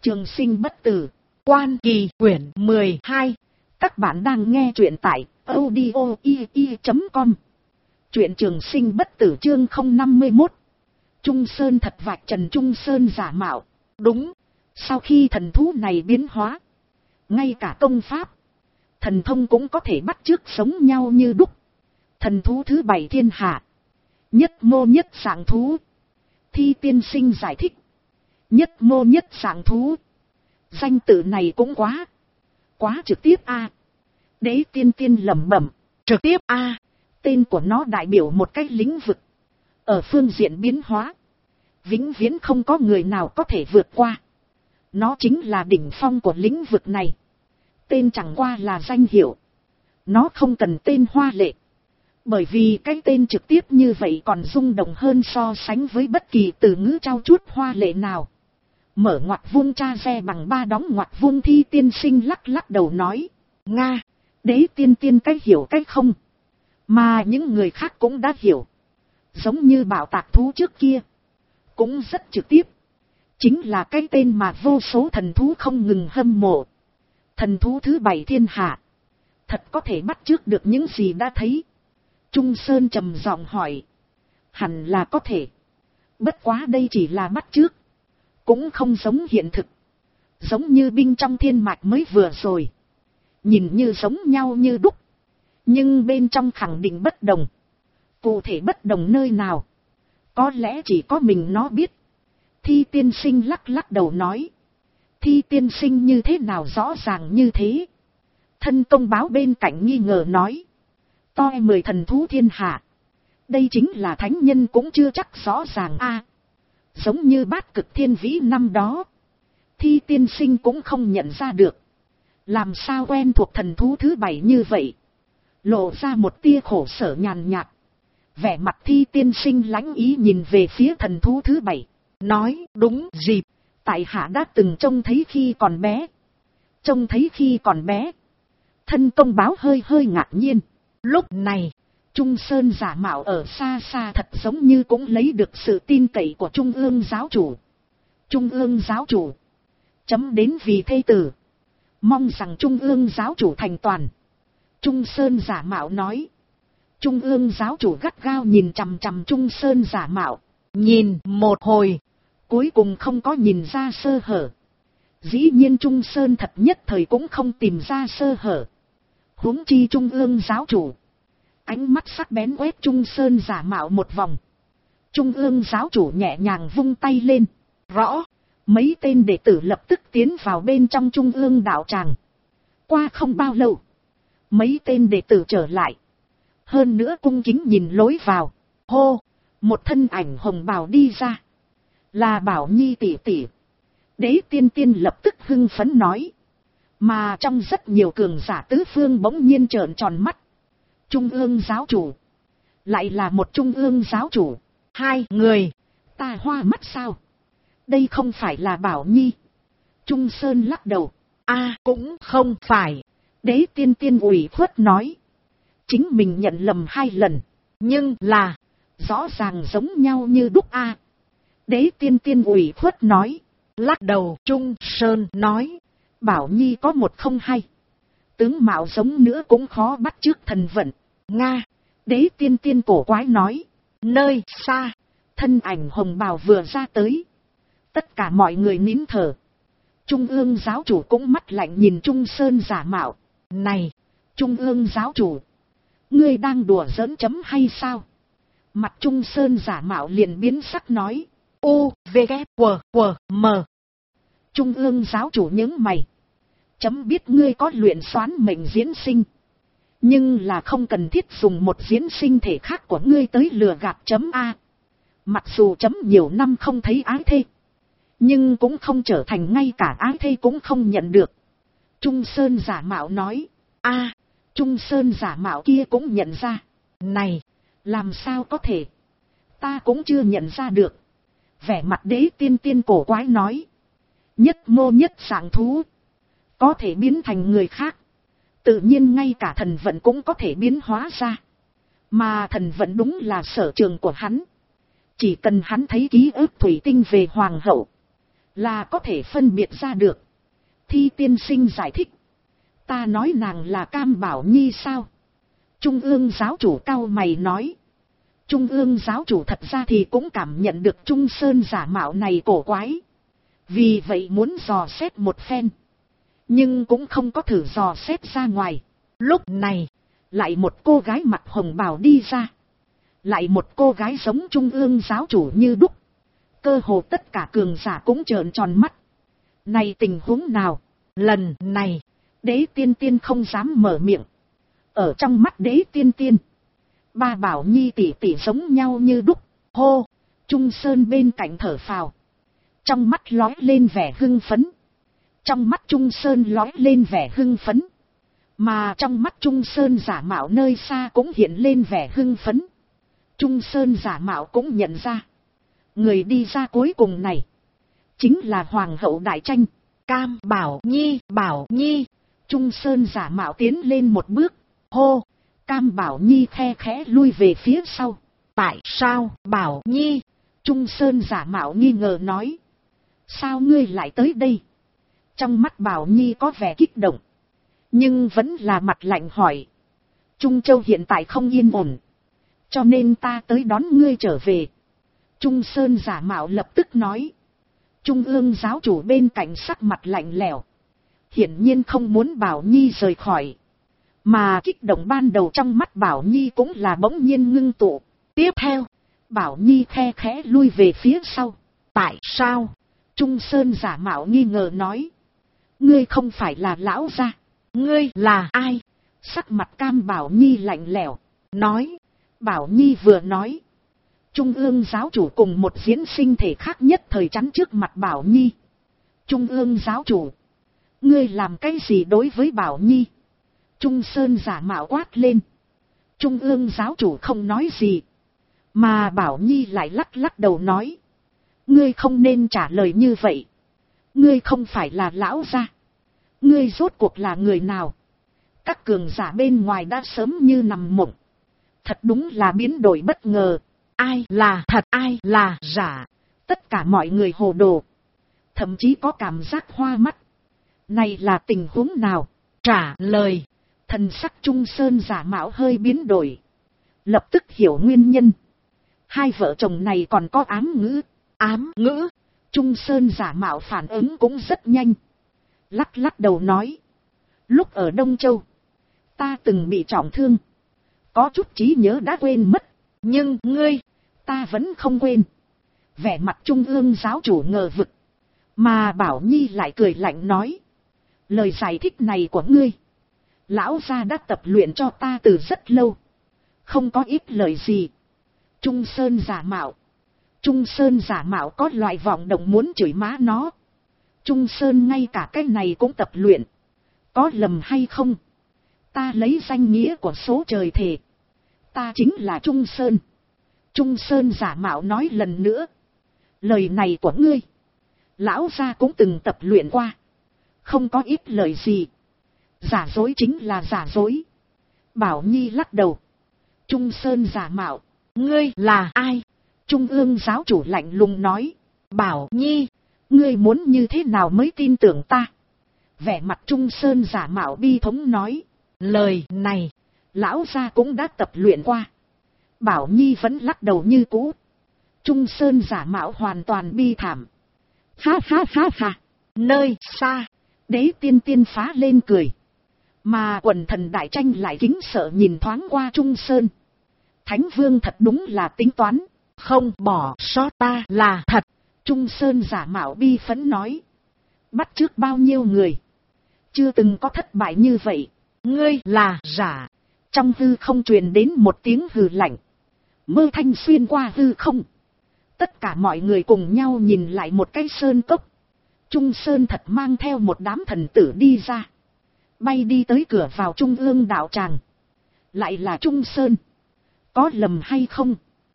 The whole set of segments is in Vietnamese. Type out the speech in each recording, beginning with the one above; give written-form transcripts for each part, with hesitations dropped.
Trường sinh bất tử, Quan Kỳ quyển 12. Các bạn đang nghe truyện tại audio.com. Truyện Trường sinh bất tử chương 051. Trung Sơn thật vạch trần Trung Sơn giả mạo. Đúng, sau khi thần thú này biến hóa, ngay cả công pháp, thần thông cũng có thể bắt chước sống nhau như đúc. Thần thú thứ 7 thiên hạ, nhất mô nhất dạng thú. Thi tiên sinh giải thích, nhất mô nhất dạng thú, danh tự này cũng quá trực tiếp a. Đế tiên tiên lẩm bẩm, trực tiếp a, tên của nó đại biểu một cái lĩnh vực, ở phương diện biến hóa, vĩnh viễn không có người nào có thể vượt qua. Nó chính là đỉnh phong của lĩnh vực này. Tên chẳng qua là danh hiệu, nó không cần tên hoa lệ, bởi vì cái tên trực tiếp như vậy còn rung động hơn so sánh với bất kỳ từ ngữ trao chuốt hoa lệ nào. Mở ngoặc vuông cha xe bằng 3 đóng ngoặc vuông. Thi tiên sinh lắc đầu nói, Nga, đế tiên tiên cách hiểu cách không, mà những người khác cũng đã hiểu. Giống như bảo tạc thú trước kia, cũng rất trực tiếp, chính là cái tên mà vô số thần thú không ngừng hâm mộ. Thần thú thứ 7 thiên hạ, thật có thể bắt chước được những gì đã thấy. Trung Sơn trầm giọng hỏi, hẳn là có thể, bất quá đây chỉ là bắt chước, cũng không giống hiện thực. Giống như binh trong thiên mạch mới vừa rồi, nhìn như giống nhau như đúc, nhưng bên trong khẳng định bất đồng. Cụ thể bất đồng nơi nào, có lẽ chỉ có mình nó biết. Thi tiên sinh lắc đầu nói, Thi tiên sinh như thế nào rõ ràng như thế? Thân công báo bên cạnh nghi ngờ nói, toi 10 thần thú thiên hạ, đây chính là thánh nhân cũng chưa chắc rõ ràng a. Giống như Bát Cực Thiên Vĩ năm đó, Thi tiên sinh cũng không nhận ra được, làm sao quen thuộc thần thú thứ 7 như vậy. Lộ ra một tia khổ sở nhàn nhạt, vẻ mặt Thi tiên sinh lãnh ý nhìn về phía thần thú thứ 7, nói, đúng dịp, tại hạ đã từng trông thấy khi còn bé. Trông thấy khi còn bé. Thân công báo hơi ngạc nhiên. Lúc này, Trung Sơn giả mạo ở xa xa thật giống như cũng lấy được sự tin cậy của Trung ương giáo chủ. Trung ương giáo chủ, chấm đến vì thê tử, mong rằng Trung ương giáo chủ thành toàn. Trung Sơn giả mạo nói. Trung ương giáo chủ gắt gao nhìn chằm chằm Trung Sơn giả mạo, nhìn một hồi, cuối cùng không có nhìn ra sơ hở. Dĩ nhiên Trung Sơn thật nhất thời cũng không tìm ra sơ hở, huống chi Trung ương giáo chủ. Ánh mắt sắc bén quét Trung Sơn giả mạo một vòng. Trung ương giáo chủ nhẹ nhàng vung tay lên, rõ, mấy tên đệ tử lập tức tiến vào bên trong Trung ương đạo tràng. Qua không bao lâu, mấy tên đệ tử trở lại, hơn nữa cung kính nhìn lối vào. Hô, một thân ảnh hồng bào đi ra, là Bảo Nhi tỷ tỷ. Đế tiên tiên lập tức hưng phấn nói, mà trong rất nhiều cường giả tứ phương bỗng nhiên trợn tròn mắt. Trung ương giáo chủ, lại là một Trung ương giáo chủ, hai người, ta hoa mắt sao? Đây không phải là Bảo Nhi. Trung Sơn lắc đầu, cũng không phải. Đế tiên tiên ủy khuất nói, chính mình nhận lầm 2 lần, nhưng là, rõ ràng giống nhau như đúc a. Đế tiên tiên ủy khuất nói, lắc đầu. Trung Sơn nói, Bảo Nhi có một không hay, tướng mạo giống nữa cũng khó bắt chước thần vận. Nga. Đế tiên tiên cổ quái nói. Nơi xa, thân ảnh hồng bào vừa ra tới, tất cả mọi người nín thở. Trung ương giáo chủ cũng mắt lạnh nhìn Trung Sơn giả mạo. Này, Trung ương giáo chủ, ngươi đang đùa giỡn chấm hay sao? Mặt Trung Sơn giả mạo liền biến sắc nói, U, V, K, W, M. Trung ương giáo chủ nhướng mày, chấm biết ngươi có luyện xoán mệnh diễn sinh, nhưng là không cần thiết dùng một diễn sinh thể khác của ngươi tới lừa gạt chấm a. Mặc dù chấm nhiều năm không thấy ái thê, nhưng cũng không trở thành ngay cả ái thê cũng không nhận được. Trung Sơn giả mạo nói, Trung Sơn giả mạo kia cũng nhận ra. Này, làm sao có thể, ta cũng chưa nhận ra được. Vẻ mặt đế tiên tiên cổ quái nói, nhất mô nhất dạng thú, có thể biến thành người khác, tự nhiên ngay cả thần vận cũng có thể biến hóa ra. Mà thần vận đúng là sở trường của hắn, chỉ cần hắn thấy ký ức thủy tinh về hoàng hậu, là có thể phân biệt ra được. Thi tiên sinh giải thích. Ta nói nàng là Cam Bảo Nhi sao? Trung ương giáo chủ cau mày nói. Trung ương giáo chủ thật ra thì cũng cảm nhận được Trung Sơn giả mạo này cổ quái. Vì vậy muốn dò xét một phen. Nhưng cũng không có thử dò xét ra ngoài. Lúc này, lại một cô gái mặc hồng bào đi ra. Lại một cô gái giống Trung ương giáo chủ như đúc. Cơ hồ tất cả cường giả cũng trợn tròn mắt. Này tình huống nào? Lần này, Đế Tiên Tiên không dám mở miệng. Ở trong mắt Đế Tiên Tiên, ba Bảo Nhi tỷ tỷ giống nhau như đúc. Hô, Trung Sơn bên cạnh thở phào. Trong mắt lóe lên vẻ hưng phấn. Trong mắt Trung Sơn lóe lên vẻ hưng phấn. Mà trong mắt Trung Sơn giả mạo nơi xa cũng hiện lên vẻ hưng phấn. Trung Sơn giả mạo cũng nhận ra. Người đi ra cuối cùng này chính là Hoàng hậu Đại Tranh, Cam Bảo Nhi. Bảo Nhi. Trung Sơn giả mạo tiến lên một bước. Hô, Cam Bảo Nhi khe khẽ lui về phía sau. Tại sao Bảo Nhi? Trung Sơn giả mạo nghi ngờ nói. Sao ngươi lại tới đây? Trong mắt Bảo Nhi có vẻ kích động. Nhưng vẫn là mặt lạnh hỏi. Trung Châu hiện tại không yên ổn. Cho nên ta tới đón ngươi trở về. Trung Sơn giả mạo lập tức nói. Trung ương giáo chủ bên cạnh sắc mặt lạnh lẽo. Hiển nhiên không muốn Bảo Nhi rời khỏi. Mà kích động ban đầu trong mắt Bảo Nhi cũng là bỗng nhiên ngưng tụ. Tiếp theo, Bảo Nhi khe khẽ lui về phía sau. Tại sao? Trung Sơn giả mạo nghi ngờ nói. Ngươi không phải là lão gia. Ngươi là ai? Sắc mặt Cam Bảo Nhi lạnh lẽo. Nói. Bảo Nhi vừa nói. Trung ương giáo chủ cùng một diễn sinh thể khác nhất thời chắn trước mặt Bảo Nhi. Trung ương giáo chủ. Ngươi làm cái gì đối với Bảo Nhi? Trung Sơn giả mạo quát lên. Trung ương giáo chủ không nói gì. Mà Bảo Nhi lại lắc lắc đầu nói. Ngươi không nên trả lời như vậy. Ngươi không phải là lão gia. Ngươi rốt cuộc là người nào? Các cường giả bên ngoài đã sớm như nằm mộng. Thật đúng là biến đổi bất ngờ. Ai là thật, ai là giả? Tất cả mọi người hồ đồ. Thậm chí có cảm giác hoa mắt. Này là tình huống nào? Trả lời. Thần sắc Trung Sơn giả mạo hơi biến đổi. Lập tức hiểu nguyên nhân. Hai vợ chồng này còn có ám ngữ. Ám ngữ. Trung Sơn giả mạo phản ứng cũng rất nhanh. Lắc lắc đầu nói. Lúc ở Đông Châu, ta từng bị trọng thương. Có chút trí nhớ đã quên mất. Nhưng ngươi, ta vẫn không quên. Vẻ mặt Trung ương giáo chủ ngờ vực. Mà Bảo Nhi lại cười lạnh nói. Lời giải thích này của ngươi, lão gia đã tập luyện cho ta từ rất lâu. Không có ít lời gì. Trung Sơn giả mạo. Trung Sơn giả mạo có loại vọng động muốn chửi má nó. Trung Sơn ngay cả cái này cũng tập luyện. Có lầm hay không? Ta lấy danh nghĩa của số trời thề. Ta chính là Trung Sơn. Trung Sơn giả mạo nói lần nữa. Lời này của ngươi, lão gia cũng từng tập luyện qua. Không có ít lời gì. Giả dối chính là giả dối. Bảo Nhi lắc đầu. Trung Sơn giả mạo. Ngươi là ai? Trung ương giáo chủ lạnh lùng nói. Bảo Nhi, ngươi muốn như thế nào mới tin tưởng ta? Vẻ mặt Trung Sơn giả mạo bi thống nói. Lời này, lão gia cũng đã tập luyện qua. Bảo Nhi vẫn lắc đầu như cũ. Trung Sơn giả mạo hoàn toàn bi thảm. Ha ha ha ha. Nơi xa, Đế Tiên Tiên phá lên cười. Mà quần thần Đại Tranh lại kính sợ nhìn thoáng qua Trung Sơn. Thánh Vương thật đúng là tính toán. Không bỏ sót ta là thật. Trung Sơn giả mạo bi phấn nói. Bắt trước bao nhiêu người, chưa từng có thất bại như vậy. Ngươi là giả. Trong hư không truyền đến một tiếng hừ lạnh. Mơ thanh xuyên qua hư không. Tất cả mọi người cùng nhau nhìn lại một cái sơn cốc. Trung Sơn thật mang theo một đám thần tử đi ra. Bay đi tới cửa vào Trung ương đạo tràng. Lại là Trung Sơn. Có lầm hay không?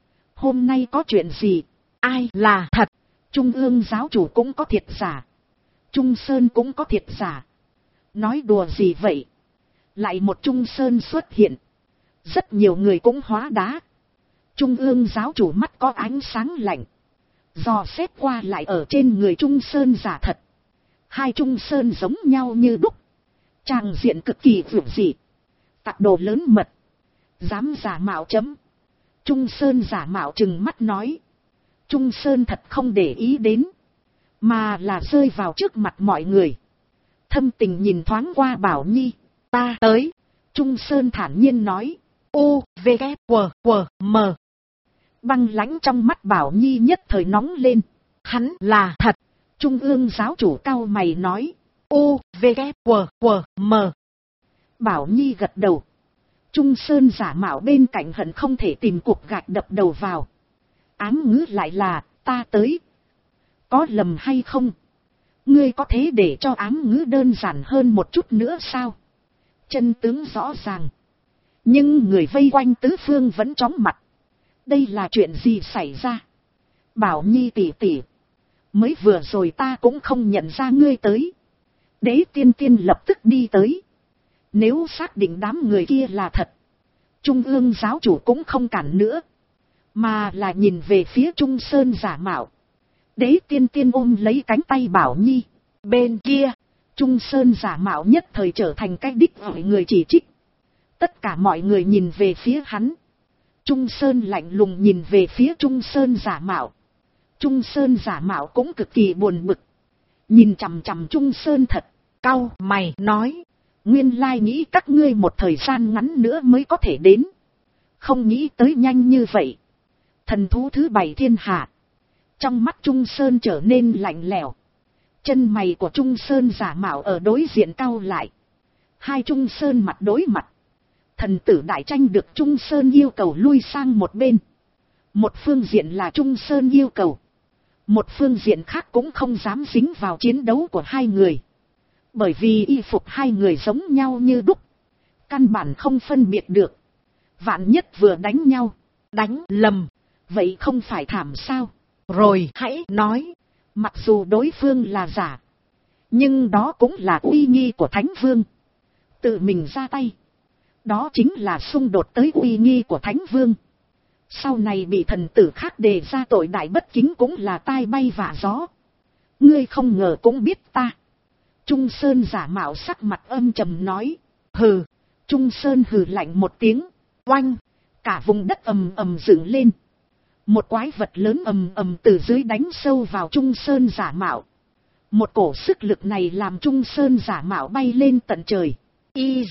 Hôm nay có chuyện gì? Ai là thật? Trung ương giáo chủ cũng có thiệt giả. Trung Sơn cũng có thiệt giả. Nói đùa gì vậy? Lại một Trung Sơn xuất hiện. Rất nhiều người cũng hóa đá. Trung ương giáo chủ mắt có ánh sáng lạnh. Dò xét qua lại ở trên người Trung Sơn giả thật. Hai Trung Sơn giống nhau như đúc. Tràng diện cực kỳ vượt dị. Tặc đồ lớn mật. Dám giả mạo chấm. Trung Sơn giả mạo trừng mắt nói. Trung Sơn thật không để ý đến. Mà là rơi vào trước mặt mọi người. Thâm tình nhìn thoáng qua Bảo Nhi. Ta tới. Trung Sơn thản nhiên nói. U, V, K, W, M. Băng lãnh trong mắt Bảo Nhi nhất thời nóng lên. Hắn là thật. Trung ương giáo chủ cao mày nói. U, V, K, W, M. Bảo Nhi gật đầu. Trung Sơn giả mạo bên cạnh hận không thể tìm cục gạch đập đầu vào. Ám ngữ lại là, ta tới. Có lầm hay không? Ngươi có thế để cho ám ngữ đơn giản hơn một chút nữa sao? Chân tướng rõ ràng. Nhưng người vây quanh tứ phương vẫn chóng mặt. Đây là chuyện gì xảy ra? Bảo Nhi tỷ tỷ. Mới vừa rồi ta cũng không nhận ra ngươi tới. Đế tiên tiên lập tức đi tới. Nếu xác định đám người kia là thật. Trung ương giáo chủ cũng không cản nữa. Mà là nhìn về phía Trung Sơn giả mạo. Đế tiên tiên ôm lấy cánh tay Bảo Nhi. Bên kia, Trung Sơn giả mạo nhất thời trở thành cái đích hỏi người chỉ trích. Tất cả mọi người nhìn về phía hắn. Trung Sơn lạnh lùng nhìn về phía Trung Sơn giả mạo. Trung Sơn giả mạo cũng cực kỳ buồn bực. Nhìn chằm chằm Trung Sơn thật, cau mày nói. Nguyên lai nghĩ các ngươi một thời gian ngắn nữa mới có thể đến. Không nghĩ tới nhanh như vậy. Thần thú thứ 7 thiên hạ. Trong mắt Trung Sơn trở nên lạnh lẽo. Chân mày của Trung Sơn giả mạo ở đối diện cau lại. Hai Trung Sơn mặt đối mặt. Thần tử đại tranh được Trung Sơn yêu cầu lui sang một bên. Một phương diện là Trung Sơn yêu cầu. Một phương diện khác cũng không dám dính vào chiến đấu của hai người. Bởi vì y phục hai người giống nhau như đúc. Căn bản không phân biệt được. Vạn nhất vừa đánh nhau. Đánh lầm. Vậy không phải thảm sao? Rồi hãy nói. Mặc dù đối phương là giả. Nhưng đó cũng là uy nghi của Thánh Vương. Tự mình ra tay. Đó chính là xung đột tới uy nghi của Thánh Vương. Sau này bị thần tử khác đề ra tội đại bất kính cũng là tai bay vạ gió. Ngươi không ngờ cũng biết ta. Trung Sơn giả mạo sắc mặt âm trầm nói. Hừ. Trung Sơn hừ lạnh một tiếng. Oanh. Cả vùng đất ầm ầm dựng lên. Một quái vật lớn ầm ầm từ dưới đánh sâu vào Trung Sơn giả mạo. Một cổ sức lực này làm Trung Sơn giả mạo bay lên tận trời. Y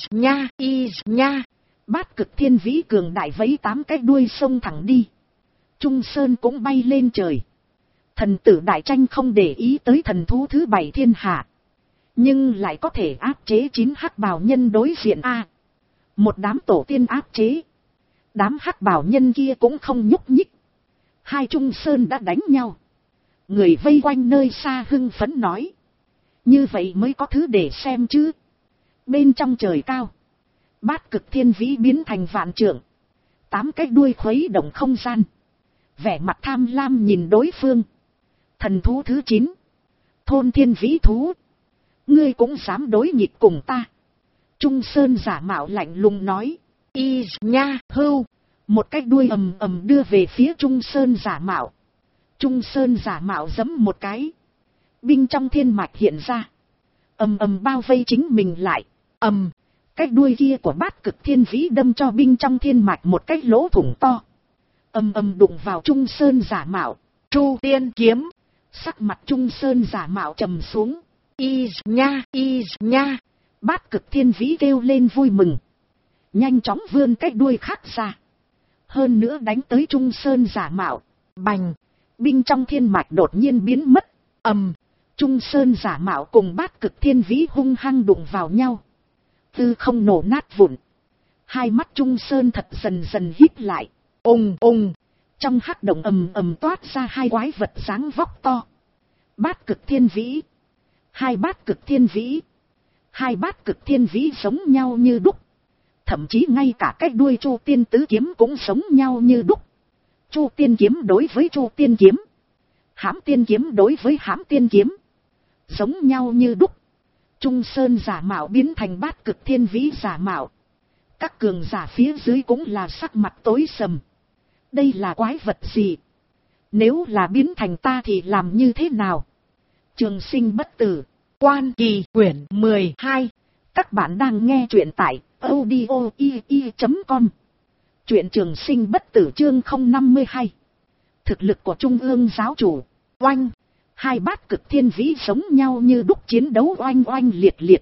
nha. Bát cực thiên vĩ cường đại vẫy 8 cái đuôi sông thẳng đi. Trung Sơn cũng bay lên trời. Thần tử đại tranh không để ý tới thần thú thứ 7 thiên hạ. Nhưng lại có thể áp chế 9 hắc bào nhân đối diện a. Một đám tổ tiên áp chế. Đám hắc bào nhân kia cũng không nhúc nhích. Hai Trung Sơn đã đánh nhau. Người vây quanh nơi xa hưng phấn nói. Như vậy mới có thứ để xem chứ. Bên trong trời cao. Bát cực thiên vĩ biến thành vạn trượng. 8 cái đuôi khuấy động không gian. Vẻ mặt tham lam nhìn đối phương. Thần thú thứ 9. Thôn thiên vĩ thú. Ngươi cũng dám đối nghịch cùng ta. Trung Sơn giả mạo lạnh lùng nói. Y nha hưu. Một cái đuôi ầm ầm đưa về phía Trung Sơn giả mạo. Trung Sơn giả mạo giẫm một cái. Binh trong thiên mạch hiện ra. Ầm ầm bao vây chính mình lại. Ầm. Cái đuôi kia của bát cực thiên vĩ đâm cho binh trong thiên mạch một cái lỗ thủng to. Ầm ầm đụng vào Trung Sơn giả mạo. Chu tiên kiếm. Sắc mặt Trung Sơn giả mạo trầm xuống. Y nha. Bát cực thiên vĩ kêu lên vui mừng. Nhanh chóng vươn cái đuôi khác ra. Hơn nữa đánh tới Trung Sơn giả mạo. Bành. Binh trong thiên mạch đột nhiên biến mất. Ầm. Trung Sơn giả mạo cùng bát cực thiên vĩ hung hăng đụng vào nhau. Tư không nổ nát vụn. Hai mắt Trung Sơn thật dần dần híp lại. Ùng. Trong hắc động ầm ầm toát ra hai quái vật dáng vóc to. Bát cực thiên vĩ. Hai bát cực thiên vĩ giống nhau như đúc. Thậm chí ngay cả cái đuôi Chu tiên tứ kiếm cũng giống nhau như đúc. Chu tiên kiếm đối với Chu tiên kiếm. Hãm tiên kiếm đối với hãm tiên kiếm. Giống nhau như đúc. Trung Sơn giả mạo biến thành bát cực thiên vĩ giả mạo. Các cường giả phía dưới cũng là sắc mặt tối sầm. Đây là quái vật gì? Nếu là biến thành ta thì làm như thế nào? Trường sinh bất tử, Quan Kỳ quyển 12. Các bạn đang nghe truyện tại audio.com. Truyện Trường sinh bất tử chương 052. Thực lực của Trung ương giáo chủ. Oanh. Hai bát cực thiên vĩ giống nhau như đúc, chiến đấu oanh oanh liệt liệt.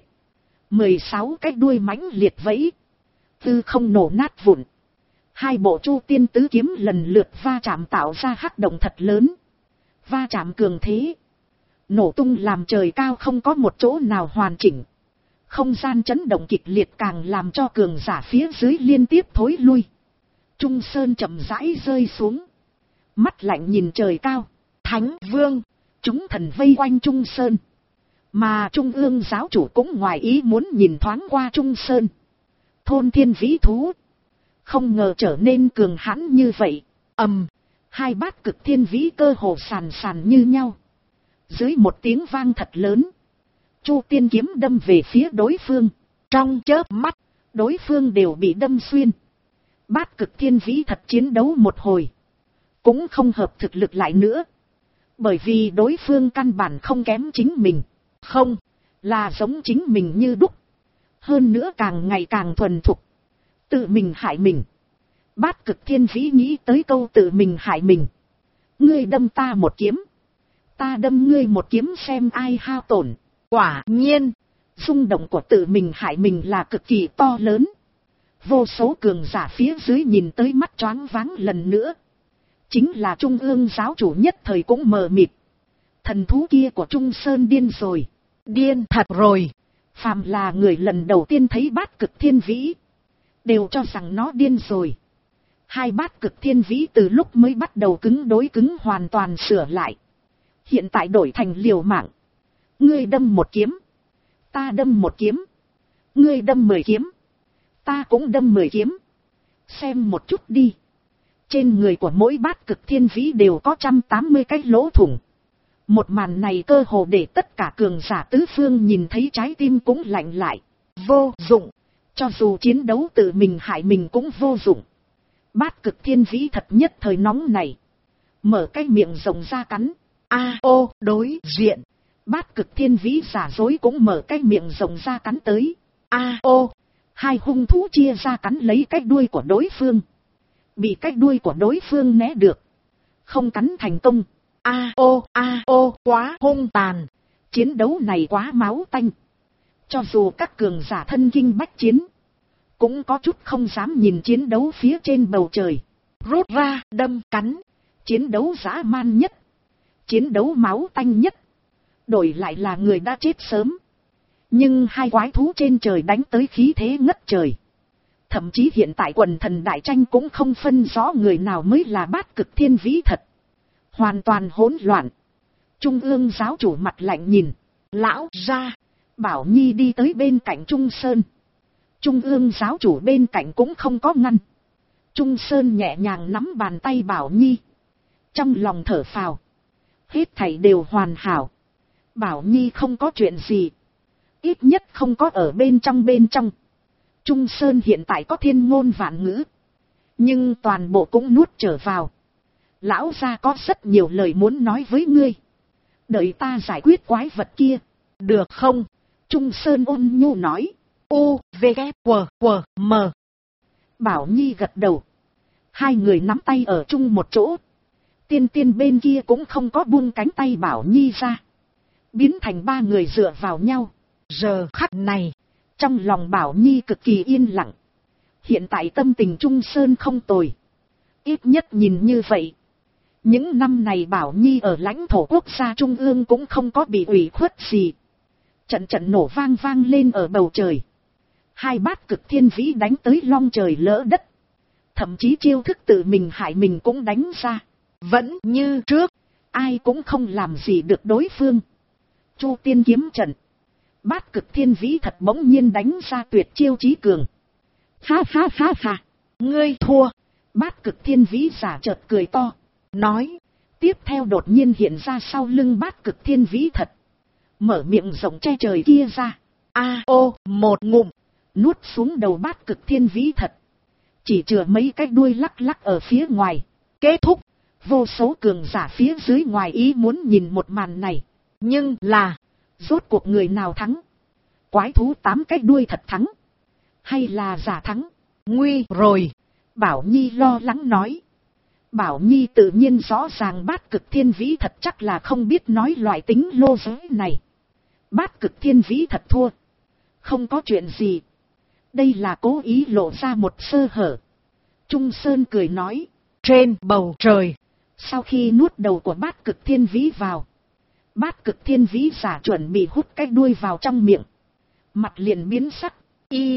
16 cái đuôi mãnh liệt vẫy, tư không nổ nát vụn. Hai bộ chu tiên tứ kiếm lần lượt va chạm tạo ra hắc động thật lớn. Va chạm cường thế, nổ tung làm trời cao không có một chỗ nào hoàn chỉnh. Không gian chấn động kịch liệt càng làm cho cường giả phía dưới liên tiếp thối lui. Trung Sơn chậm rãi rơi xuống, mắt lạnh nhìn trời cao. Thánh Vương, chúng thần vây quanh Trung Sơn, mà Trung ương giáo chủ cũng ngoài ý muốn nhìn thoáng qua Trung Sơn. Thôn thiên vĩ thú, không ngờ trở nên cường hãn như vậy. Hai bát cực thiên vĩ cơ hồ sàn sàn như nhau. Dưới một tiếng vang thật lớn, chu tiên kiếm đâm về phía đối phương. Trong chớp mắt, đối phương đều bị đâm xuyên. Bát cực thiên vĩ thật chiến đấu một hồi, cũng không hợp thực lực lại nữa. Bởi vì đối phương căn bản không kém chính mình, không, là giống chính mình như đúc. Hơn nữa càng ngày càng thuần thục, tự mình hại mình. Bát cực thiên vĩ nghĩ tới câu tự mình hại mình. Ngươi đâm ta một kiếm, ta đâm ngươi một kiếm xem ai hao tổn. Quả nhiên, rung động của tự mình hại mình là cực kỳ to lớn. Vô số cường giả phía dưới nhìn tới mắt choáng váng lần nữa. Chính là Trung ương giáo chủ nhất thời cũng mờ mịt. Thần thú kia của Trung Sơn điên rồi. Điên thật rồi. Phàm là người lần đầu tiên thấy bát cực thiên vĩ, đều cho rằng nó điên rồi. Hai bát cực thiên vĩ từ lúc mới bắt đầu cứng đối cứng hoàn toàn sửa lại. Hiện tại đổi thành liều mạng. Ngươi đâm một kiếm, ta đâm một kiếm. Ngươi đâm 10 kiếm, ta cũng đâm 10 kiếm. Xem một chút đi. Trên người của mỗi bát cực thiên vĩ đều có 180 cái lỗ thủng. Một màn này cơ hồ để tất cả cường giả tứ phương nhìn thấy trái tim cũng lạnh lại. Vô dụng. Cho dù chiến đấu tự mình hại mình cũng vô dụng. Bát cực thiên vĩ thật nhất thời nóng này, mở cái miệng rồng ra cắn. Đối diện, bát cực thiên vĩ giả dối cũng mở cái miệng rồng ra cắn tới. Hai hung thú chia ra cắn lấy cái đuôi của đối phương. Bị cái đuôi của đối phương né được, không cắn thành công. Quá hung tàn. Chiến đấu này quá máu tanh. Cho dù các cường giả thân kinh bách chiến, cũng có chút không dám nhìn chiến đấu phía trên bầu trời. Rút ra, đâm, cắn. Chiến đấu dã man nhất, chiến đấu máu tanh nhất. Đổi lại là người đã chết sớm. Nhưng hai quái thú trên trời đánh tới khí thế ngất trời. Thậm chí hiện tại quần thần đại tranh cũng không phân rõ người nào mới là bát cực thiên vĩ thật. Hoàn toàn hỗn loạn. Trung ương giáo chủ mặt lạnh nhìn. Lão ra. Bảo Nhi đi tới bên cạnh Trung Sơn. Trung ương giáo chủ bên cạnh cũng không có ngăn. Trung Sơn nhẹ nhàng nắm bàn tay Bảo Nhi, trong lòng thở phào. Hết thảy đều hoàn hảo. Bảo Nhi không có chuyện gì. Ít nhất không có ở bên trong bên trong. Trung Sơn hiện tại có thiên ngôn vạn ngữ, nhưng toàn bộ cũng nuốt trở vào. Lão gia có rất nhiều lời muốn nói với ngươi. Đợi ta giải quyết quái vật kia, được không? Trung Sơn ôn nhu nói. U-V-K-W-M. Bảo Nhi gật đầu. Hai người nắm tay ở chung một chỗ. Tiên tiên bên kia cũng không có buông cánh tay Bảo Nhi ra, biến thành ba người dựa vào nhau. Giờ khắc này, trong lòng Bảo Nhi cực kỳ yên lặng. Hiện tại tâm tình Trung Sơn không tồi. Ít nhất nhìn như vậy, những năm này Bảo Nhi ở lãnh thổ quốc gia Trung ương cũng không có bị ủy khuất gì. Trận trận nổ vang vang lên ở bầu trời. Hai bát cực thiên vĩ đánh tới long trời lỡ đất. Thậm chí chiêu thức tự mình hại mình cũng đánh ra. Vẫn như trước, ai cũng không làm gì được đối phương. Chu tiên kiếm trận. Bát cực thiên vĩ thật bỗng nhiên đánh ra tuyệt chiêu chí cường. Ha ha ha ha, ngươi thua. Bát cực thiên vĩ giả chợt cười to, nói. Tiếp theo đột nhiên hiện ra sau lưng bát cực thiên vĩ thật. Mở miệng rộng che trời kia ra. Một ngụm, nuốt xuống đầu bát cực thiên vĩ thật. Chỉ chừa mấy cái đuôi lắc lắc ở phía ngoài. Kết thúc, Vô số cường giả phía dưới ngoài ý muốn nhìn một màn này. Nhưng là, rốt cuộc người nào thắng? Quái thú 8 cái đuôi thật thắng? Hay là giả thắng? Nguy rồi. Bảo Nhi lo lắng nói. Bảo Nhi tự nhiên rõ ràng Bát Cực Thiên Vĩ thật chắc là không biết nói loại tính lô giới này. Bát Cực Thiên Vĩ thật thua. Không có chuyện gì. Đây là cố ý lộ ra một sơ hở. Trung Sơn cười nói. Trên bầu trời. Sau khi nuốt đầu của Bát Cực Thiên Vĩ vào. Bát Cực Thiên Vĩ giả chuẩn bị hút cái đuôi vào trong miệng. Mặt liền biến sắc. Y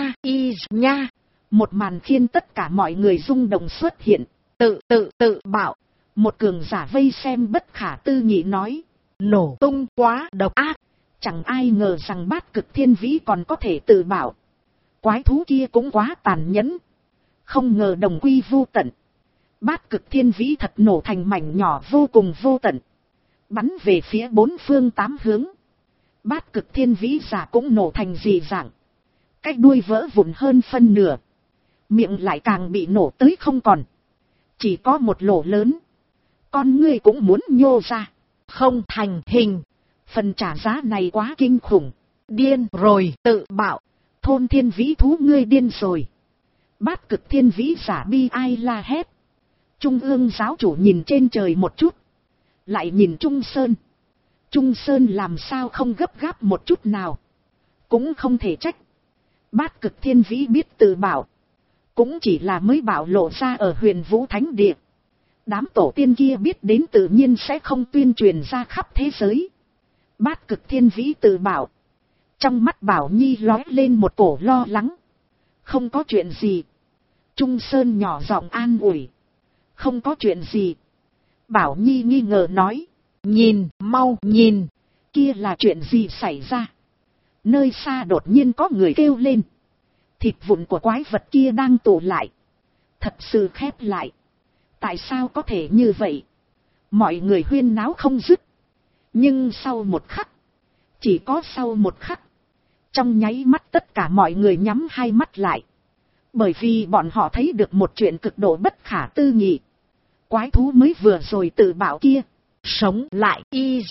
nha. Một màn khiến tất cả mọi người rung động xuất hiện. Tự bảo. Một cường giả vây xem bất khả tư nghị nói. Nổ tung quá độc ác. Chẳng ai ngờ rằng Bát Cực Thiên Vĩ còn có thể tự bảo. Quái thú kia cũng quá tàn nhẫn. Không ngờ đồng quy vô tận. Bát Cực Thiên Vĩ thật nổ thành mảnh nhỏ vô cùng vô tận. Bắn về phía 4 phương 8 hướng. Bát Cực Thiên Vĩ giả cũng nổ thành dị dạng. Cái đuôi vỡ vụn hơn phân nửa. Miệng lại càng bị nổ tới không còn. Chỉ có một lỗ lớn. Con ngươi cũng muốn nhô ra. Không thành hình. Phần trả giá này quá kinh khủng. Điên rồi tự bảo. Thôn Thiên Vĩ thú ngươi điên rồi. Bát Cực Thiên Vĩ giả bi ai la hét. Trung ương giáo chủ nhìn trên trời một chút. Lại nhìn Trung Sơn. Trung Sơn làm sao không gấp gáp một chút nào. Cũng không thể trách. Bát Cực Thiên Vĩ biết tự bảo. Cũng chỉ là mới bảo lộ ra ở Huyền Vũ Thánh Địa. Đám tổ tiên kia biết đến tự nhiên sẽ không tuyên truyền ra khắp thế giới. Bát Cực Thiên Vĩ tự bảo. Trong mắt Bảo Nhi lóe lên một cổ lo lắng. Không có chuyện gì. Trung Sơn nhỏ giọng an ủi. Không có chuyện gì. Bảo Nhi nghi ngờ nói. Nhìn, mau nhìn. Kia là chuyện gì xảy ra? Nơi xa đột nhiên có người kêu lên. Thịt vụn của quái vật kia đang tụ lại. Thật sự khép lại. Tại sao có thể như vậy? Mọi người huyên náo không dứt. Nhưng sau một khắc. Chỉ có sau một khắc. Trong nháy mắt tất cả mọi người nhắm hai mắt lại. Bởi vì bọn họ thấy được một chuyện cực độ bất khả tư nghị. Quái thú mới vừa rồi tự bảo kia. Sống lại. Y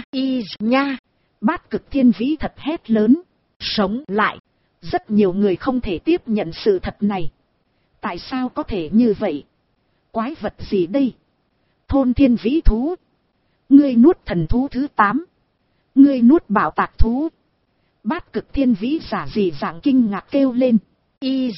nha. Bát Cực Thiên Vĩ thật hét lớn. Sống lại. Rất nhiều người không thể tiếp nhận sự thật này. Tại sao có thể như vậy? Quái vật gì đây? Thôn Thiên Vĩ thú. Ngươi nuốt thần thú thứ 8. Ngươi nuốt bảo tạc thú. Bát Cực Thiên Vĩ giả dị dạng kinh ngạc kêu lên. Y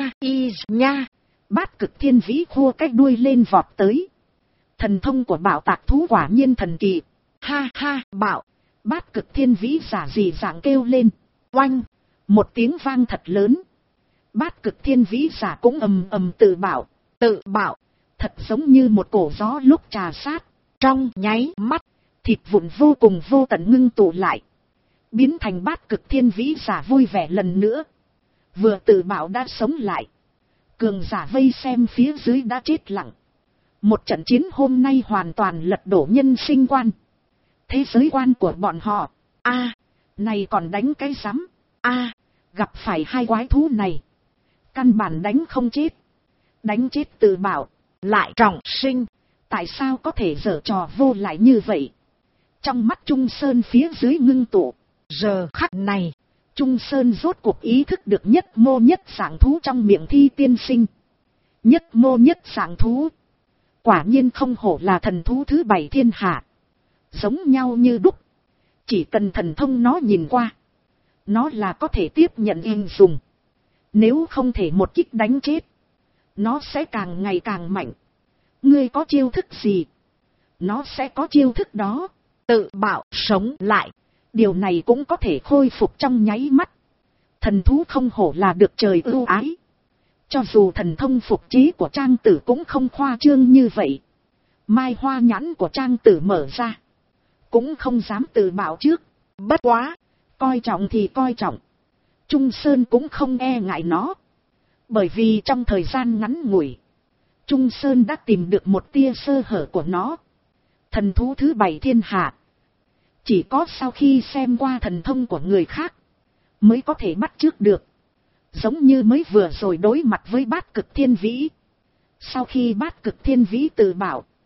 nha. Bát Cực Thiên Vĩ khua cái đuôi lên vọt tới. Thần thông của bảo tạc thú quả nhiên thần kỳ. Ha bảo. Bát Cực Thiên Vĩ giả dị dạng kêu lên. Oanh. Một tiếng vang thật lớn. Bát Cực Thiên Vĩ giả cũng ầm tự bảo. Thật giống như một cổ gió lúc trà sát. Trong nháy mắt. Thịt vụn vô cùng vô tận ngưng tụ lại. Biến thành Bát Cực Thiên Vĩ giả vui vẻ lần nữa. Vừa tự bảo đã sống lại. Cường giả vây xem phía dưới đã chết lặng. Một trận chiến hôm nay hoàn toàn lật đổ nhân sinh quan. Thế giới quan của bọn họ. Này còn đánh cái rắm. Gặp phải hai quái thú này. Căn bản đánh không chết. Đánh chết tự bảo. Lại trọng sinh. Tại sao có thể giở trò vô lại như vậy? Trong mắt Trung Sơn phía dưới ngưng tụ. Giờ khắc này. Trung Sơn rốt cuộc ý thức được nhất mô nhất dạng thú trong miệng Thi tiên sinh. Nhất mô nhất dạng thú. Quả nhiên không hổ là thần thú thứ 7 thiên hạ. Giống nhau như đúc. Chỉ cần thần thông nó nhìn qua. Nó là có thể tiếp nhận应dùng. Nếu không thể một kích đánh chết. Nó sẽ càng ngày càng mạnh. Ngươi có chiêu thức gì? Nó sẽ có chiêu thức đó. Tự bảo sống lại. Điều này cũng có thể khôi phục trong nháy mắt. Thần thú không hổ là được trời ưu ái. Cho dù thần thông phục chế của Trang Tử cũng không khoa trương như vậy. Mai hoa nhãn của Trang Tử mở ra. Cũng không dám tự bảo trước. Bất quá. Coi trọng thì coi trọng. Trung Sơn cũng không e ngại nó. Bởi vì trong thời gian ngắn ngủi. Trung Sơn đã tìm được một tia sơ hở của nó. Thần thú thứ 7 thiên hạ. Chỉ có sau khi xem qua thần thông của người khác. Mới có thể bắt chước được. Giống như mới vừa rồi đối mặt với Bát Cực Thiên Vĩ. Sau khi Bát Cực Thiên Vĩ tự bảo.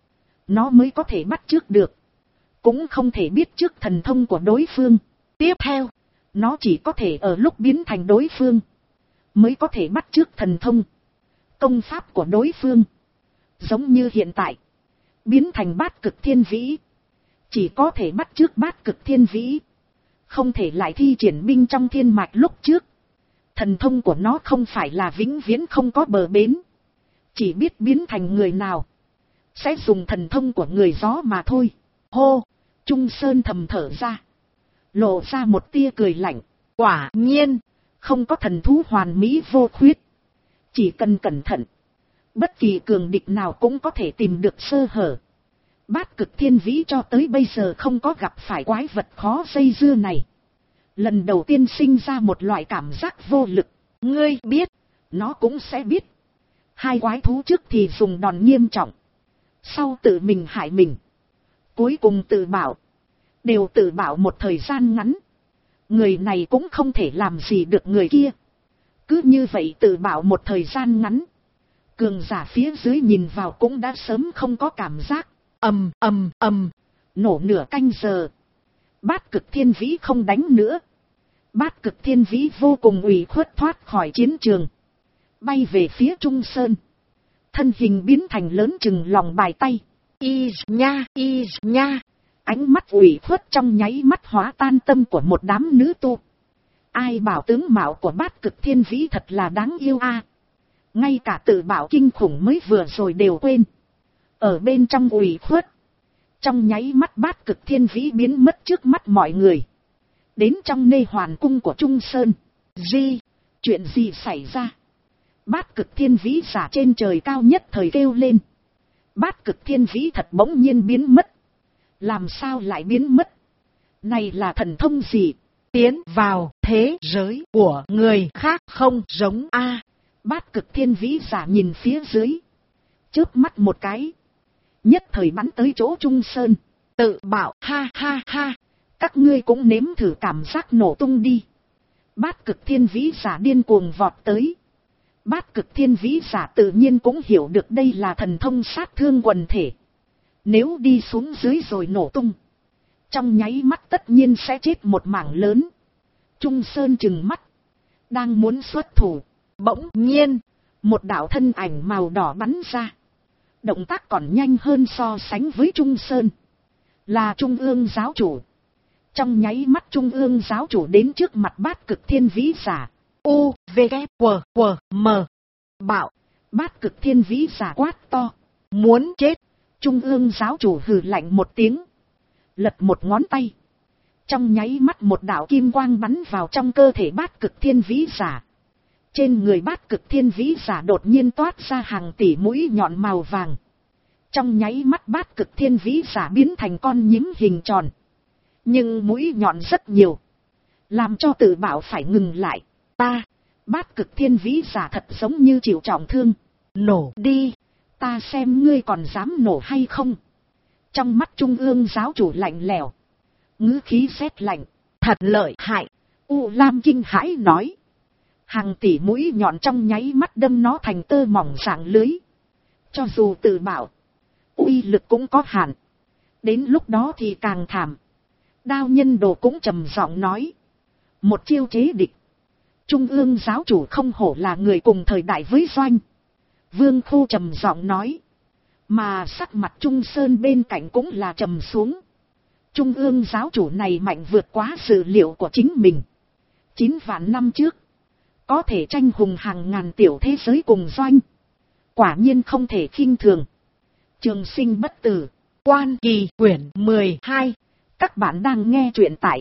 nó mới có thể bắt chước được, cũng không thể biết trước thần thông của đối phương. Tiếp theo, nó chỉ có thể ở lúc biến thành đối phương, mới có thể bắt chước thần thông, công pháp của đối phương. Giống như hiện tại, biến thành bát cực thiên vĩ, chỉ có thể bắt chước bát cực thiên vĩ, không thể lại thi triển binh trong thiên mạch lúc trước. Thần thông của nó không phải là vĩnh viễn không có bờ bến, chỉ biết biến thành người nào, sẽ dùng thần thông của người gió mà thôi. Hô, Trung Sơn thầm thở ra, lộ ra một tia cười lạnh. Quả nhiên, không có thần thú hoàn mỹ vô khuyết, chỉ cần cẩn thận, bất kỳ cường địch nào cũng có thể tìm được sơ hở. Bát cực thiên vĩ cho tới bây giờ không có gặp phải quái vật khó dây dưa này, lần đầu tiên sinh ra một loại cảm giác vô lực. Ngươi biết, nó cũng sẽ biết. Hai quái thú trước thì dùng đòn nghiêm trọng, sau tự mình hại mình, cuối cùng tự bảo. Đều tự bảo một thời gian ngắn, người này cũng không thể làm gì được người kia. Cứ như vậy tự bảo một thời gian ngắn, cường giả phía dưới nhìn vào cũng đã sớm không có cảm giác. Ầm ầm ầm, nổ nửa canh giờ, bát cực thiên vĩ không đánh nữa. Bát cực thiên vĩ vô cùng ủy khuất thoát khỏi chiến trường, bay về phía Trung Sơn, thân hình biến thành lớn chừng lòng bàn tay. Y nha, ánh mắt ủy khuất trong nháy mắt hóa tan tâm của một đám nữ tu. Ai bảo tướng mạo của bát cực thiên vĩ thật là đáng yêu a, ngay cả tự bảo kinh khủng mới vừa rồi đều quên. Ở bên trong ủy khuất, trong nháy mắt bát cực thiên vĩ biến mất trước mắt mọi người, đến trong nê hoàn cung của Trung Sơn. Chuyện gì xảy ra? Bát cực thiên vĩ giả trên trời cao nhất thời kêu lên. Bát cực thiên vĩ thật bỗng nhiên biến mất. Làm sao lại biến mất? Này là thần thông gì? Tiến vào thế giới của người khác không giống a. Bát cực thiên vĩ giả nhìn phía dưới, chớp mắt một cái, nhất thời bắn tới chỗ Trung Sơn. Tự bảo ha ha ha, các ngươi cũng nếm thử cảm giác nổ tung đi. Bát cực thiên vĩ giả điên cuồng vọt tới. Bát cực thiên vĩ giả tự nhiên cũng hiểu được đây là thần thông sát thương quần thể. Nếu đi xuống dưới rồi nổ tung, trong nháy mắt tất nhiên sẽ chết một mảng lớn. Trung Sơn trừng mắt, đang muốn xuất thủ, bỗng nhiên một đạo thân ảnh màu đỏ bắn ra. Động tác còn nhanh hơn so sánh với Trung Sơn, là Trung ương giáo chủ. Trong nháy mắt Trung ương giáo chủ đến trước mặt bát cực thiên vĩ giả. U, V, K, W, M. Bạo. Bát cực thiên vĩ giả quát to, muốn chết. Trung ương giáo chủ hừ lạnh một tiếng, lật một ngón tay. Trong nháy mắt một đạo kim quang bắn vào trong cơ thể bát cực thiên vĩ giả. Trên người bát cực thiên vĩ giả đột nhiên toát ra hàng tỷ mũi nhọn màu vàng. Trong nháy mắt bát cực thiên vĩ giả biến thành con nhím hình tròn, nhưng mũi nhọn rất nhiều, làm cho tự bảo phải ngừng lại. Bát cực thiên vĩ giả thật giống như chịu trọng thương. Nổ đi, ta xem ngươi còn dám nổ hay không. Trong mắt Trung ương giáo chủ lạnh lẽo, ngữ khí rét lạnh. Thật lợi hại. U Lam kinh hãi nói. Hàng tỷ mũi nhọn trong nháy mắt đâm nó thành tơ mỏng dạng lưới. Cho dù tự bảo, uy lực cũng có hạn, đến lúc đó thì càng thảm. Đao nhân đồ cũng trầm giọng nói. Một chiêu chế địch. Trung ương giáo chủ không hổ là người cùng thời đại với Doanh. Vương Khu trầm giọng nói. Mà sắc mặt Trung Sơn bên cạnh cũng là trầm xuống. Trung ương giáo chủ này mạnh vượt quá dự liệu của chính mình. 9 vạn năm trước, có thể tranh hùng hàng ngàn tiểu thế giới cùng Doanh, quả nhiên không thể khinh thường. Trường sinh bất tử, Quan Kỳ quyển 12. Các bạn đang nghe truyện tại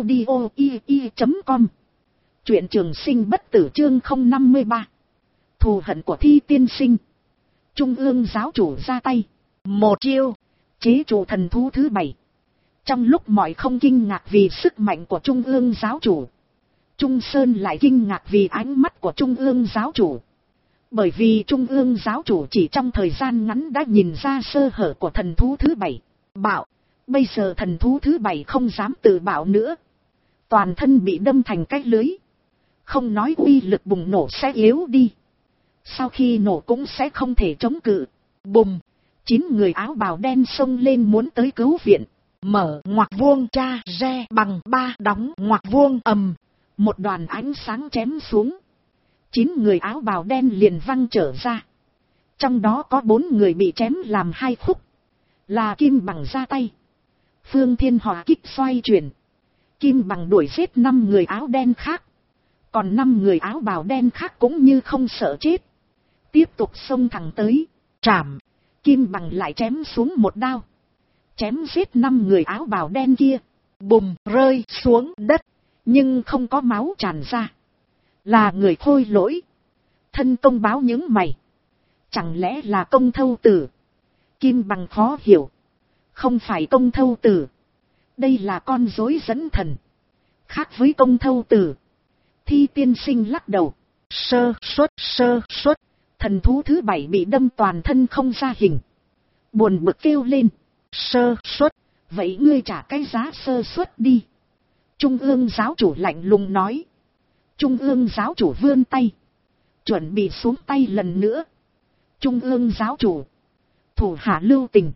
audio.com. Truyện Trường sinh bất tử chương 053. Thù hận của Thi tiên sinh. Trung ương giáo chủ ra tay, một chiêu chế trụ thần thú thứ 7. Trong lúc mọi không kinh ngạc vì sức mạnh của Trung ương giáo chủ, Trung Sơn lại kinh ngạc vì ánh mắt của Trung ương giáo chủ. Bởi vì Trung ương giáo chủ chỉ trong thời gian ngắn đã nhìn ra sơ hở của thần thú thứ 7. Bảo, bây giờ thần thú thứ 7 không dám tự bảo nữa. Toàn thân bị đâm thành cái lưới. Không nói uy lực bùng nổ sẽ yếu đi, sau khi nổ cũng sẽ không thể chống cự. Bùng, 9 người áo bào đen xông lên muốn tới cứu viện. Mở ngoặc vuông tra re bằng 3 đóng ngoặc vuông ầm. Một đoàn ánh sáng chém xuống. 9 người áo bào đen liền văng trở ra. Trong đó có 4 người bị chém làm 2 khúc. Là Kim Bằng ra tay. Phương Thiên hỏa kích xoay chuyển. Kim Bằng đuổi giết 5 người áo đen khác. Còn 5 người áo bào đen khác cũng như không sợ chết. Tiếp tục xông thẳng tới. Trảm. Kim Bằng lại chém xuống một đao. Chém giết 5 người áo bào đen kia. Bùm rơi xuống đất. Nhưng không có máu tràn ra. Là người khôi lỗi. Thân công báo những mày. Chẳng lẽ là Công Thâu Tử? Kim Bằng khó hiểu. Không phải Công Thâu Tử. Đây là con rối dẫn thần. Khác với Công Thâu Tử. Thi tiên sinh lắc đầu. Sơ suất. Thần thú thứ 7 bị đâm toàn thân không ra hình. Buồn bực kêu lên. Sơ suất. Vậy ngươi trả cái giá sơ suất đi. Trung ương giáo chủ lạnh lùng nói. Trung ương giáo chủ vươn tay. Chuẩn bị xuống tay lần nữa. Trung ương giáo chủ. Thủ hạ lưu tình.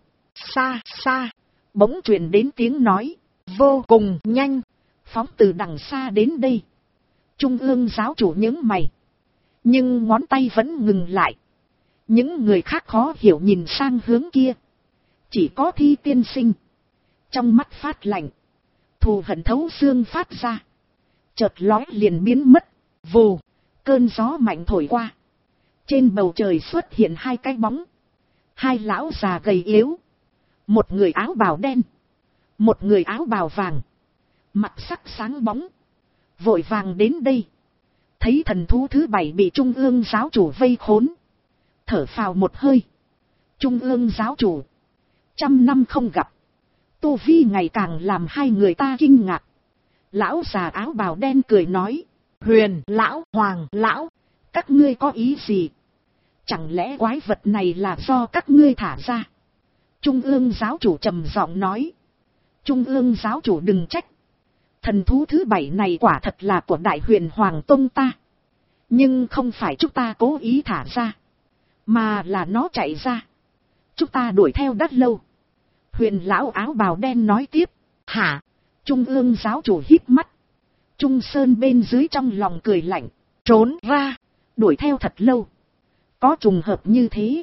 Xa. Bỗng truyền đến tiếng nói. Vô cùng nhanh. Phóng từ đằng xa đến đây. Trung ương giáo chủ nhướng mày. Nhưng ngón tay vẫn ngừng lại. Những người khác khó hiểu nhìn sang hướng kia. Chỉ có Thi tiên sinh. Trong mắt phát lạnh. Thù hận thấu xương phát ra. Chợt lóe liền biến mất. Vù. Cơn gió mạnh thổi qua. Trên bầu trời xuất hiện 2 cái bóng. 2 lão già gầy yếu. Một người áo bào đen. Một người áo bào vàng. Mặt sắc sáng bóng. Vội vàng đến đây. Thấy thần thú thứ 7 bị Trung ương giáo chủ vây khốn. Thở phào một hơi. Trung ương giáo chủ. 100 năm không gặp. Tu vi ngày càng làm hai người ta kinh ngạc. Lão già áo bào đen cười nói. Huyền lão, Hoàng lão, các ngươi có ý gì? Chẳng lẽ quái vật này là do các ngươi thả ra? Trung ương giáo chủ trầm giọng nói. Trung ương giáo chủ đừng trách. Thần thú thứ 7 này quả thật là của Đại Huyền Hoàng Tông ta. Nhưng không phải chúng ta cố ý thả ra. Mà là nó chạy ra. Chúng ta đuổi theo đã lâu. Huyền lão áo bào đen nói tiếp. Hả? Trung ương giáo chủ híp mắt. Trung Sơn bên dưới trong lòng cười lạnh. Trốn ra. Đuổi theo thật lâu. Có trùng hợp như thế.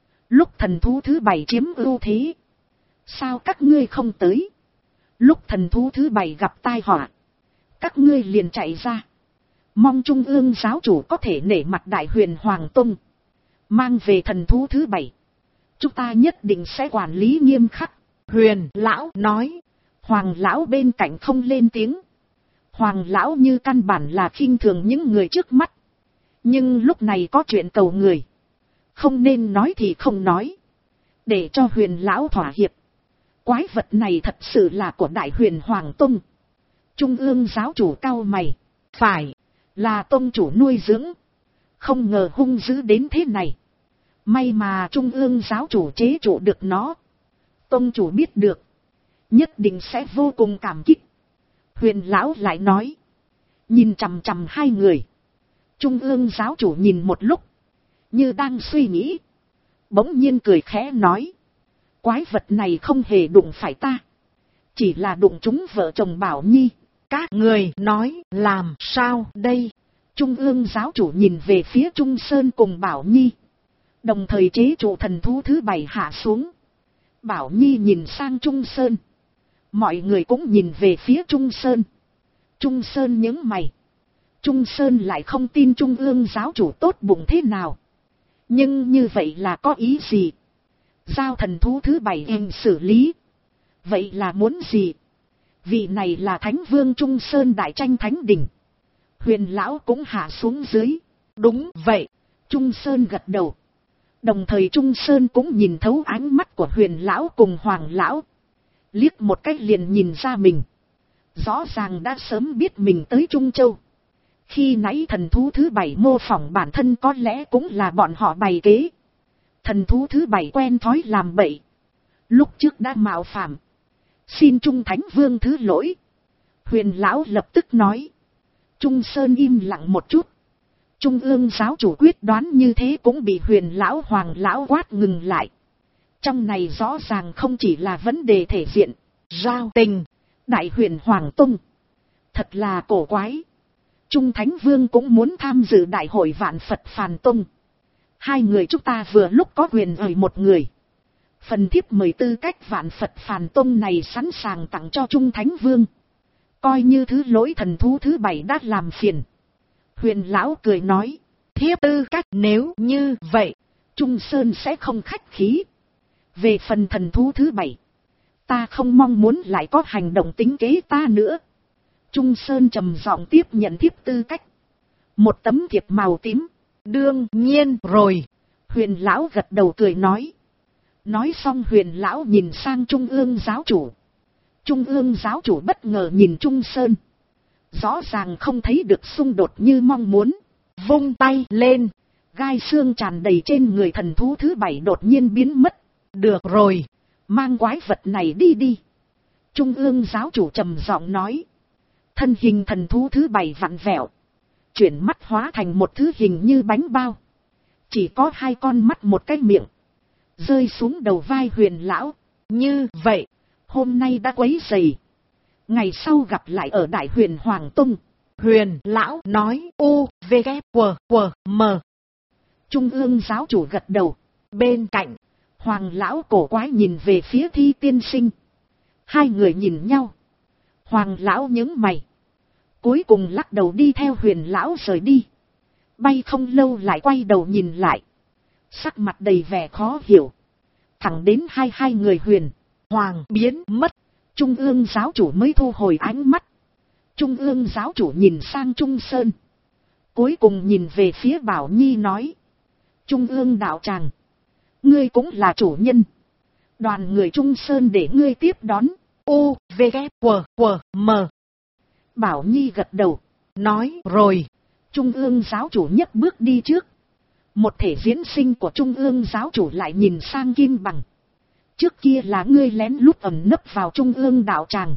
Lúc thần thú thứ 7 chiếm ưu thế. Sao các ngươi không tới? Lúc thần thú thứ 7 gặp tai họa. Các ngươi liền chạy ra. Mong Trung ương giáo chủ có thể nể mặt Đại Huyền Hoàng Tông. Mang về thần thú thứ 7. Chúng ta nhất định sẽ quản lý nghiêm khắc. Huyền lão nói. Hoàng lão bên cạnh không lên tiếng. Hoàng lão như căn bản là khinh thường những người trước mắt. Nhưng lúc này có chuyện cầu người. Không nên nói thì không nói. Để cho huyền lão thỏa hiệp. Quái vật này thật sự là của Đại Huyền Hoàng Tông. Trung ương giáo chủ cau mày. Phải. Là tông chủ nuôi dưỡng. Không ngờ hung dữ đến thế này. May mà Trung ương giáo chủ chế trụ được nó. Tông chủ biết được. Nhất định sẽ vô cùng cảm kích. Huyền lão lại nói. Nhìn chằm chằm hai người. Trung ương giáo chủ nhìn một lúc. Như đang suy nghĩ. Bỗng nhiên cười khẽ nói. Quái vật này không hề đụng phải ta. Chỉ là đụng chúng vợ chồng Bảo Nhi. Các người nói làm sao đây? Trung ương giáo chủ nhìn về phía Trung Sơn cùng Bảo Nhi. Đồng thời chế trụ thần thú thứ 7 hạ xuống. Bảo Nhi nhìn sang Trung Sơn. Mọi người cũng nhìn về phía Trung Sơn. Trung Sơn nhướng mày. Trung Sơn lại không tin Trung ương giáo chủ tốt bụng thế nào. Nhưng như vậy là có ý gì? Giao thần thú thứ 7 em xử lý. Vậy là muốn gì? Vị này là Thánh Vương Trung Sơn đại tranh thánh đỉnh. Huyền lão cũng hạ xuống dưới. Đúng vậy. Trung Sơn gật đầu. Đồng thời Trung Sơn cũng nhìn thấu ánh mắt của huyền lão cùng hoàng lão. Liếc một cách liền nhìn ra mình. Rõ ràng đã sớm biết mình tới Trung Châu. Khi nãy thần thú thứ 7 mô phỏng bản thân có lẽ cũng là bọn họ bày kế. Thần thú thứ 7 quen thói làm bậy. Lúc trước đã mạo phạm. Xin Trung Thánh Vương thứ lỗi. Huyền lão lập tức nói. Trung Sơn im lặng một chút. Trung ương giáo chủ quyết đoán như thế cũng bị huyền lão hoàng lão quát ngừng lại. Trong này rõ ràng không chỉ là vấn đề thể diện, giao tình, Đại Huyền Hoàng Tông. Thật là cổ quái. Trung Thánh Vương cũng muốn tham dự đại hội Vạn Phật Phàn Tông. Hai người chúng ta vừa lúc có quyền ời một người. Phần thiếp mời tư cách Vạn Phật Phàn Tông này sẵn sàng tặng cho Trung Thánh Vương. Coi như thứ lỗi thần thú thứ 7 đã làm phiền. Huyền lão cười nói. Thiếp tư cách nếu như vậy, Trung Sơn sẽ không khách khí. Về phần thần thú thứ 7, ta không mong muốn lại có hành động tính kế ta nữa. Trung Sơn trầm giọng tiếp nhận thiếp tư cách. Một tấm thiệp màu tím. Đương nhiên rồi. Huyền lão gật đầu cười nói. Nói xong huyền lão nhìn sang Trung ương giáo chủ. Trung ương giáo chủ bất ngờ nhìn Trung Sơn. Rõ ràng không thấy được xung đột như mong muốn. Vung tay lên. Gai xương tràn đầy trên người thần thú thứ 7 đột nhiên biến mất. Được rồi. Mang quái vật này đi đi. Trung ương giáo chủ trầm giọng nói. Thân hình thần thú thứ 7 vặn vẹo. Chuyển mắt hóa thành một thứ hình như bánh bao. Chỉ có 2 con mắt một cái miệng. Rơi xuống đầu vai huyền lão. Như vậy, hôm nay đã quấy rầy. Ngày sau gặp lại ở Đại Huyền Hoàng Tông. Huyền lão nói v g q m. Trung ương giáo chủ gật đầu. Bên cạnh, Hoàng lão cổ quái nhìn về phía Thi tiên sinh. Hai người nhìn nhau. Hoàng lão nhướng mày. Cuối cùng lắc đầu đi theo huyền lão rời đi. Bay không lâu lại quay đầu nhìn lại. Sắc mặt đầy vẻ khó hiểu. Thẳng đến hai người huyền, hoàng biến mất. Trung ương giáo chủ mới thu hồi ánh mắt. Trung ương giáo chủ nhìn sang Trung Sơn. Cuối cùng nhìn về phía Bảo Nhi nói. Trung ương đạo tràng. Ngươi cũng là chủ nhân. Đoàn người Trung Sơn để ngươi tiếp đón. V G q m. Bảo Nhi gật đầu. Nói rồi. Trung ương giáo chủ nhấc bước đi trước. Một thể diễn sinh của Trung ương giáo chủ lại nhìn sang Kim Bằng. Trước kia là ngươi lén lút ẩn nấp vào Trung ương đạo tràng.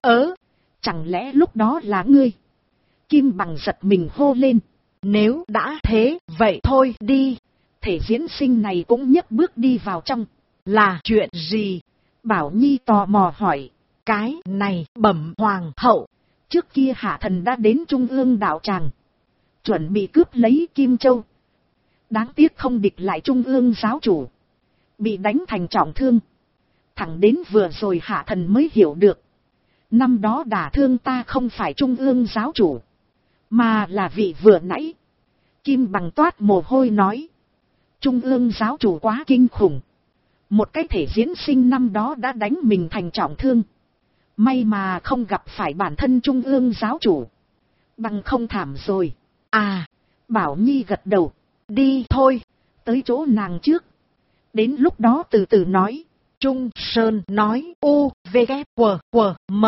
Chẳng lẽ lúc đó là ngươi? Kim Bằng giật mình hô lên. Nếu đã thế, vậy thôi đi. Thể diễn sinh này cũng nhấc bước đi vào trong. Là chuyện gì? Bảo Nhi tò mò hỏi. Cái này bẩm hoàng hậu. Trước kia hạ thần đã đến Trung ương đạo tràng. Chuẩn bị cướp lấy Kim Châu. Đáng tiếc không địch lại Trung ương giáo chủ. Bị đánh thành trọng thương. Thẳng đến vừa rồi hạ thần mới hiểu được. Năm đó đả thương ta không phải Trung ương giáo chủ. Mà là vị vừa nãy. Kim Bằng toát mồ hôi nói. Trung ương giáo chủ quá kinh khủng. Một cái thể diễn sinh năm đó đã đánh mình thành trọng thương. May mà không gặp phải bản thân Trung ương giáo chủ. Bằng không thảm rồi. Bảo Nhi gật đầu. Đi thôi. Tới chỗ nàng trước. Đến lúc đó từ từ nói. Trung Sơn nói v g q m.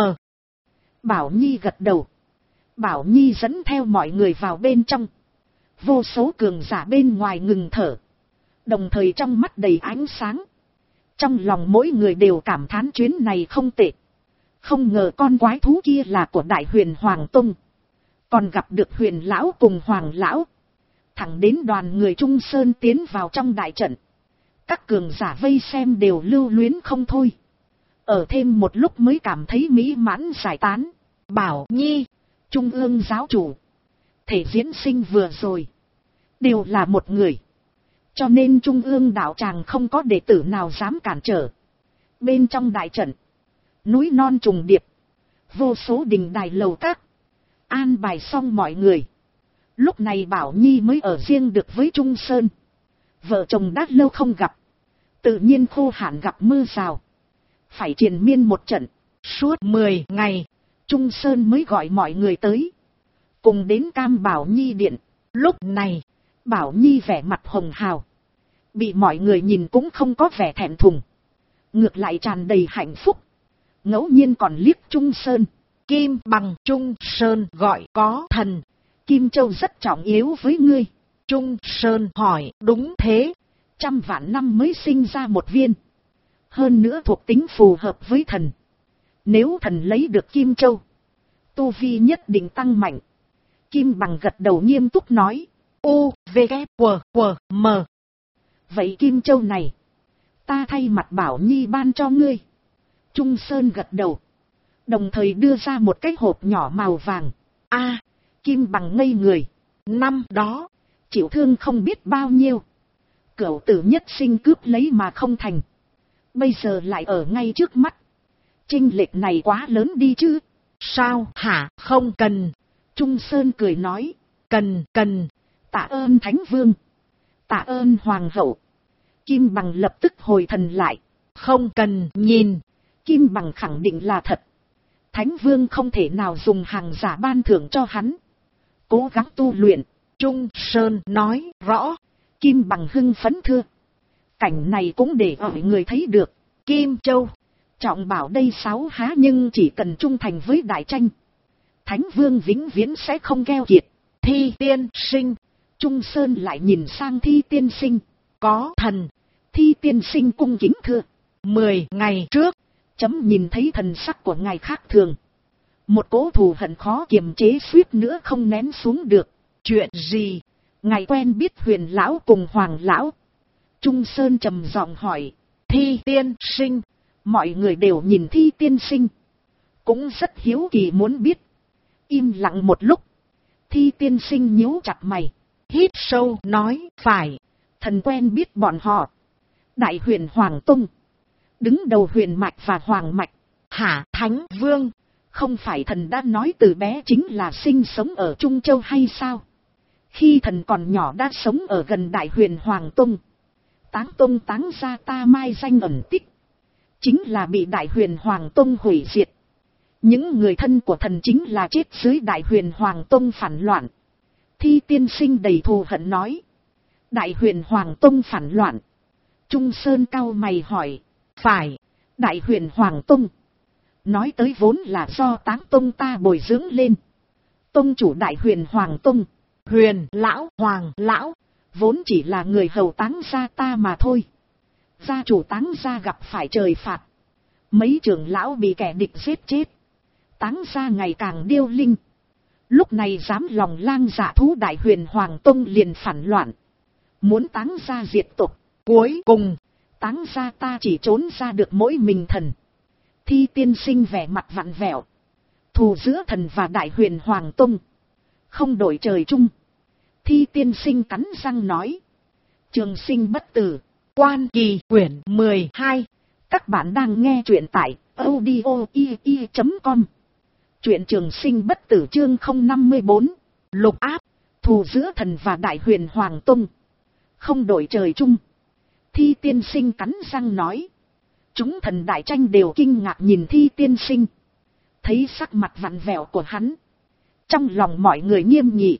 Bảo Nhi gật đầu. Bảo Nhi dẫn theo mọi người vào bên trong. Vô số cường giả bên ngoài ngừng thở. Đồng thời trong mắt đầy ánh sáng. Trong lòng mỗi người đều cảm thán chuyến này không tệ. Không ngờ con quái thú kia là của Đại Huyền Hoàng Tông. Còn gặp được huyền lão cùng hoàng lão. Thẳng đến đoàn người Trung Sơn tiến vào trong đại trận. Các cường giả vây xem đều lưu luyến không thôi. Ở thêm một lúc mới cảm thấy mỹ mãn giải tán. Bảo Nhi, Trung ương giáo chủ. Thể diễn sinh vừa rồi. Đều là một người. Cho nên Trung ương đạo tràng không có đệ tử nào dám cản trở. Bên trong đại trận. Núi non trùng điệp. Vô số đình đài lầu các. An bài xong mọi người. Lúc này Bảo Nhi mới ở riêng được với Trung Sơn. Vợ chồng đã lâu không gặp. Tự nhiên khô hạn gặp mưa rào. Phải triền miên một trận. Suốt 10 ngày. Trung Sơn mới gọi mọi người tới. Cùng đến Cam Bảo Nhi điện. Lúc này. Bảo Nhi vẻ mặt hồng hào. Bị mọi người nhìn cũng không có vẻ thẹn thùng. Ngược lại tràn đầy hạnh phúc. Ngẫu nhiên còn liếc Trung Sơn. Kim Bằng. Trung Sơn gọi có thần. Kim Châu rất trọng yếu với ngươi. Trung Sơn hỏi. Đúng thế. 100 vạn năm mới sinh ra một viên. Hơn nữa thuộc tính phù hợp với thần. Nếu thần lấy được Kim Châu, tu vi nhất định tăng mạnh. Kim Bằng gật đầu nghiêm túc nói. V G q m. Vậy Kim Châu này, Ta thay mặt Bảo Nhi ban cho ngươi. Trung Sơn gật đầu. Đồng thời đưa ra một cái hộp nhỏ màu vàng. Kim Bằng ngây người. Năm đó, chịu thương không biết bao nhiêu. Cửu tử nhất sinh cướp lấy mà không thành. Bây giờ lại ở ngay trước mắt. Chênh lệch này quá lớn đi chứ. Sao hả? Không cần. Trung Sơn cười nói. Cần. Tạ ơn Thánh Vương. Tạ ơn Hoàng hậu. Kim Bằng lập tức hồi thần lại. Không cần nhìn. Kim Bằng khẳng định là thật. Thánh Vương không thể nào dùng hàng giả ban thưởng cho hắn. Cố gắng tu luyện. Trung Sơn nói rõ. Kim Bằng hưng phấn thưa. Cảnh này cũng để mọi người thấy được. Kim Châu. Trọng bảo đây sáu há nhưng chỉ cần trung thành với Đại Tranh. Thánh Vương vĩnh viễn sẽ không keo kiệt. Thi tiên sinh. Trung Sơn lại nhìn sang Thi tiên sinh. Có thần. Thi tiên sinh cung kính thưa. 10 ngày trước. Chấm nhìn thấy thần sắc của ngài khác thường. Một cỗ thù hận khó kiềm chế suýt nữa không nén xuống được. Chuyện gì? Ngài quen biết Huyền lão cùng Hoàng lão. Trung Sơn trầm giọng hỏi. Thi tiên sinh. Mọi người đều nhìn Thi tiên sinh. Cũng rất hiếu kỳ muốn biết. Im lặng một lúc. Thi tiên sinh nhíu chặt mày. Hít sâu nói. Phải. Thần quen biết bọn họ. Đại Huyền Hoàng Tông. Đứng đầu Huyền Mạch và Hoàng Mạch. Hả? Thánh Vương. Không phải thần đã nói từ bé chính là sinh sống ở Trung Châu hay sao? Khi thần còn nhỏ đã sống ở gần Đại Huyền Hoàng Tông. Táng Tông táng ra ta mai danh ẩn tích. Chính là bị Đại Huyền Hoàng Tông hủy diệt. Những người thân của thần chính là chết dưới Đại Huyền Hoàng Tông phản loạn. Thi tiên sinh đầy thù hận nói. Đại Huyền Hoàng Tông phản loạn. Trung Sơn cau mày hỏi. Phải. Đại Huyền Hoàng Tông. Nói tới vốn là do Táng Tông ta bồi dưỡng lên. Tông chủ Đại Huyền Hoàng Tông. Huyền lão, Hoàng lão. Vốn chỉ là người hầu Táng gia ta mà thôi. Gia chủ Táng gia gặp phải trời phạt. Mấy trưởng lão bị kẻ địch giết chết. Táng gia ngày càng điêu linh. Lúc này dám lòng lang dạ thú Đại Huyền Hoàng Tông liền phản loạn. Muốn Táng gia diệt tộc. Cuối cùng, Táng gia ta chỉ trốn ra được mỗi mình thần. Thi tiên sinh vẻ mặt vặn vẹo. Thù giữa thần và Đại Huyền Hoàng Tông. Không đổi trời chung. Thi tiên sinh cắn răng nói. Trường sinh bất tử. Quan Kỳ quyển 12. Các bạn đang nghe truyện tại audio.com. Truyện Trường Sinh Bất Tử chương 054. Lục áp. Thù giữa thần và Đại Huyền Hoàng Tông. Không đổi trời chung. Thi tiên sinh cắn răng nói. Chúng thần Đại Tranh đều kinh ngạc nhìn Thi tiên sinh. Thấy sắc mặt vặn vẹo của hắn. Trong lòng mọi người nghiêm nghị.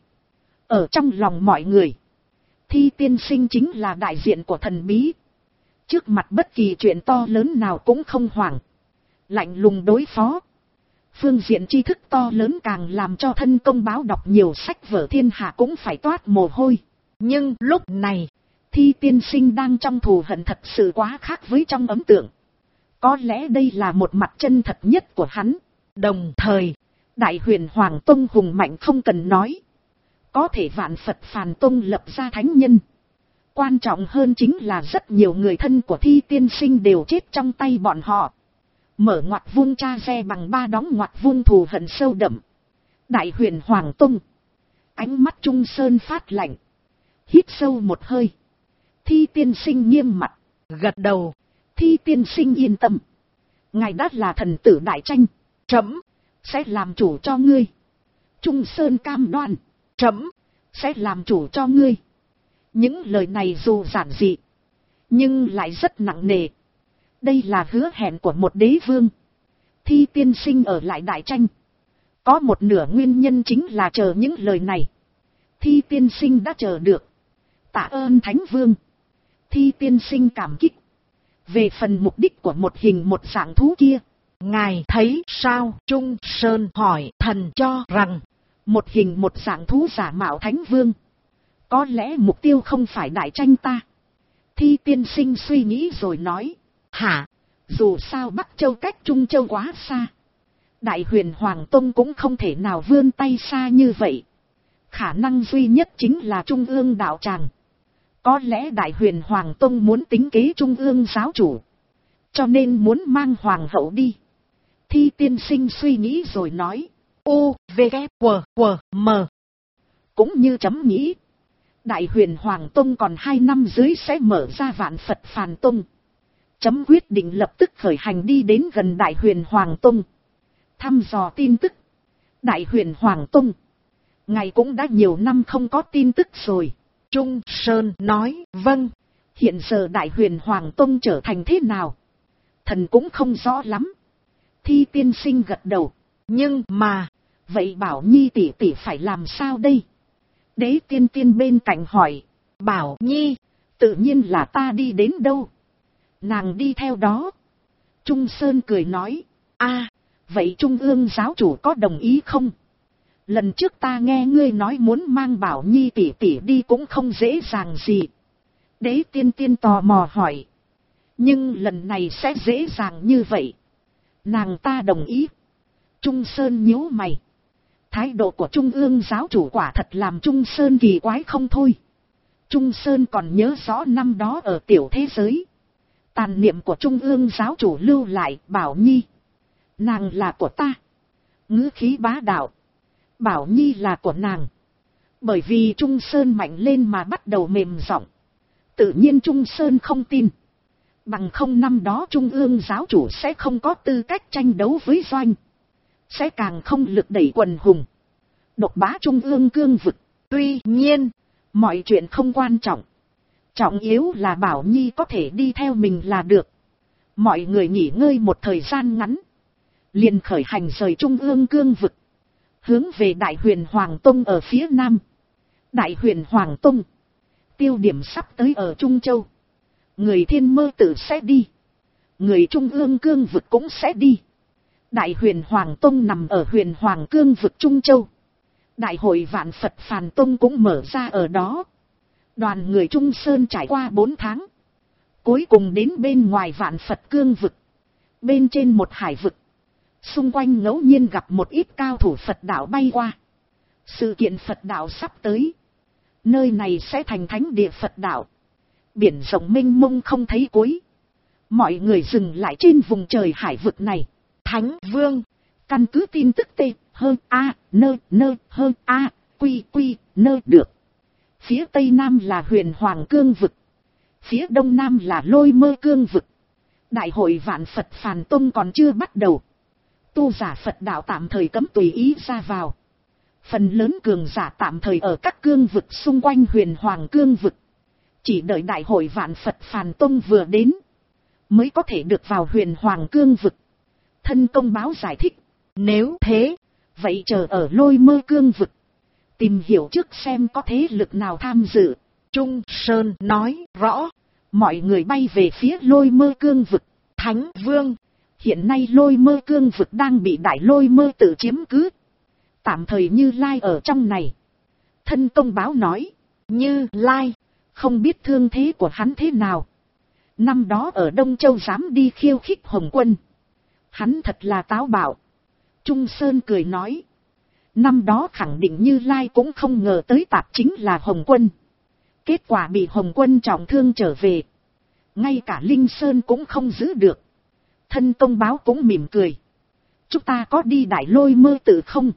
Ở trong lòng mọi người. Thi tiên sinh chính là đại diện của thần bí. Trước mặt bất kỳ chuyện to lớn nào cũng không hoảng. Lạnh lùng đối phó. Phương diện tri thức to lớn càng làm cho thân công báo đọc nhiều sách vở thiên hạ cũng phải toát mồ hôi. Nhưng lúc này, Thi tiên sinh đang trong thù hận thật sự quá khác với trong ấn tượng. Có lẽ đây là một mặt chân thật nhất của hắn. Đồng thời, Đại Huyền Hoàng Tông hùng mạnh không cần nói. Có thể vạn Phật Phàn Tông lập ra thánh nhân. Quan trọng hơn chính là rất nhiều người thân của Thi tiên sinh đều chết trong tay bọn họ. Mở ngoặt vuông cha xe bằng ba đóng ngoặt vuông thù hận sâu đậm. Đại Huyền Hoàng Tông. Ánh mắt Trung Sơn phát lạnh. Hít sâu một hơi. Thi tiên sinh nghiêm mặt. Gật đầu. Thi tiên sinh yên tâm. Ngài đã là thần tử Đại Tranh. Trẫm sẽ làm chủ cho ngươi. Trung Sơn cam đoan. Trẫm sẽ làm chủ cho ngươi. Những lời này dù giản dị, nhưng lại rất nặng nề. Đây là hứa hẹn của một đế vương. Thi tiên sinh ở lại Đại Tranh. Có một nửa nguyên nhân chính là chờ những lời này. Thi tiên sinh đã chờ được. Tạ ơn Thánh Vương. Thi tiên sinh cảm kích. Về phần mục đích của một hình một dạng thú kia, ngài thấy sao? Trung Sơn hỏi. Thần cho rằng một hình một dạng thú giả mạo Thánh Vương. Có lẽ mục tiêu không phải Đại Tranh ta. Thi tiên sinh suy nghĩ rồi nói. Hả? Dù sao Bắc Châu cách Trung Châu quá xa. Đại Huyền Hoàng Tông cũng không thể nào vươn tay xa như vậy. Khả năng duy nhất chính là Trung ương đạo tràng. Có lẽ Đại Huyền Hoàng Tông muốn tính kế Trung ương giáo chủ, cho nên muốn mang hoàng hậu đi. Thi tiên sinh suy nghĩ rồi nói. U, V, K, W, W, M. Cũng như chấm nghĩ. Đại Huyền Hoàng Tông còn 2 năm dưới sẽ mở ra Vạn Phật Phàn Tông. Chấm quyết định lập tức khởi hành đi đến gần Đại Huyền Hoàng Tông, thăm dò tin tức. Đại Huyền Hoàng Tông, ngài cũng đã nhiều năm không có tin tức rồi. Trung Sơn nói, vâng. Hiện giờ Đại Huyền Hoàng Tông trở thành thế nào, thần cũng không rõ lắm. Thi tiên sinh gật đầu. Nhưng mà, vậy Bảo Nhi tỷ tỷ phải làm sao đây? Đế tiên tiên bên cạnh hỏi. Bảo Nhi, tự nhiên là ta đi đến đâu, nàng đi theo đó. Trung Sơn cười nói. A, vậy Trung ương giáo chủ có đồng ý không? Lần trước ta nghe ngươi nói muốn mang Bảo Nhi tỷ tỷ đi cũng không dễ dàng gì. Đế tiên tiên tò mò hỏi. Nhưng lần này sẽ dễ dàng như vậy? Nàng ta đồng ý. Trung Sơn nhíu mày. Thái độ của Trung ương giáo chủ quả thật làm Trung Sơn kỳ quái không thôi. Trung Sơn còn nhớ rõ năm đó ở tiểu thế giới, tàn niệm của Trung ương giáo chủ lưu lại. Bảo Nhi, nàng là của ta. Ngữ khí bá đạo. Bảo Nhi là của nàng. Bởi vì Trung Sơn mạnh lên mà bắt đầu mềm giọng. Tự nhiên Trung Sơn không tin. Bằng không năm đó Trung ương giáo chủ sẽ không có tư cách tranh đấu với Doanh, sẽ càng không lực đẩy quần hùng, độc bá Trung ương cương vực. Tuy nhiên, mọi chuyện không quan trọng. Trọng yếu là Bảo Nhi có thể đi theo mình là được. Mọi người nghỉ ngơi một thời gian ngắn, liền khởi hành rời Trung ương cương vực, hướng về Đại Huyền Hoàng Tông ở phía nam. Đại Huyền Hoàng Tông, tiêu điểm sắp tới ở Trung Châu. Người Thiên Mơ Tự sẽ đi, người Trung ương cương vực cũng sẽ đi. Đại Huyền Hoàng Tông nằm ở Huyền Hoàng cương vực Trung Châu. Đại hội Vạn Phật Phàn Tông cũng mở ra ở đó. Đoàn người Trung Sơn trải qua 4 tháng, cuối cùng đến bên ngoài Vạn Phật cương vực, bên trên một hải vực. Xung quanh ngẫu nhiên gặp một ít cao thủ Phật đạo bay qua. Sự kiện Phật đạo sắp tới, nơi này sẽ thành thánh địa Phật đạo. Biển rộng mênh mông không thấy cuối. Mọi người dừng lại trên vùng trời hải vực này. Thánh Vương, căn cứ tin tức T, hơn A, nơ, hơn A, quy, nơ được. Phía tây nam là Huyền Hoàng cương vực, phía đông nam là Lôi Mơ cương vực. Đại hội Vạn Phật Phàn Tông còn chưa bắt đầu. Tu giả Phật đạo tạm thời cấm tùy ý ra vào. Phần lớn cường giả tạm thời ở các cương vực xung quanh Huyền Hoàng cương vực. Chỉ đợi Đại hội Vạn Phật Phàn Tông vừa đến, mới có thể được vào Huyền Hoàng cương vực. Thân công báo giải thích. Nếu thế, vậy chờ ở Lôi Mơ cương vực, tìm hiểu trước xem có thế lực nào tham dự. Trung Sơn nói rõ. Mọi người bay về phía Lôi Mơ cương vực. Thánh Vương, hiện nay Lôi Mơ cương vực đang bị Đại Lôi Mơ Tự chiếm cứ. Tạm thời Như Lai ở trong này. Thân công báo nói. Như Lai, không biết thương thế của hắn thế nào. Năm đó ở Đông Châu dám đi khiêu khích Hồng Quân, hắn thật là táo bạo. Trung Sơn cười nói. Năm đó khẳng định Như Lai cũng không ngờ tới tạp chính là Hồng Quân. Kết quả bị Hồng Quân trọng thương trở về. Ngay cả Linh Sơn cũng không giữ được. Thân công báo cũng mỉm cười. Chúng ta có đi Đại Lôi Mơ Tự không?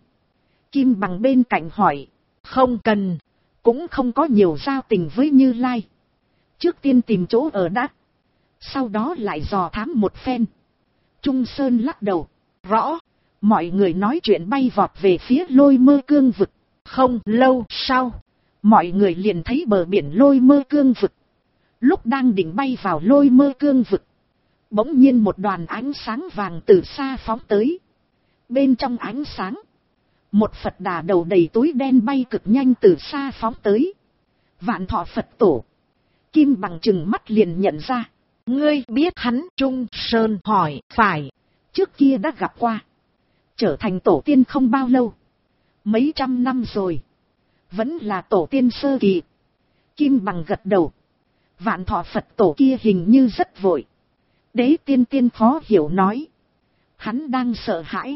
Kim Bằng bên cạnh hỏi. Không cần, cũng không có nhiều giao tình với Như Lai. Trước tiên tìm chỗ ở đã, sau đó lại dò thám một phen. Trung Sơn lắc đầu. Rõ. Mọi người nói chuyện bay vọt về phía Lôi Mơ cương vực. Không lâu sau, mọi người liền thấy bờ biển Lôi Mơ cương vực. Lúc đang định bay vào Lôi Mơ cương vực, bỗng nhiên một đoàn ánh sáng vàng từ xa phóng tới. Bên trong ánh sáng, một Phật Đà đầu đầy túi đen bay cực nhanh từ xa phóng tới. Vạn Thọ Phật Tổ. Kim Bằng trừng mắt liền nhận ra. Ngươi biết hắn? Trung Sơn hỏi. Phải, trước kia đã gặp qua. Trở thành tổ tiên không bao lâu, mấy trăm năm rồi, vẫn là tổ tiên sơ kỳ. Kim Bằng gật đầu. Vạn Thọ Phật Tổ kia hình như rất vội. Đế tiên tiên khó hiểu nói. Hắn đang sợ hãi,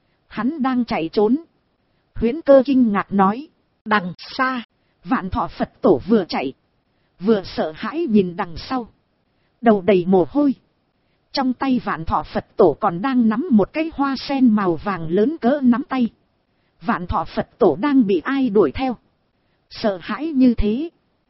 hắn đang chạy trốn. Huyễn Cơ kinh ngạc nói. Đằng xa, Vạn Thọ Phật Tổ vừa chạy, vừa sợ hãi nhìn đằng sau, đầu đầy mồ hôi. Trong tay Vạn Thọ Phật Tổ còn đang nắm một cái hoa sen màu vàng lớn cỡ nắm tay. Vạn Thọ Phật Tổ đang bị ai đuổi theo. Sợ hãi như thế.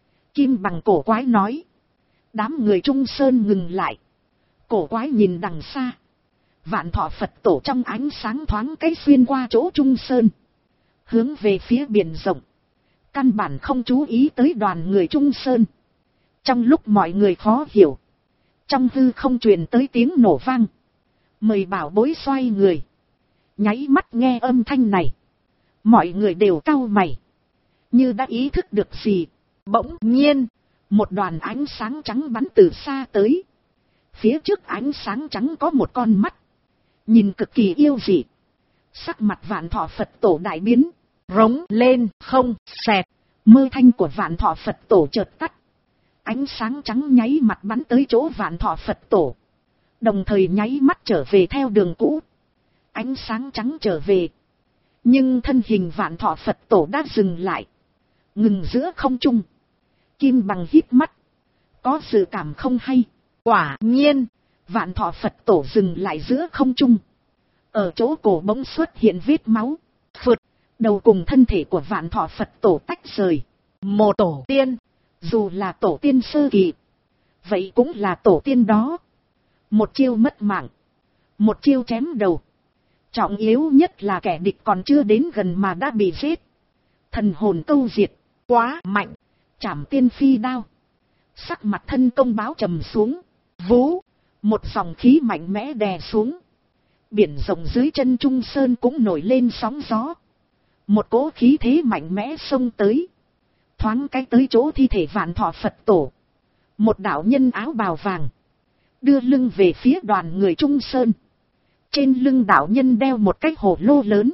Kim Bằng cổ quái nói. Đám người Trung Sơn ngừng lại. Cổ quái nhìn đằng xa. Vạn Thọ Phật Tổ trong ánh sáng thoáng cái xuyên qua chỗ Trung Sơn, hướng về phía biển rộng. Căn bản không chú ý tới đoàn người Trung Sơn. Trong lúc mọi người khó hiểu, trong hư không truyền tới tiếng nổ vang. Mời bảo bối xoay người. Nháy mắt nghe âm thanh này, mọi người đều cau mày, như đã ý thức được gì. Bỗng nhiên, một đoàn ánh sáng trắng bắn từ xa tới. Phía trước ánh sáng trắng có một con mắt, nhìn cực kỳ yêu dị. Sắc mặt Vạn Thọ Phật Tổ đại biến, rống lên không xẹt. Mơ thanh của Vạn Thọ Phật Tổ chợt tắt. Ánh sáng trắng nháy mặt bắn tới chỗ Vạn Thọ Phật Tổ, đồng thời nháy mắt trở về theo đường cũ. Ánh sáng trắng trở về, nhưng thân hình Vạn Thọ Phật Tổ đã dừng lại, ngừng giữa không trung. Kim Bằng hít mắt, có dự cảm không hay. Quả nhiên, Vạn Thọ Phật Tổ dừng lại giữa không trung. Ở chỗ cổ bỗng xuất hiện vết máu. Phượt, đầu cùng thân thể của Vạn Thọ Phật Tổ tách rời. Một tổ tiên, dù là tổ tiên sơ kỳ, vậy cũng là tổ tiên đó. Một chiêu mất mạng, một chiêu chém đầu. Trọng yếu nhất là kẻ địch còn chưa đến gần mà đã bị giết. Thần hồn câu diệt, quá mạnh. Trảm tiên phi đao. Sắc mặt Thân Công Báo trầm xuống. Vú, một dòng khí mạnh mẽ đè xuống. Biển rộng dưới chân Trung Sơn cũng nổi lên sóng gió. Một cỗ khí thế mạnh mẽ xông tới, thoáng cái tới chỗ thi thể Vạn Thọ Phật Tổ. Một đạo nhân áo bào vàng, đưa lưng về phía đoàn người Trung Sơn. Trên lưng đạo nhân đeo một cái hồ lô lớn.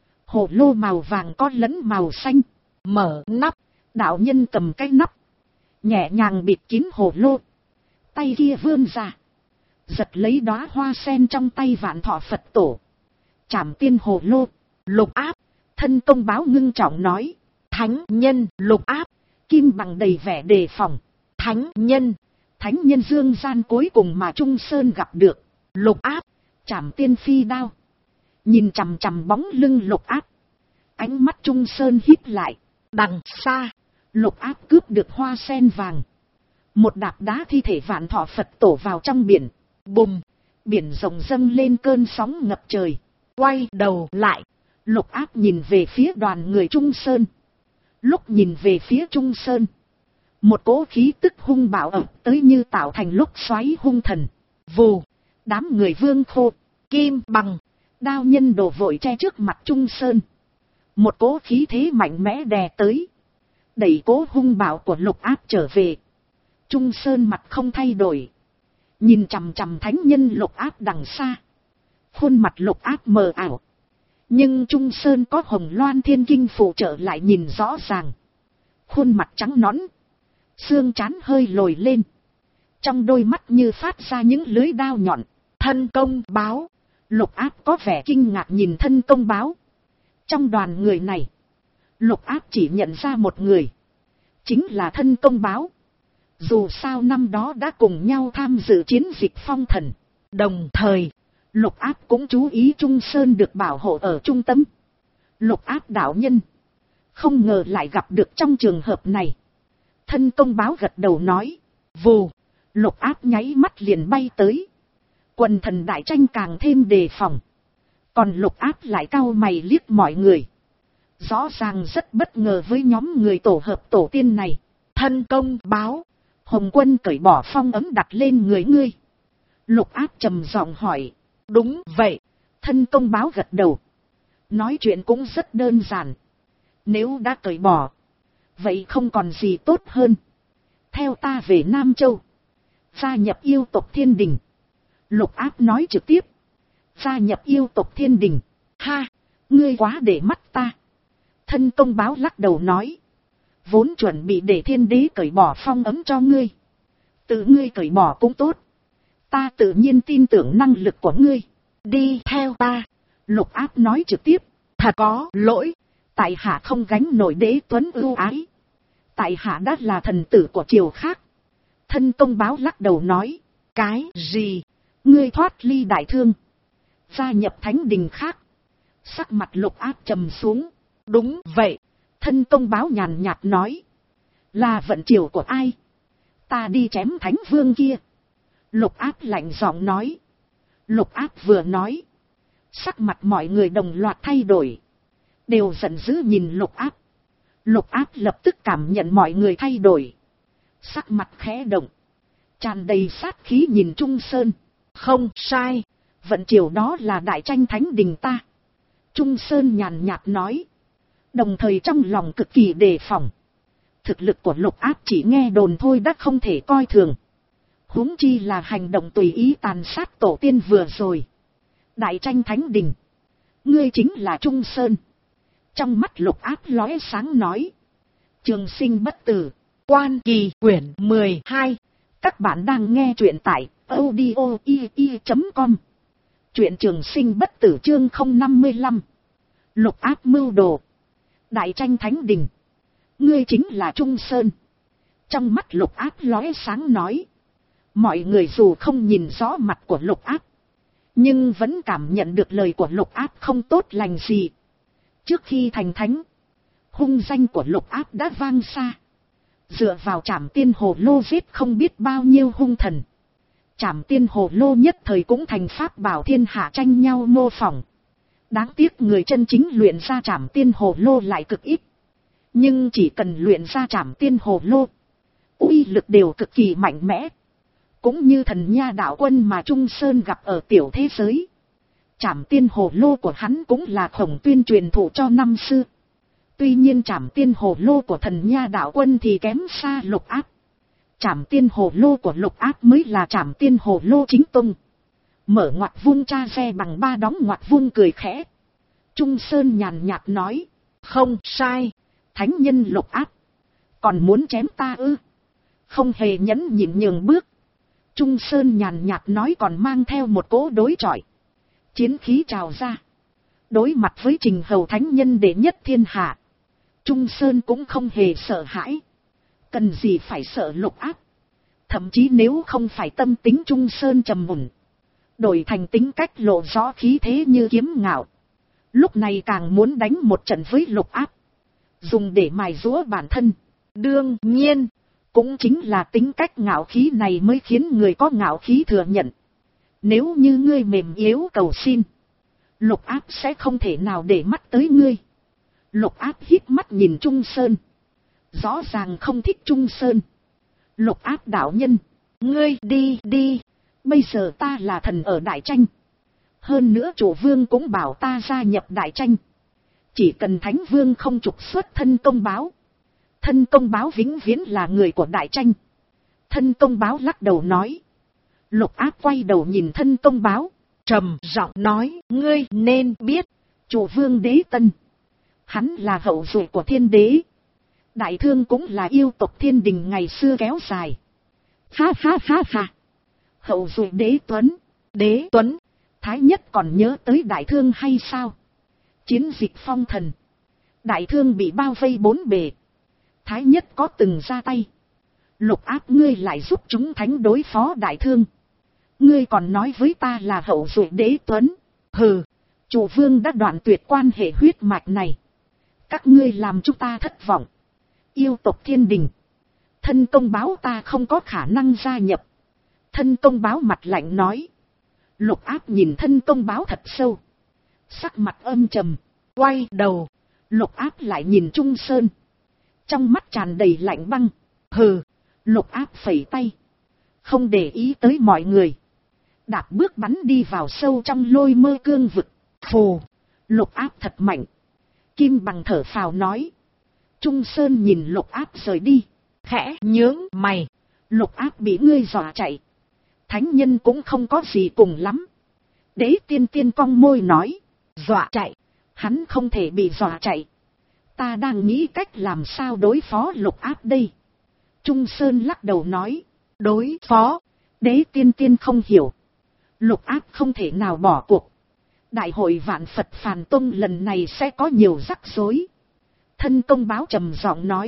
Hồ lô màu vàng có lẫn màu xanh. Mở nắp, đạo nhân cầm cái nắp, nhẹ nhàng bịt kín hồ lô. Tay kia vươn ra, giật lấy đóa hoa sen trong tay Vạn Thọ Phật Tổ. Trảm tiên hồ lô, Lục Áp. Thân Công Báo ngưng trọng nói. Thánh nhân Lục Áp. Kim Bằng đầy vẻ đề phòng. Thánh nhân dương gian cuối cùng mà Trung Sơn gặp được. Lục Áp, Trảm tiên phi đao. Nhìn chằm chằm bóng lưng Lục Áp, ánh mắt Trung Sơn híp lại. Đằng xa, Lục Áp cướp được hoa sen vàng, một đạp đá thi thể Vạn Thọ Phật Tổ vào trong biển. Bùm, biển rộng dâng lên cơn sóng ngập trời. Quay đầu lại, Lục Áp nhìn về phía đoàn người Trung Sơn. Lúc nhìn về phía Trung Sơn, một cỗ khí tức hung bạo ập tới như tạo thành lốc xoáy hung thần. Vù, đám người Vương Khô, Kim Bằng, Đao Nhân đổ vội che trước mặt Trung Sơn. Một cỗ khí thế mạnh mẽ đè tới, đẩy cỗ hung bạo của Lục Áp trở về. Trung Sơn mặt không thay đổi, nhìn chằm chằm thánh nhân Lục Áp đằng xa. Khuôn mặt Lục Áp mờ ảo, nhưng Trung Sơn có Hồng Loan Thiên Kinh phụ trợ lại nhìn rõ ràng. Khuôn mặt trắng nõn, xương trán hơi lồi lên, trong đôi mắt như phát ra những lưới đao nhọn. Thân Công Báo. Lục Áp có vẻ kinh ngạc nhìn Thân Công Báo. Trong đoàn người này, Lục Áp chỉ nhận ra một người, chính là Thân Công Báo. Dù sao năm đó đã cùng nhau tham dự chiến dịch phong thần. Đồng thời, Lục Áp cũng chú ý Trung Sơn được bảo hộ ở trung tâm. Lục Áp đạo nhân, không ngờ lại gặp được trong trường hợp này. Thân Công Báo gật đầu nói. Vù, Lục Áp nháy mắt liền bay tới. Quần thần đại tranh càng thêm đề phòng. Còn Lục Áp lại cau mày liếc mọi người. Rõ ràng rất bất ngờ với nhóm người tổ hợp tổ tiên này. Thân Công Báo, Hồng Quân cởi bỏ phong ấm đặt lên người ngươi. Lục Áp trầm giọng hỏi. Đúng vậy. Thân Công Báo gật đầu. Nói chuyện cũng rất đơn giản. Nếu đã cởi bỏ, vậy không còn gì tốt hơn. Theo ta về Nam Châu, gia nhập yêu tộc Thiên Đình. Lục Áp nói trực tiếp. Gia nhập yêu tộc Thiên Đình? Ha, ngươi quá để mắt ta. Thân Công Báo lắc đầu nói. Vốn chuẩn bị để Thiên Đế cởi bỏ phong ấm cho ngươi. Tự ngươi cởi bỏ cũng tốt. Ta tự nhiên tin tưởng năng lực của ngươi. Đi theo ta. Lục Áp nói trực tiếp. Thật có lỗi, tại hạ không gánh nổi Đế Tuấn ưu ái. tại hạ đã là thần tử của triều khác. Thân công báo lắc đầu nói, cái gì, ngươi thoát ly đại thương, gia nhập thánh đình khác. Sắc mặt Lục Áp trầm xuống. Đúng vậy, thân công báo nhàn nhạt nói, là vận triều của ai, ta đi chém thánh vương kia. Lục Áp lạnh giọng nói. Lục Áp vừa nói, sắc mặt mọi người đồng loạt thay đổi, đều giận dữ nhìn Lục Áp. Lục Áp lập tức cảm nhận mọi người thay đổi, sắc mặt khẽ động, tràn đầy sát khí nhìn Trung Sơn. Không sai, vận triều đó là đại tranh thánh đình ta. Trung Sơn nhàn nhạt nói, đồng thời trong lòng cực kỳ đề phòng. Thực lực của Lục Áp chỉ nghe đồn thôi đã không thể coi thường, huống chi là hành động tùy ý tàn sát tổ tiên vừa rồi. Đại tranh thánh đình, ngươi chính là Trung Sơn. Trong mắt Lục Áp lóe sáng nói, trường sinh bất tử, Quan Kỳ quyển 12. Các bạn đang nghe truyện tại audio.com. Truyện trường sinh bất tử chương 055. Lục Áp mưu đồ. Đại tranh thánh đình, ngươi chính là Trung Sơn. Trong mắt Lục Áp lóe sáng nói. Mọi người dù không nhìn rõ mặt của Lục Áp, nhưng vẫn cảm nhận được lời của Lục Áp không tốt lành gì. Trước khi thành thánh, hung danh của Lục Áp đã vang xa. Dựa vào Trảm Tiên Hồ Lô giết không biết bao nhiêu hung thần. Trảm Tiên Hồ Lô nhất thời cũng thành pháp bảo thiên hạ tranh nhau mô phỏng. Đáng tiếc người chân chính luyện ra Trảm Tiên Hồ Lô lại cực ít. Nhưng chỉ cần luyện ra Trảm Tiên Hồ Lô, uy lực đều cực kỳ mạnh mẽ. Cũng như thần nha đạo quân mà Trung Sơn gặp ở tiểu thế giới. Trảm Tiên Hồ Lô của hắn cũng là Khổng Tuyên truyền thụ cho năm xưa. Tuy nhiên Trảm Tiên Hồ Lô của thần nha đạo quân thì kém xa Lục Áp. Trảm Tiên Hồ Lô của Lục Áp mới là Trảm Tiên Hồ Lô chính tông. Mở ngoặt vung tra xe bằng ba đóng ngoặt vung cười khẽ. Trung Sơn nhàn nhạt nói, không sai, thánh nhân Lục Áp, còn muốn chém ta ư? Không hề nhẫn nhịn nhường bước. Trung Sơn nhàn nhạt nói còn mang theo một cỗ đối chọi. Chiến khí trào ra. Đối mặt với Trình Hầu thánh nhân đệ nhất thiên hạ, Trung Sơn cũng không hề sợ hãi. Cần gì phải sợ Lục Áp. Thậm chí nếu không phải tâm tính Trung Sơn trầm mùn, đổi thành tính cách lộ rõ khí thế như kiếm ngạo, lúc này càng muốn đánh một trận với Lục Áp, dùng để mài giũa bản thân. Đương nhiên, cũng chính là tính cách ngạo khí này mới khiến người có ngạo khí thừa nhận. Nếu như ngươi mềm yếu cầu xin, Lục Áp sẽ không thể nào để mắt tới ngươi. Lục Áp hít mắt nhìn Trung Sơn, rõ ràng không thích Trung Sơn. Lục Áp đạo nhân, ngươi đi đi, bây giờ ta là thần ở đại tranh. Hơn nữa chủ vương cũng bảo ta gia nhập đại tranh. Chỉ cần thánh vương không trục xuất thân công báo, thân công báo vĩnh viễn là người của đại tranh. Thân công báo lắc đầu nói. Lục Áp quay đầu nhìn thân công báo, trầm giọng nói, ngươi nên biết, chủ vương Đế Tân, hắn là hậu duệ của thiên đế. Đại thương cũng là yêu tộc thiên đình ngày xưa kéo dài. Ha ha ha ha. Hậu duệ Đế Tuấn. Đế Tuấn, Thái Nhất còn nhớ tới đại thương hay sao? Chiến dịch phong thần, đại thương bị bao vây bốn bề, Thái Nhất có từng ra tay. Lục Áp ngươi lại giúp chúng thánh đối phó đại thương. Ngươi còn nói với ta là hậu duệ Đế Tuấn. Hừ, chủ vương đã đoạn tuyệt quan hệ huyết mạch này. Các ngươi làm chúng ta thất vọng. Yêu tộc thiên đình, thân công báo ta không có khả năng gia nhập. Thân công báo mặt lạnh nói. Lục Áp nhìn thân công báo thật sâu, sắc mặt âm trầm, quay đầu. Lục Áp lại nhìn Trung Sơn, trong mắt tràn đầy lạnh băng. Hừ. Lục Áp phẩy tay, không để ý tới mọi người, đạp bước bắn đi vào sâu trong lôi mơ cương vực. Phù. Lục Áp thật mạnh. Kim Bằng thở phào nói. Trung Sơn nhìn Lục Áp rời đi, khẽ nhướng mày. Lục Áp bị ngươi dọa chạy, thánh nhân cũng không có gì cùng lắm. Đế Tiên Tiên cong môi nói. Dọa chạy? Hắn không thể bị dọa chạy. Ta đang nghĩ cách làm sao đối phó Lục Áp đây. Trung Sơn lắc đầu nói. Đối phó? Đế Tiên Tiên không hiểu. Lục Áp không thể nào bỏ cuộc. Đại hội Vạn Phật Phàn Tông lần này sẽ có nhiều rắc rối. Thân công báo trầm giọng nói.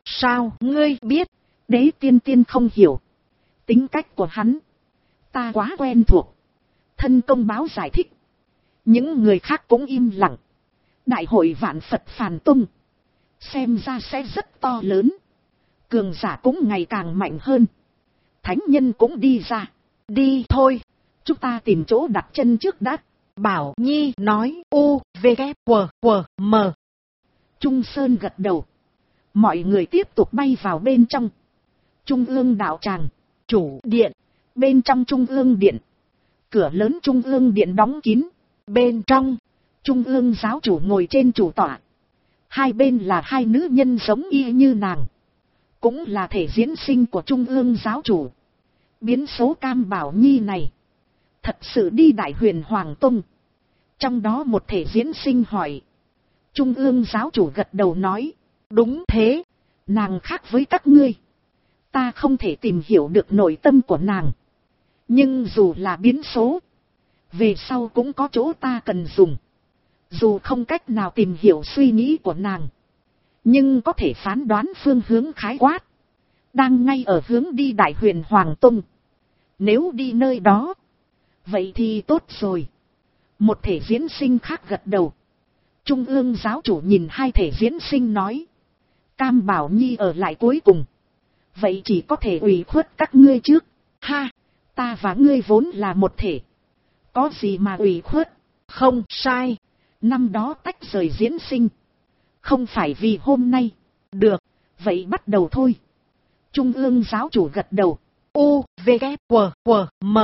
Sao ngươi biết? Đế tiên tiên không hiểu. Tính cách của hắn, ta quá quen thuộc. Thân công báo giải thích. Những người khác cũng im lặng. Đại hội vạn Phật Phàn Tông xem ra sẽ rất to lớn. Cường giả cũng ngày càng mạnh hơn. Thánh nhân cũng đi ra. Đi thôi. Chúng ta tìm chỗ đặt chân trước đã. Bảo Nhi nói u, v, k, w, w, m. Trung Sơn gật đầu. Mọi người tiếp tục bay vào bên trong. Trung ương đạo tràng. Chủ điện. Bên trong Trung ương điện. Cửa lớn Trung ương điện đóng kín. Bên trong, Trung ương giáo chủ ngồi trên chủ tọa. Hai bên là hai nữ nhân giống y như nàng. Cũng là thể diễn sinh của Trung ương giáo chủ. Biến số Cam Bảo Nhi này thật sự đi Đại Huyền Hoàng Tông. Trong đó một thể diễn sinh hỏi. Trung ương giáo chủ gật đầu nói. Đúng thế, nàng khác với các ngươi. Ta không thể tìm hiểu được nội tâm của nàng. Nhưng dù là biến số, về sau cũng có chỗ ta cần dùng. Dù không cách nào tìm hiểu suy nghĩ của nàng, nhưng có thể phán đoán phương hướng khái quát. Đang ngay ở hướng đi Đại Huyền Hoàng Tông. Nếu đi nơi đó, vậy thì tốt rồi. Một thể diễn sinh khác gật đầu. Trung ương giáo chủ nhìn hai thể diễn sinh nói. Cam Bảo Nhi ở lại cuối cùng. Vậy chỉ có thể ủy khuất các ngươi trước. Ha, ta và ngươi vốn là một thể. Có gì mà ủy khuất? Không sai. Năm đó tách rời diễn sinh. Không phải vì hôm nay. Được, vậy bắt đầu thôi. Trung ương giáo chủ gật đầu. U, v, k, w, w, m.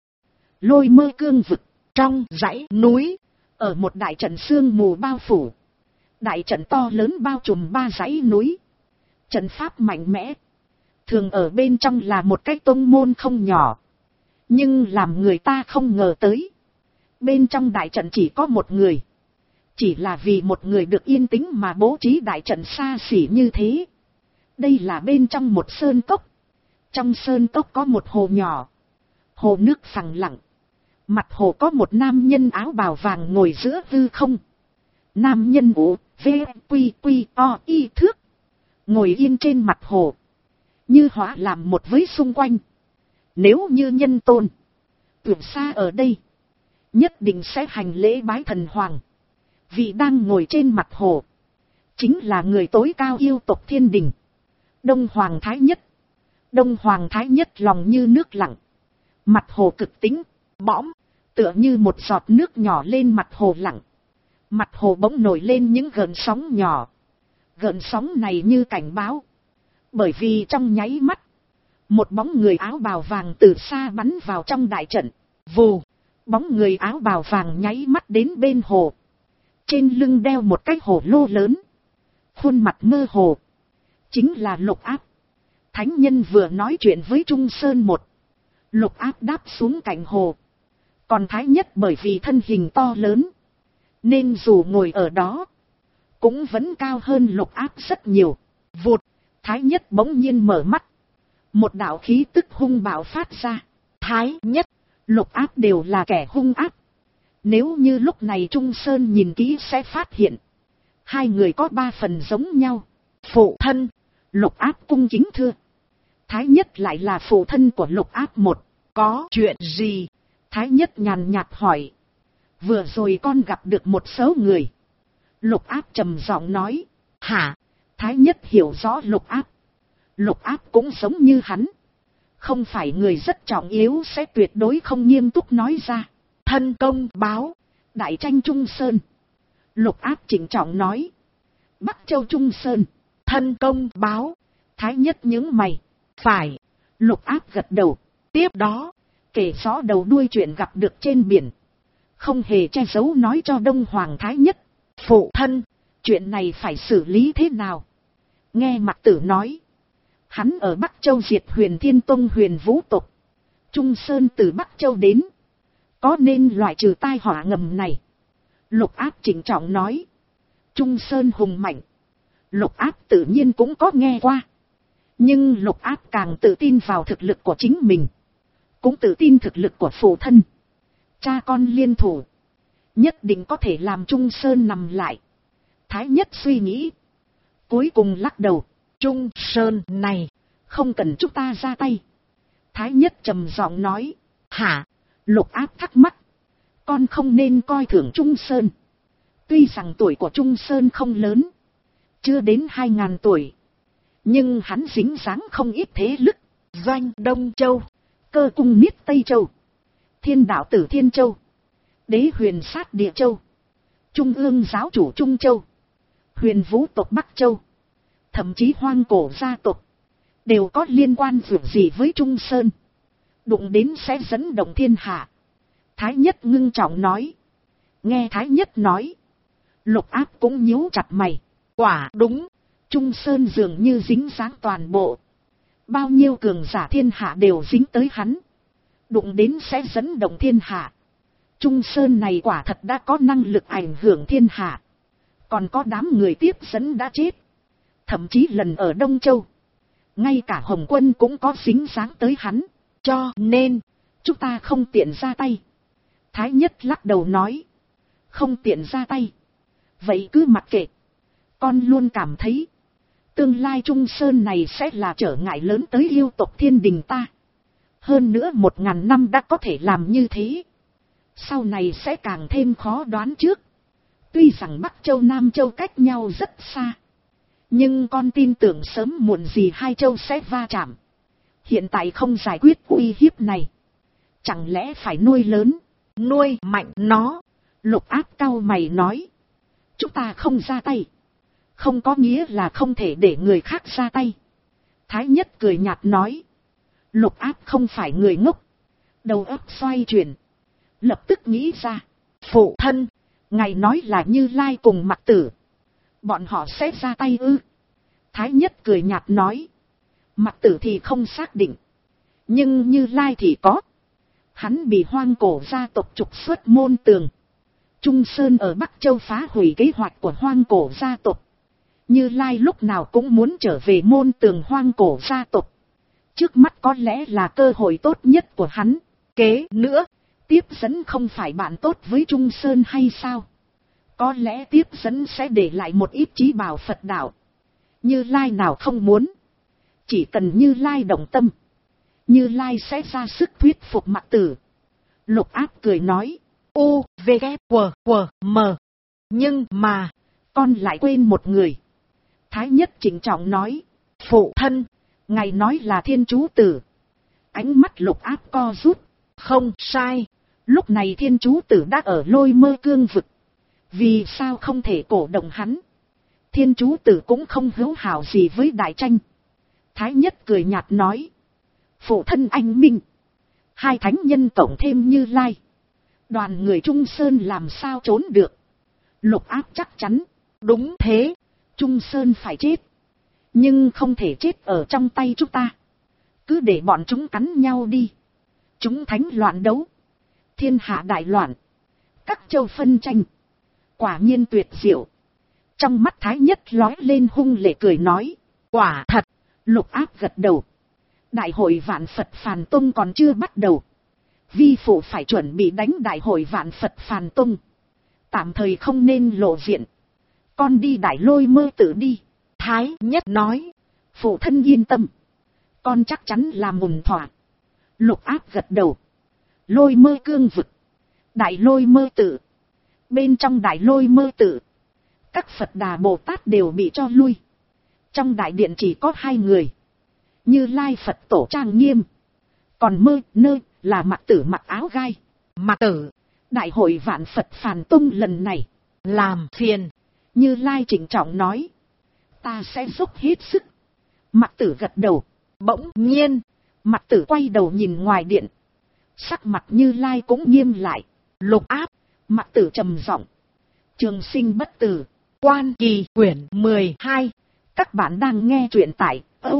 Lôi Mơ Cương vực. Trong dãy núi. Ở một đại trận sương mù bao phủ. Đại trận to lớn bao trùm 3 dãy núi. Trận pháp mạnh mẽ. Thường ở bên trong là một cái tông môn không nhỏ. Nhưng làm người ta không ngờ tới. Bên trong đại trận chỉ có một người. Chỉ là vì một người được yên tĩnh mà bố trí đại trận xa xỉ như thế. Đây là bên trong một sơn cốc. Trong sơn cốc có một hồ nhỏ. Hồ nước phẳng lặng. Mặt hồ có một nam nhân áo bào vàng ngồi giữa hư không. Nam nhân ủ, v, quy, quy, o, y thước. Ngồi yên trên mặt hồ. Như hóa làm một với xung quanh. Nếu như nhân tôn tuyệt xa ở đây, nhất định sẽ hành lễ bái thần hoàng. Vị đang ngồi trên mặt hồ chính là người tối cao yêu tộc thiên đình, Đông Hoàng Thái Nhất. Đông Hoàng Thái Nhất lòng như nước lặng. Mặt hồ cực tĩnh, bõm, tựa như một giọt nước nhỏ lên mặt hồ lặng. Mặt hồ bỗng nổi lên những gợn sóng nhỏ. Gợn sóng này như cảnh báo. Bởi vì trong nháy mắt, một bóng người áo bào vàng từ xa bắn vào trong đại trận. Vù, bóng người áo bào vàng nháy mắt đến bên hồ. Trên lưng đeo một cái hồ lô lớn. Khuôn mặt mơ hồ. Chính là Lục Áp. Thánh nhân vừa nói chuyện với Trung Sơn một. Lục Áp đáp xuống cạnh hồ. Còn Thái Nhất bởi vì thân hình to lớn, nên dù ngồi ở đó, cũng vẫn cao hơn Lục Áp rất nhiều. Vụt, Thái Nhất bỗng nhiên mở mắt. Một đạo khí tức hung bạo phát ra. Thái Nhất, Lục Áp đều là kẻ hung áp. Nếu như lúc này Trung Sơn nhìn kỹ sẽ phát hiện. Hai người có 3 phần giống nhau. Phụ thân, Lục Áp cung kính thưa. Thái Nhất lại là phụ thân của Lục Áp một. Có chuyện gì? Thái Nhất nhàn nhạt hỏi. Vừa rồi con gặp được một số người. Lục Áp trầm giọng nói. Hả? Thái Nhất hiểu rõ Lục Áp. Lục Áp cũng giống như hắn. Không phải người rất trọng yếu sẽ tuyệt đối không nghiêm túc nói ra. Thân công báo. Đại tranh Trung Sơn. Lục Áp chỉnh trọng nói. Bắc Châu Trung Sơn. Thân công báo. Thái Nhất nhướng mày. Phải. Lục Áp gật đầu. Tiếp đó, kể rõ đầu đuôi chuyện gặp được trên biển. Không hề che giấu nói cho Đông Hoàng Thái Nhất. Phụ thân, chuyện này phải xử lý thế nào? Nghe Mặc Tử nói. Hắn ở Bắc Châu diệt Huyền Thiên Tông Huyền Vũ tộc. Trung Sơn từ Bắc Châu đến. Có nên loại trừ tai họa ngầm này? Lục Áp chỉnh trọng nói. Trung Sơn hùng mạnh. Lục Áp tự nhiên cũng có nghe qua. Nhưng Lục Áp càng tự tin vào thực lực của chính mình. Cũng tự tin thực lực của phụ thân. Cha con liên thủ. Nhất định có thể làm Trung Sơn nằm lại. Thái Nhất suy nghĩ. Cuối cùng lắc đầu. Trung Sơn này, không cần chúng ta ra tay. Thái nhất trầm giọng nói. hả? Lục Áp thắc mắc. Con không nên coi thường Trung Sơn. Tuy rằng tuổi của Trung Sơn không lớn, chưa đến 2000 tuổi, nhưng hắn dính dáng không ít thế lực. Doanh Đông Châu, Cơ cung Niết Tây Châu, Thiên đạo tử Thiên Châu, Đế huyền sát Địa Châu, Trung ương giáo chủ Trung Châu, Huyền vũ tộc Bắc Châu, thậm chí Hoang cổ gia tộc, đều có liên quan việc gì với Trung Sơn. Đụng đến sẽ dẫn động thiên hạ. Thái nhất ngưng trọng nói. Nghe Thái nhất nói, Lục Áp cũng nhíu chặt mày. quả đúng, Trung Sơn dường như dính dáng toàn bộ. Bao nhiêu cường giả thiên hạ đều dính tới hắn. Đụng đến sẽ dẫn động thiên hạ. Trung Sơn này quả thật đã có năng lực ảnh hưởng thiên hạ. Còn có đám người tiếp dẫn đã chết. Thậm chí lần ở Đông Châu, ngay cả Hồng Quân cũng có dính dáng tới hắn. cho nên, chúng ta không tiện ra tay. Thái nhất lắc đầu nói. Không tiện ra tay. Vậy cứ mặc kệ. Con luôn cảm thấy, tương lai Trung Sơn này sẽ là trở ngại lớn tới yêu tộc thiên đình ta. Hơn nữa 1000 năm đã có thể làm như thế. Sau này sẽ càng thêm khó đoán trước. Tuy rằng Bắc Châu Nam Châu cách nhau rất xa, nhưng con tin tưởng sớm muộn gì hai châu sẽ va chạm. Hiện tại không giải quyết uy hiếp này, chẳng lẽ phải nuôi lớn, nuôi mạnh nó? Lục Áp cau mày nói. Chúng ta không ra tay, không có nghĩa là không thể để người khác ra tay. Thái nhất cười nhạt nói. Lục Áp không phải người ngốc. Đầu óc xoay chuyển, lập tức nghĩ ra. Phụ thân, ngài nói là Như Lai cùng Mặc Tử, bọn họ sẽ ra tay ư? Thái nhất cười nhạt nói. Mặc Tử thì không xác định, nhưng Như Lai thì có. Hắn bị Hoang cổ gia tộc trục xuất môn tường. Trung Sơn ở Bắc Châu phá hủy kế hoạch của Hoang cổ gia tộc. Như Lai lúc nào cũng muốn trở về môn tường Hoang cổ gia tộc. Trước mắt có lẽ là cơ hội tốt nhất của hắn. kế nữa, Tiếp dẫn không phải bạn tốt với Trung Sơn hay sao? Có lẽ tiếp dẫn sẽ để lại một ít trí bảo Phật đạo. Như Lai nào không muốn. Chỉ cần Như Lai động tâm, Như Lai sẽ ra sức thuyết phục Mặc Tử. Lục Áp cười nói. U, V, K, W, W, M. Nhưng mà, con lại quên một người. Thái nhất trịnh trọng nói. phụ thân, ngài nói là Thiên Chú Tử. Ánh mắt Lục Áp co rút. không sai. Lúc này Thiên Chú Tử đã ở Lôi Mơ Cương vực. Vì sao không thể cổ động hắn? Thiên Chú Tử cũng không hữu hảo gì với Đại Tranh. Thái nhất cười nhạt nói. Phụ thân anh minh. Hai thánh nhân tổng thêm Như Lai, đoàn người Trung Sơn làm sao trốn được? Lục Áp chắc chắn. Đúng thế, Trung Sơn phải chết, nhưng không thể chết ở trong tay chúng ta. Cứ để bọn chúng cắn nhau đi. Chúng thánh loạn đấu, thiên hạ đại loạn, các châu phân tranh, quả nhiên tuyệt diệu. Trong mắt Thái nhất lói lên hung lệ cười nói. quả thật. Lục Áp gật đầu. Đại hội Vạn Phật Phàn Tông còn chưa bắt đầu. Vi phụ phải chuẩn bị đánh đại hội Vạn Phật Phàn Tông. Tạm thời không nên lộ diện. Con đi Đại Lôi Mơ Tự đi. Thái nhất nói. Phụ thân yên tâm, con chắc chắn làm ổn thỏa. Lục Áp gật đầu. Lôi Mơ Cương vực, Đại Lôi Mơ Tự. Bên trong Đại Lôi Mơ Tự, các Phật Đà Bồ Tát đều bị cho lui. Trong đại điện chỉ có 2 người. Như Lai Phật tổ trang nghiêm, còn Mơ Nơ là Mặc Tử mặc áo gai. Mặc Tử, Đại hội Vạn Phật Phàn Tông lần này làm phiền. Như Lai trịnh trọng nói. Ta sẽ dốc hết sức. Mặc Tử gật đầu. Bỗng nhiên, Mặc Tử quay đầu nhìn ngoài điện. Sắc mặt Như Lai cũng nghiêm lại. Lục Áp, Mặc Tử trầm giọng. Trường sinh bất tử. Quan Kỳ quyển 12. Các bạn đang nghe truyện tại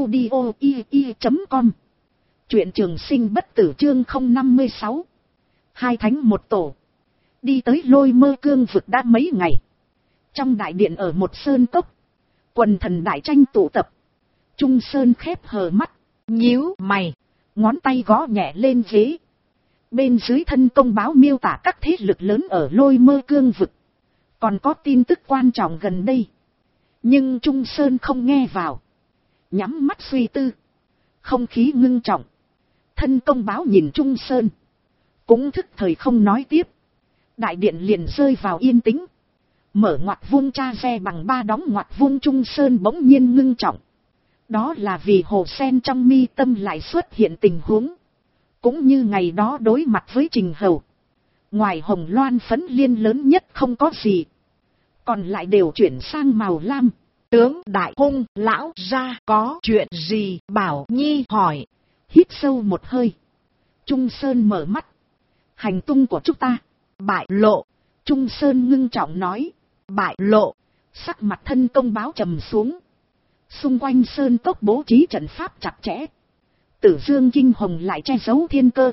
audio.com. Truyện Trường Sinh Bất Tử chương 056. Hai thánh một tổ. Đi tới Lôi Mơ Cương vực đã mấy ngày. Trong đại điện ở một sơn cốc, quần thần Đại Tranh tụ tập. Trung Sơn khép hờ mắt, nhíu mày, ngón tay gõ nhẹ lên ghế. Bên dưới thân công báo miêu tả các thế lực lớn ở Lôi Mơ Cương vực. Còn có tin tức quan trọng gần đây, nhưng Trung Sơn không nghe vào. nhắm mắt suy tư. Không khí ngưng trọng. Thân công báo nhìn Trung Sơn. Cũng thức thời không nói tiếp. Đại điện liền rơi vào yên tĩnh. Mở ngoặc vuông cha xe bằng 3 đóng ngoặc vuông Trung Sơn bỗng nhiên ngưng trọng. Đó là vì hồ sen trong mi tâm lại xuất hiện tình huống. Cũng như ngày đó đối mặt với Trình Hầu. Ngoài hồng loan phấn liên lớn nhất không có gì. Còn lại đều chuyển sang màu lam. Tướng đại hung lão ra có chuyện gì? Bảo Nhi hỏi. Hít sâu một hơi. Trung Sơn mở mắt. Hành tung của chúng ta bại lộ. Trung Sơn ngưng trọng nói. Bại lộ. Sắc mặt thân công báo trầm xuống. Xung quanh sơn cốc bố trí trận pháp chặt chẽ. Tử Dương Kinh Hồng lại che giấu thiên cơ.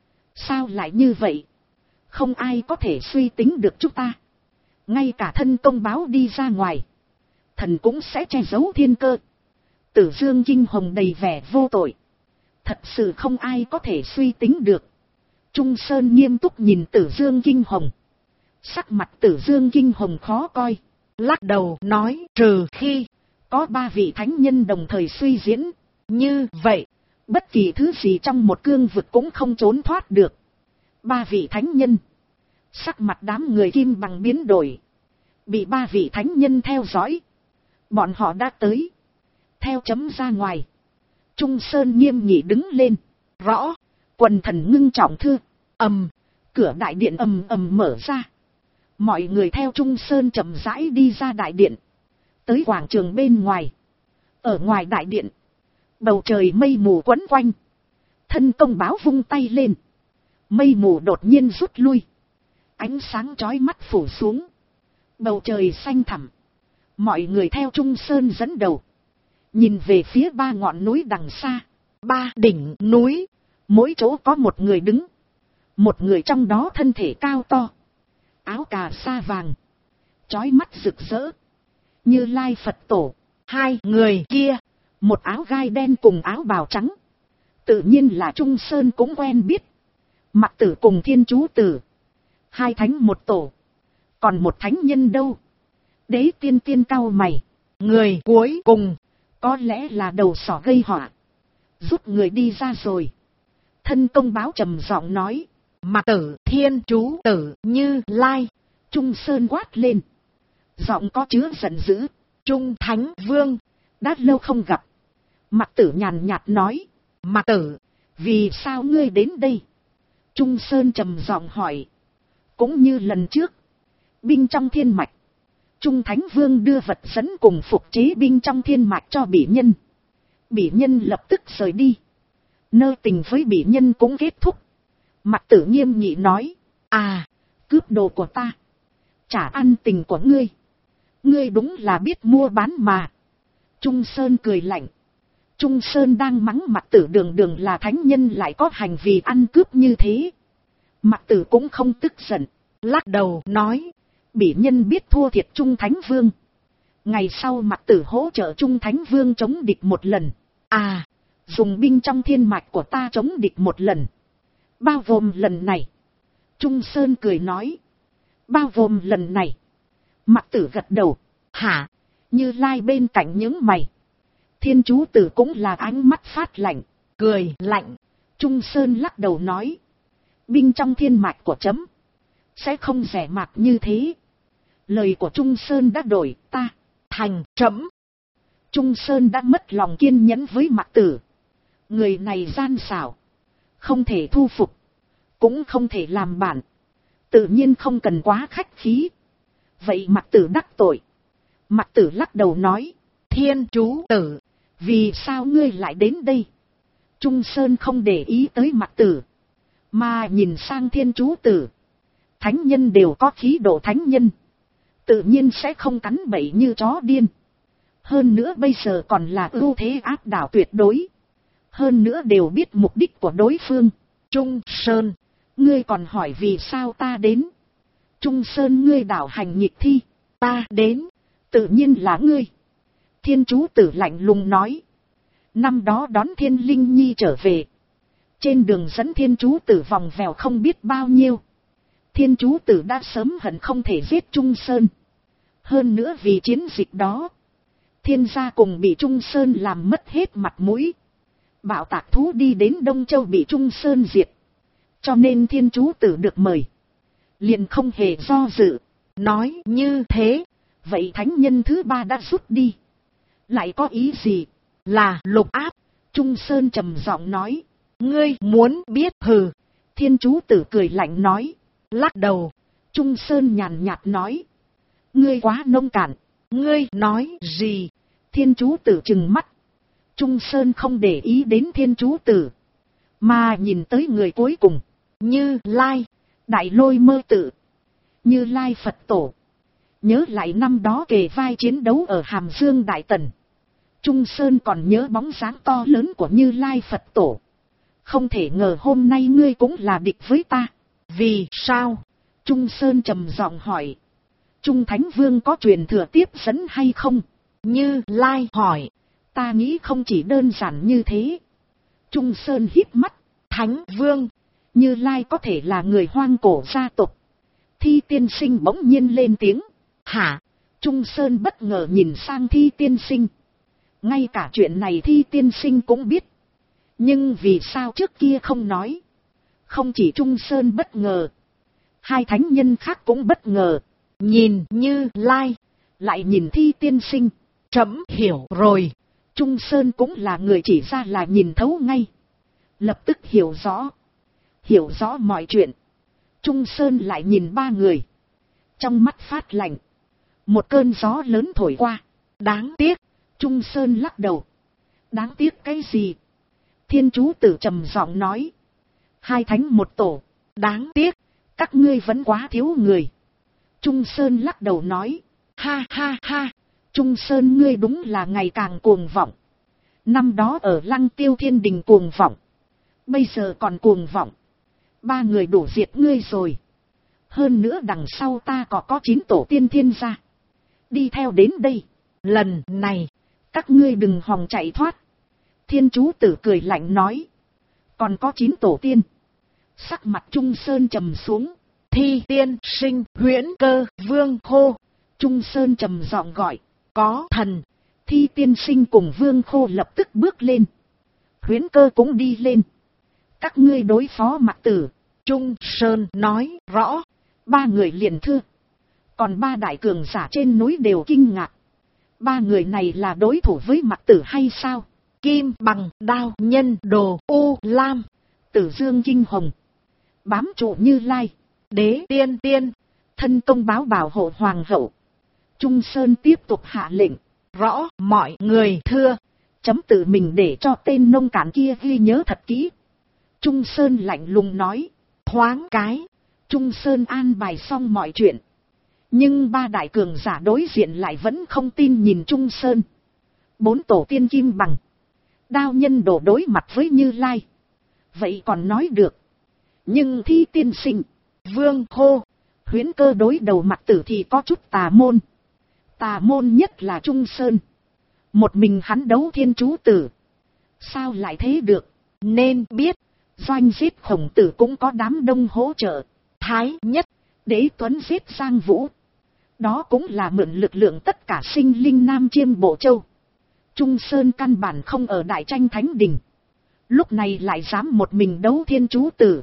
Sao lại như vậy? Không ai có thể suy tính được chúng ta. Ngay cả thân công báo đi ra ngoài. Thần cũng sẽ che giấu thiên cơ. Tử Dương Kinh Hồng đầy vẻ vô tội. Thật sự không ai có thể suy tính được. Trung Sơn nghiêm túc nhìn Tử Dương Kinh Hồng. Sắc mặt Tử Dương Kinh Hồng khó coi. Lắc đầu nói trừ khi có 3 vị thánh nhân đồng thời suy diễn. Như vậy, bất kỳ thứ gì trong một cương vực cũng không trốn thoát được. 3 vị thánh nhân. Sắc mặt đám người Kim Bằng biến đổi. Bị 3 vị thánh nhân theo dõi. Bọn họ đã tới. Theo chấm ra ngoài. Trung Sơn nghiêm nghị đứng lên. Rõ. Quần thần ngưng trọng thưa. Ầm. Cửa đại điện ầm ầm mở ra. Mọi người theo Trung Sơn chậm rãi đi ra đại điện. Tới quảng trường bên ngoài. Ở ngoài đại điện. Bầu trời mây mù quấn quanh. Thân công báo vung tay lên. Mây mù đột nhiên rút lui. Ánh sáng chói mắt phủ xuống. Bầu trời xanh thẳm. Mọi người theo Trung Sơn dẫn đầu. Nhìn về phía 3 ngọn núi đằng xa. 3 đỉnh núi. Mỗi chỗ có một người đứng. Một người trong đó thân thể cao to. Áo cà sa vàng. Chói mắt rực rỡ. Như Lai Phật Tổ. 2 người kia. Một áo gai đen cùng áo bào trắng. Tự nhiên là Trung Sơn cũng quen biết. Mặc Tử cùng Thiên Chú Tử. 2 thánh một tổ. Còn một thánh nhân đâu? Đế tiên tiên cau mày. Người cuối cùng. Có lẽ là đầu sỏ gây họa. Rút người đi ra rồi. Thân công báo trầm giọng nói. Mặc Tử, Thiên Chú Tử, Như Lai. Trung Sơn quát lên. Giọng có chứa giận dữ. Trung Thánh Vương. Đã lâu không gặp. Mặc Tử nhàn nhạt nói. Mặc Tử, vì sao ngươi đến đây? Trung Sơn trầm giọng hỏi. Cũng như lần trước. Binh trong thiên mạch. Trung Thánh Vương đưa vật dẫn cùng phục chế binh trong thiên mạch cho bỉ nhân. Bỉ nhân lập tức rời đi. Nơ tình với bỉ nhân cũng kết thúc. Mặc Tử nghiêm nghị nói. À, cướp đồ của ta. Trả ăn tình của ngươi. Ngươi đúng là biết mua bán mà. Trung Sơn cười lạnh. Trung Sơn đang mắng Mặc Tử đường đường là thánh nhân lại có hành vi ăn cướp như thế. Mặc Tử cũng không tức giận. Lắc đầu nói. Bỉ nhân biết thua thiệt Trung Thánh Vương. Ngày sau Mặc Tử hỗ trợ Trung Thánh Vương chống địch một lần. À, dùng binh trong thiên mạch của ta chống địch một lần. Bao gồm lần này. Trung Sơn cười nói. Bao gồm lần này. Mặc Tử gật đầu. Hả? Như Lai bên cạnh những mày. Thiên Chú Tử cũng là ánh mắt phát lạnh. Cười lạnh. Trung Sơn lắc đầu nói. Binh trong thiên mạch của chấm. Sẽ không rẻ mạt như thế. Lời của Trung Sơn đã đổi ta. Thành chấm. Trung Sơn đã mất lòng kiên nhẫn với Mặc Tử. Người này gian xảo. Không thể thu phục. Cũng không thể làm bạn. Tự nhiên không cần quá khách khí. Vậy Mặc Tử đắc tội. Mặc Tử lắc đầu nói. Thiên Chú Tử. Vì sao ngươi lại đến đây? Trung Sơn không để ý tới Mặc Tử. Mà nhìn sang Thiên Chú Tử. Thánh nhân đều có khí độ thánh nhân. Tự nhiên sẽ không cắn bậy như chó điên. Hơn nữa bây giờ còn là ưu thế áp đảo tuyệt đối. Hơn nữa đều biết mục đích của đối phương. Trung Sơn. Ngươi còn hỏi vì sao ta đến? Trung Sơn ngươi đảo hành nghịch thi. Ta đến. Tự nhiên là ngươi. Thiên Chú Tử lạnh lùng nói. Năm đó đón Thiên Linh Nhi trở về. Trên đường dẫn Thiên Chú Tử vòng vèo không biết bao nhiêu. Thiên Chú Tử đã sớm hận không thể giết Trung Sơn. Hơn nữa vì chiến dịch đó. Thiên gia cùng bị Trung Sơn làm mất hết mặt mũi. Bạo tạc thú đi đến Đông Châu bị Trung Sơn diệt. Cho nên thiên chú tử được mời. Liền không hề do dự. Nói như thế. Vậy thánh nhân thứ ba đã rút đi. Lại có ý gì? Là Lục Áp. Trung Sơn trầm giọng nói. Ngươi muốn biết? Hừ. Thiên chú tử cười lạnh nói. Lắc đầu. Trung Sơn nhàn nhạt nói. Ngươi quá nông cạn. Ngươi nói gì? Thiên chú tử trừng mắt. Trung Sơn không để ý đến thiên chú tử. Mà nhìn tới người cuối cùng. Như Lai. Đại Lôi Mơ Tự. Như Lai Phật Tổ. Nhớ lại năm đó kề vai chiến đấu ở Hàm Dương Đại Tần. Trung Sơn còn nhớ bóng dáng to lớn của Như Lai Phật Tổ. Không thể ngờ hôm nay ngươi cũng là địch với ta. Vì sao? Trung Sơn trầm giọng hỏi. Trung Thánh Vương có truyền thừa tiếp dẫn hay không? Như Lai hỏi. Ta nghĩ không chỉ đơn giản như thế. Trung Sơn híp mắt. Thánh Vương. Như Lai có thể là người hoang cổ gia tộc. Thi tiên sinh bỗng nhiên lên tiếng. Hả? Trung Sơn bất ngờ nhìn sang Thi tiên sinh. Ngay cả chuyện này Thi tiên sinh cũng biết. Nhưng vì sao trước kia không nói? Không chỉ Trung Sơn bất ngờ. Hai thánh nhân khác cũng bất ngờ. Nhìn Như Lai. Lại nhìn Thi tiên sinh. Trẫm hiểu rồi. Trung Sơn cũng là người chỉ ra là nhìn thấu ngay. Lập tức hiểu rõ. Hiểu rõ mọi chuyện. Trung Sơn lại nhìn ba người. Trong mắt phát lạnh. Một cơn gió lớn thổi qua. Đáng tiếc. Trung Sơn lắc đầu. Đáng tiếc cái gì? Thiên chú tử trầm giọng nói. Hai thánh một tổ. Đáng tiếc. Các ngươi vẫn quá thiếu người. Trung Sơn lắc đầu nói. Ha ha ha. Trung Sơn ngươi đúng là ngày càng cuồng vọng. Năm đó ở Lăng Tiêu Thiên Đình cuồng vọng. Bây giờ còn cuồng vọng. Ba người đủ diệt ngươi rồi. Hơn nữa đằng sau ta có 9 tổ tiên thiên gia. Đi theo đến đây. Lần này. Các ngươi đừng hòng chạy thoát. Thiên chú tử cười lạnh nói. Còn có 9 tổ tiên. Sắc mặt Trung Sơn trầm xuống. Thi tiên sinh Huyễn Cơ Vương Khô. Trung Sơn trầm giọng gọi. Có thần. Thi tiên sinh cùng Vương Khô lập tức bước lên. Huyễn Cơ cũng đi lên. Các ngươi đối phó Mạc Tử. Trung Sơn nói rõ. Ba người liền thưa. Còn ba đại cường giả trên núi đều kinh ngạc. Ba người này là đối thủ với Mạc Tử hay sao? Kim Bằng Đao Nhân Đồ U Lam. Tử Dương Kinh Hồng. Bám trụ Như Lai. Đế Tiên Tiên. Thân công báo bảo hộ hoàng hậu. Trung Sơn tiếp tục hạ lệnh. Rõ mọi người thưa. Chấm tự mình để cho tên nông cạn kia ghi nhớ thật kỹ. Trung Sơn lạnh lùng nói. Thoáng cái. Trung Sơn an bài xong mọi chuyện. Nhưng ba đại cường giả đối diện lại vẫn không tin nhìn Trung Sơn. 4 tổ tiên Kim Bằng. Đao Nhân Đồ đối mặt với Như Lai. Vậy còn nói được. Nhưng Thi tiên sinh. Vương Khô. Huyễn Cơ đối đầu Mạc Tử thì có chút tà môn. Tà môn nhất là Trung Sơn. Một mình hắn đấu thiên chú tử. Sao lại thế được? Nên biết. Doanh giết Khổng Tử cũng có đám đông hỗ trợ. Thái Nhất. Đế Tuấn giết Giang Vũ. Đó cũng là mượn lực lượng tất cả sinh linh Nam Chiêm Bộ Châu. Trung Sơn căn bản không ở Đại Tranh Thánh Đình. Lúc này lại dám một mình đấu thiên chú tử.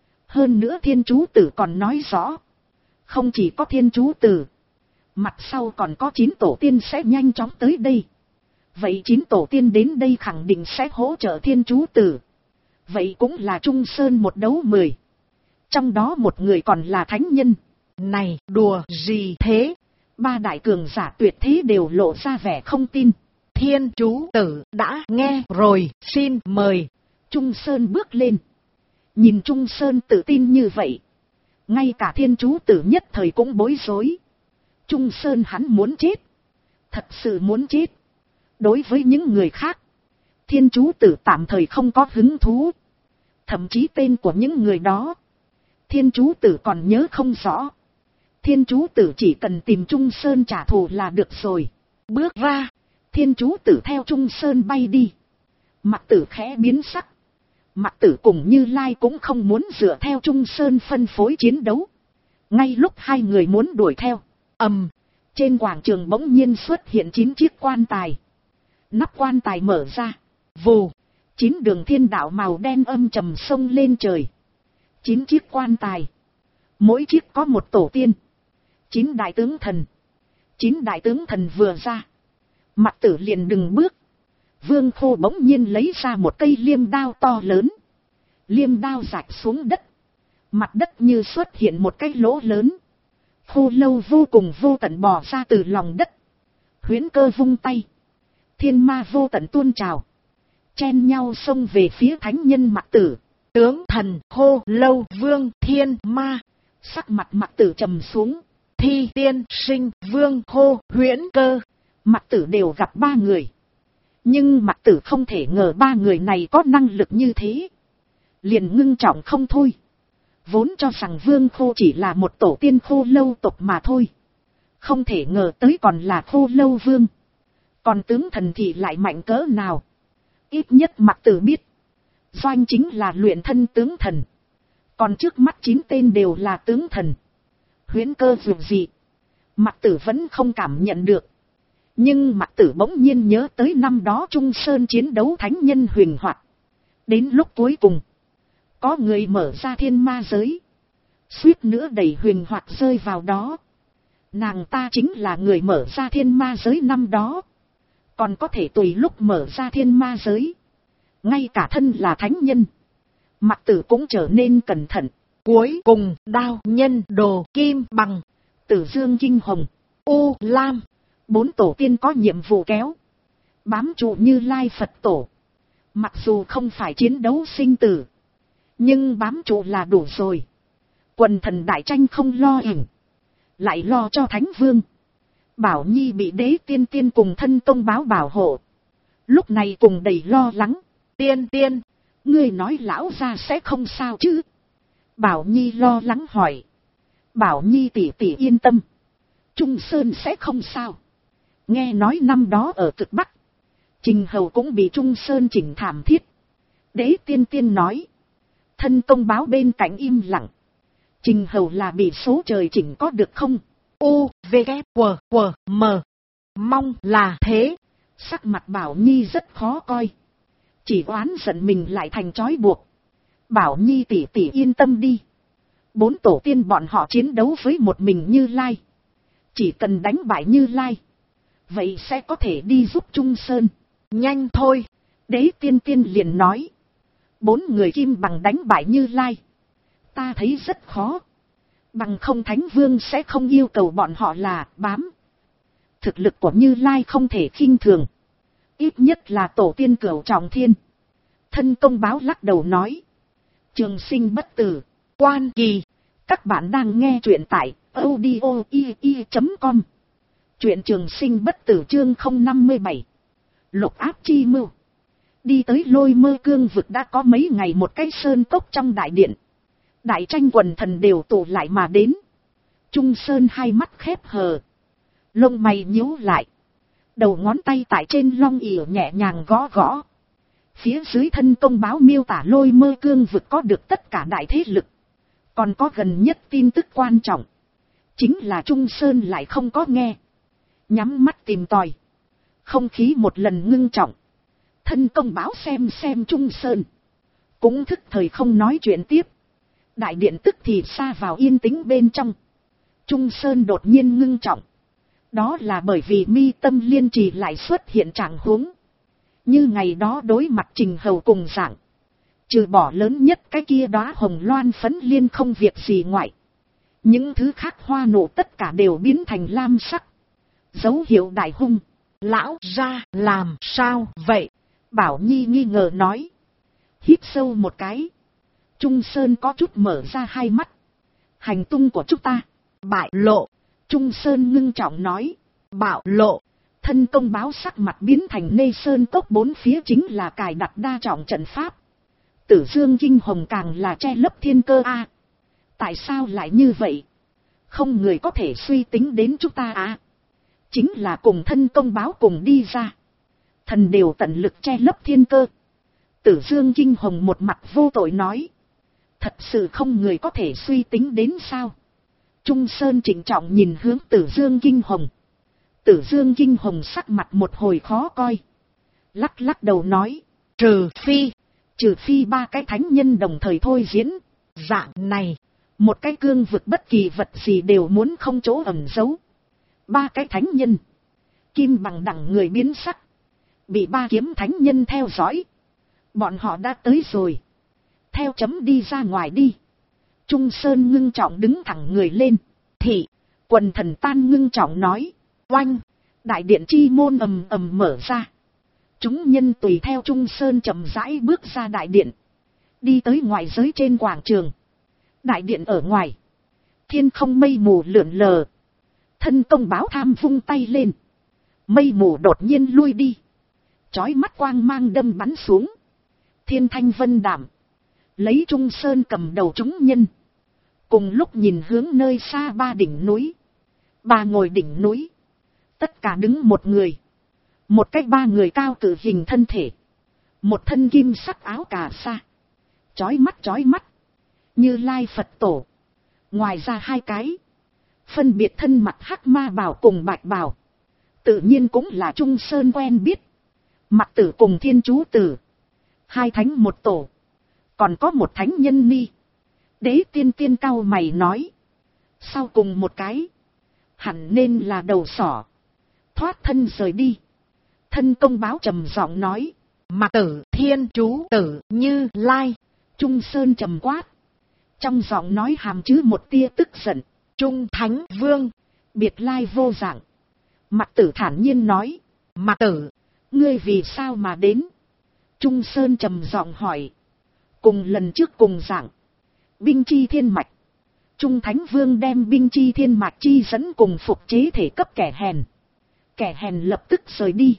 Hơn nữa thiên chú tử còn nói rõ. Không chỉ có thiên chú tử. Mặt sau còn có 9 tổ tiên sẽ nhanh chóng tới đây. Vậy 9 tổ tiên đến đây khẳng định sẽ hỗ trợ thiên chú tử. Vậy cũng là Trung Sơn một đấu 10. Trong đó một người còn là thánh nhân. Này đùa gì thế? Ba đại cường giả tuyệt thế đều lộ ra vẻ không tin. Thiên chú tử đã nghe rồi, xin mời. Trung Sơn bước lên. Nhìn Trung Sơn tự tin như vậy. Ngay cả thiên chú tử nhất thời cũng bối rối. Trung Sơn hắn muốn chết. Thật sự muốn chết. Đối với những người khác. Thiên chú tử tạm thời không có hứng thú. Thậm chí tên của những người đó. Thiên chú tử còn nhớ không rõ. Thiên chú tử chỉ cần tìm Trung Sơn trả thù là được rồi. Bước ra. Thiên chú tử theo Trung Sơn bay đi. Mạc Tử khẽ biến sắc. Mạc Tử cùng Như Lai cũng không muốn dựa theo Trung Sơn phân phối chiến đấu. Ngay lúc hai người muốn đuổi theo. Trên quảng trường bỗng nhiên xuất hiện 9 chiếc quan tài. Nắp quan tài mở ra. Vù. 9 đường thiên đạo màu đen âm trầm sông lên trời. 9 chiếc quan tài. Mỗi chiếc có một tổ tiên. 9 đại tướng thần. 9 đại tướng thần vừa ra. Mặc Tử liền đừng bước. Vương Khô bỗng nhiên lấy ra một cây liêm đao to lớn. Liêm đao rạch xuống đất. Mặt đất như xuất hiện một cái lỗ lớn. Khô lâu vô cùng vô tận bò ra từ lòng đất. Huyễn Cơ vung tay. Thiên ma vô tận tuôn trào. Chen nhau xông về phía thánh nhân Mặc Tử. Tướng thần Khô lâu vương thiên ma. Sắc mặt Mặc Tử trầm xuống. Thi tiên sinh Vương Khô Huyễn Cơ. Mặc Tử đều gặp 3 người. Nhưng Mặc Tử không thể ngờ 3 người này có năng lực như thế. Liền ngưng trọng không thôi. Vốn cho rằng Vương Khô chỉ là một tổ tiên khô lâu tộc mà thôi. Không thể ngờ tới còn là khô lâu vương. Còn tướng thần thì lại mạnh cỡ nào. Ít nhất Mặc Tử biết. Doanh chính là luyện thân tướng thần. Còn trước mắt 9 tên đều là tướng thần. Huyễn Cơ dù gì. Mặc Tử vẫn không cảm nhận được. Nhưng Mặc Tử bỗng nhiên nhớ tới năm đó Trung Sơn chiến đấu thánh nhân huyền hoạt. Đến lúc cuối cùng. Có người mở ra thiên ma giới. Suýt nữa đẩy huyền hoạt rơi vào đó. Nàng ta chính là người mở ra thiên ma giới năm đó. Còn có thể tùy lúc mở ra thiên ma giới. Ngay cả thân là thánh nhân. Mặc Tử cũng trở nên cẩn thận. Cuối cùng đao nhân đồ kim bằng. Tử Dương Kinh Hồng. U Lam. 4 tổ tiên có nhiệm vụ kéo. Bám trụ Như Lai Phật tổ. Mặc dù không phải chiến đấu sinh tử. Nhưng bám trụ là đủ rồi. Quần thần đại tranh không lo ỉn. Lại lo cho Thánh Vương. Bảo Nhi bị Đế tiên cùng thân tông báo bảo hộ. Lúc này cùng đầy lo lắng. Tiên, ngươi nói lão gia sẽ không sao chứ? Bảo Nhi lo lắng hỏi. Bảo Nhi tỷ tỷ yên tâm. Trung Sơn sẽ không sao. Nghe nói năm đó ở cực Bắc. Trình Hầu cũng bị Trung Sơn chỉnh thảm thiết. Đế tiên nói. Thân công báo bên cạnh im lặng. Trình Hầu là bị số trời chỉnh có được không? U, V, K, W, M. Mong là thế. Sắc mặt Bảo Nhi rất khó coi. Chỉ oán giận mình lại thành trói buộc. Bảo Nhi tỷ tỷ yên tâm đi. 4 tổ tiên bọn họ chiến đấu với một mình Như Lai. Chỉ cần đánh bại Như Lai. Vậy sẽ có thể đi giúp Trung Sơn. Nhanh thôi. Đế tiên liền nói. 4 người kim bằng đánh bại Như Lai. Ta thấy rất khó. Bằng không Thánh Vương sẽ không yêu cầu bọn họ là bám. Thực lực của Như Lai không thể khinh thường. Ít nhất là tổ tiên cửu trọng thiên. Thân công báo lắc đầu nói. Trường sinh bất tử. Quan kỳ. Các bạn đang nghe truyện tại audio.com. Truyện trường sinh bất tử chương 057. Lục áp chi mưu. Đi tới Lôi Mơ Cương vực đã có mấy ngày một cái sơn cốc trong đại điện. Đại tranh quần thần đều tụ lại mà đến. Trung Sơn hai mắt khép hờ. Lông mày nhíu lại. Đầu ngón tay tại trên long ỉa nhẹ nhàng gõ gõ. Phía dưới thân công báo miêu tả Lôi Mơ Cương vực có được tất cả đại thế lực. Còn có gần nhất tin tức quan trọng. Chính là Trung Sơn lại không có nghe. Nhắm mắt tìm tòi. Không khí một lần ngưng trọng. Thân công báo xem Trung Sơn. Cũng thức thời không nói chuyện tiếp. Đại điện tức thì xa vào yên tĩnh bên trong. Trung Sơn đột nhiên ngưng trọng. Đó là bởi vì Mi Tâm Liên Trì lại xuất hiện trạng huống. Như ngày đó đối mặt Trình Hầu cùng dạng. Trừ bỏ lớn nhất cái kia đóa hồng loan phấn liên không việc gì ngoại. Những thứ khác hoa nộ tất cả đều biến thành lam sắc. Dấu hiệu đại hung. Lão ra làm sao vậy? Bảo Nhi nghi ngờ nói. Hít sâu một cái. Trung Sơn có chút mở ra hai mắt. Hành tung của chúng ta. Bại lộ. Trung Sơn ngưng trọng nói. Bạo lộ. Thân công báo sắc mặt biến thành nê sơn cốc bốn phía chính là cài đặt đa trọng trận pháp. Tử Dương Kinh Hồng càng là che lấp thiên cơ a. Tại sao lại như vậy? Không người có thể suy tính đến chúng ta à. Chính là cùng thân công báo cùng đi ra. Thần đều tận lực che lấp thiên cơ. Tử Dương Kinh Hồng một mặt vô tội nói. Thật sự không người có thể suy tính đến sao. Trung Sơn trịnh trọng nhìn hướng Tử Dương Kinh Hồng. Tử Dương kinh hồng sắc mặt một hồi khó coi. Lắc lắc đầu nói. Trừ phi ba cái thánh nhân đồng thời thôi diễn. Dạng này. Một cái cương vực bất kỳ vật gì đều muốn không chỗ ẩn giấu. Ba cái thánh nhân. Kim bằng đẳng người biến sắc. Bị ba kiếm thánh nhân theo dõi. Bọn họ đã tới rồi. Theo chấm đi ra ngoài đi. Trung Sơn ngưng trọng đứng thẳng người lên. Thị. Quần thần tan ngưng trọng nói. Oanh. Đại điện chi môn ầm ầm mở ra. Chúng nhân tùy theo Trung Sơn chậm rãi bước ra đại điện. Đi tới ngoài giới trên quảng trường. Đại điện ở ngoài. Thiên không mây mù lượn lờ. Thân công báo tham vung tay lên. Mây mù đột nhiên lui đi. Chói mắt quang mang đâm bắn xuống. Thiên thanh vân đảm. Lấy Trung Sơn cầm đầu chúng nhân. Cùng lúc nhìn hướng nơi xa ba đỉnh núi. Ba ngồi đỉnh núi. Tất cả đứng một người. Một cách ba người cao cử hình thân thể. Một thân kim sắc áo cà sa. Chói mắt. Như Lai Phật Tổ. Ngoài ra hai cái. Phân biệt thân mặt hắc ma bào cùng bạch bào. Tự nhiên cũng là Trung Sơn quen biết. Mặc Tử cùng Thiên Chú Tử. Hai thánh một tổ. Còn có một thánh nhân ni. Đế tiên cau mày nói. Sau cùng một cái. Hẳn nên là đầu sỏ. Thoát thân rời đi. Thân công báo trầm giọng nói. Mặc Tử, Thiên Chú Tử, Như Lai. Trung Sơn trầm quát. Trong giọng nói hàm chứa một tia tức giận. Trung Thánh Vương. Biệt lai vô dạng. Mặc Tử thản nhiên nói. Mặc Tử. Ngươi vì sao mà đến? Trung Sơn trầm giọng hỏi. Cùng lần trước cùng dạng. Binh chi thiên mạch. Trung Thánh Vương đem binh chi thiên mạch chi dẫn cùng phục chế thể cấp kẻ hèn. Kẻ hèn lập tức rời đi.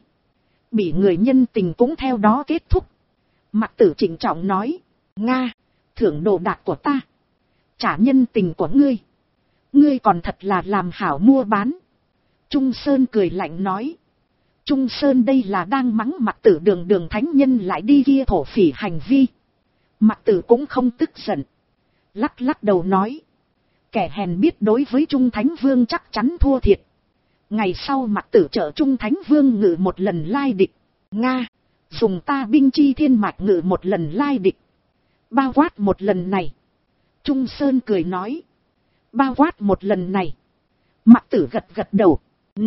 Bị người nhân tình cũng theo đó kết thúc. Mặc Tử trịnh trọng nói. Nga, thưởng đồ đạc của ta. Trả nhân tình của ngươi. Ngươi còn thật là làm hảo mua bán. Trung Sơn cười lạnh nói. Trung Sơn đây là đang mắng Mặc Tử đường thánh nhân lại đi kia thổ phỉ hành vi. Mặc Tử cũng không tức giận. Lắc đầu nói. Kẻ hèn biết đối với Trung Thánh Vương chắc chắn thua thiệt. Ngày sau Mặc Tử trợ Trung Thánh Vương ngự một lần lai địch. Nga, dùng ta binh chi thiên mạch ngự một lần lai địch. Bao quát một lần này. Trung Sơn cười nói. Bao quát một lần này. Mặc Tử gật đầu.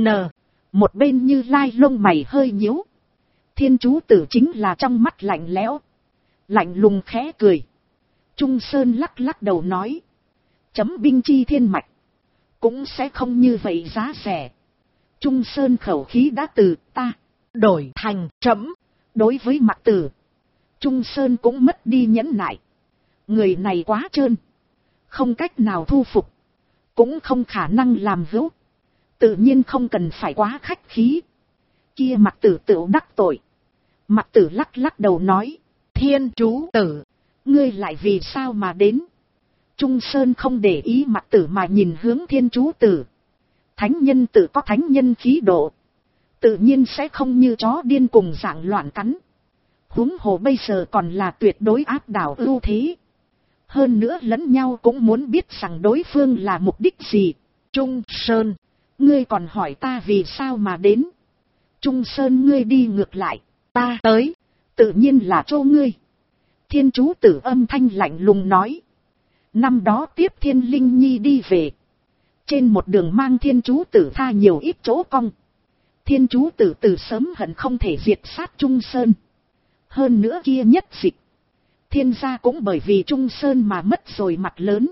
Một bên Như Lai lông mày hơi nhíu. Thiên Chú Tử chính là trong mắt lạnh lẽo. Lạnh lùng khẽ cười. Trung Sơn lắc đầu nói. Chấm binh chi thiên mạch. Cũng sẽ không như vậy giá rẻ. Trung Sơn khẩu khí đã từ ta. Đổi thành chấm. Đối với Mặc Tử. Trung Sơn cũng mất đi nhẫn nại. Người này quá trơn. Không cách nào thu phục. Cũng không khả năng làm hữu. Tự nhiên không cần phải quá khách khí. Kia Mặc Tử tựu đắc tội. Mặc Tử lắc đầu nói. Thiên Chú Tử. Ngươi lại vì sao mà đến? Trung Sơn không để ý Mặc Tử mà nhìn hướng Thiên Chú Tử. Thánh nhân tự có thánh nhân khí độ. Tự nhiên sẽ không như chó điên cùng dạng loạn cắn. Huống hồ bây giờ còn là tuyệt đối áp đảo ưu thế. Hơn nữa lẫn nhau cũng muốn biết rằng đối phương là mục đích gì. Trung Sơn, ngươi còn hỏi ta vì sao mà đến. Trung Sơn ngươi đi ngược lại, ta tới, tự nhiên là cho ngươi. Thiên Chú Tử âm thanh lạnh lùng nói. Năm đó tiếp Thiên Linh Nhi đi về. Trên một đường mang Thiên Chú Tử tha nhiều ít chỗ cong. Thiên Chú Tử từ sớm hận không thể diệt sát Trung Sơn. Hơn nữa kia nhất dịch. Thiên gia cũng bởi vì Trung Sơn mà mất rồi mặt lớn.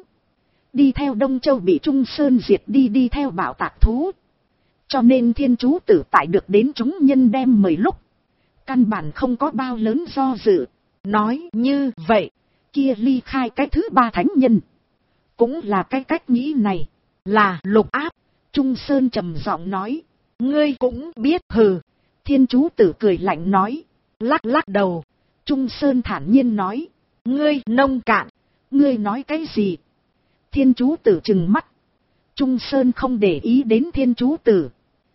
Đi theo Đông Châu bị Trung Sơn diệt đi theo bảo tạc thú. Cho nên Thiên Chú Tử tại được đến chúng nhân đem mời lúc. Căn bản không có bao lớn do dự. Nói như vậy, kia ly khai cái thứ ba thánh nhân. Cũng là cái cách nghĩ này. Là lục áp. Trung Sơn trầm giọng nói. Ngươi cũng biết hừ. Thiên Chú Tử cười lạnh nói. Lắc đầu. Trung Sơn thản nhiên nói. Ngươi nông cạn. Ngươi nói cái gì? Thiên Chú Tử trừng mắt. Trung Sơn không để ý đến Thiên Chú Tử.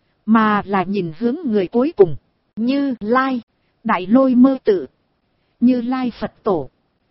Mà là nhìn hướng người cuối cùng. Như Lai. Đại Lôi Mơ Tự. Như Lai Phật Tổ.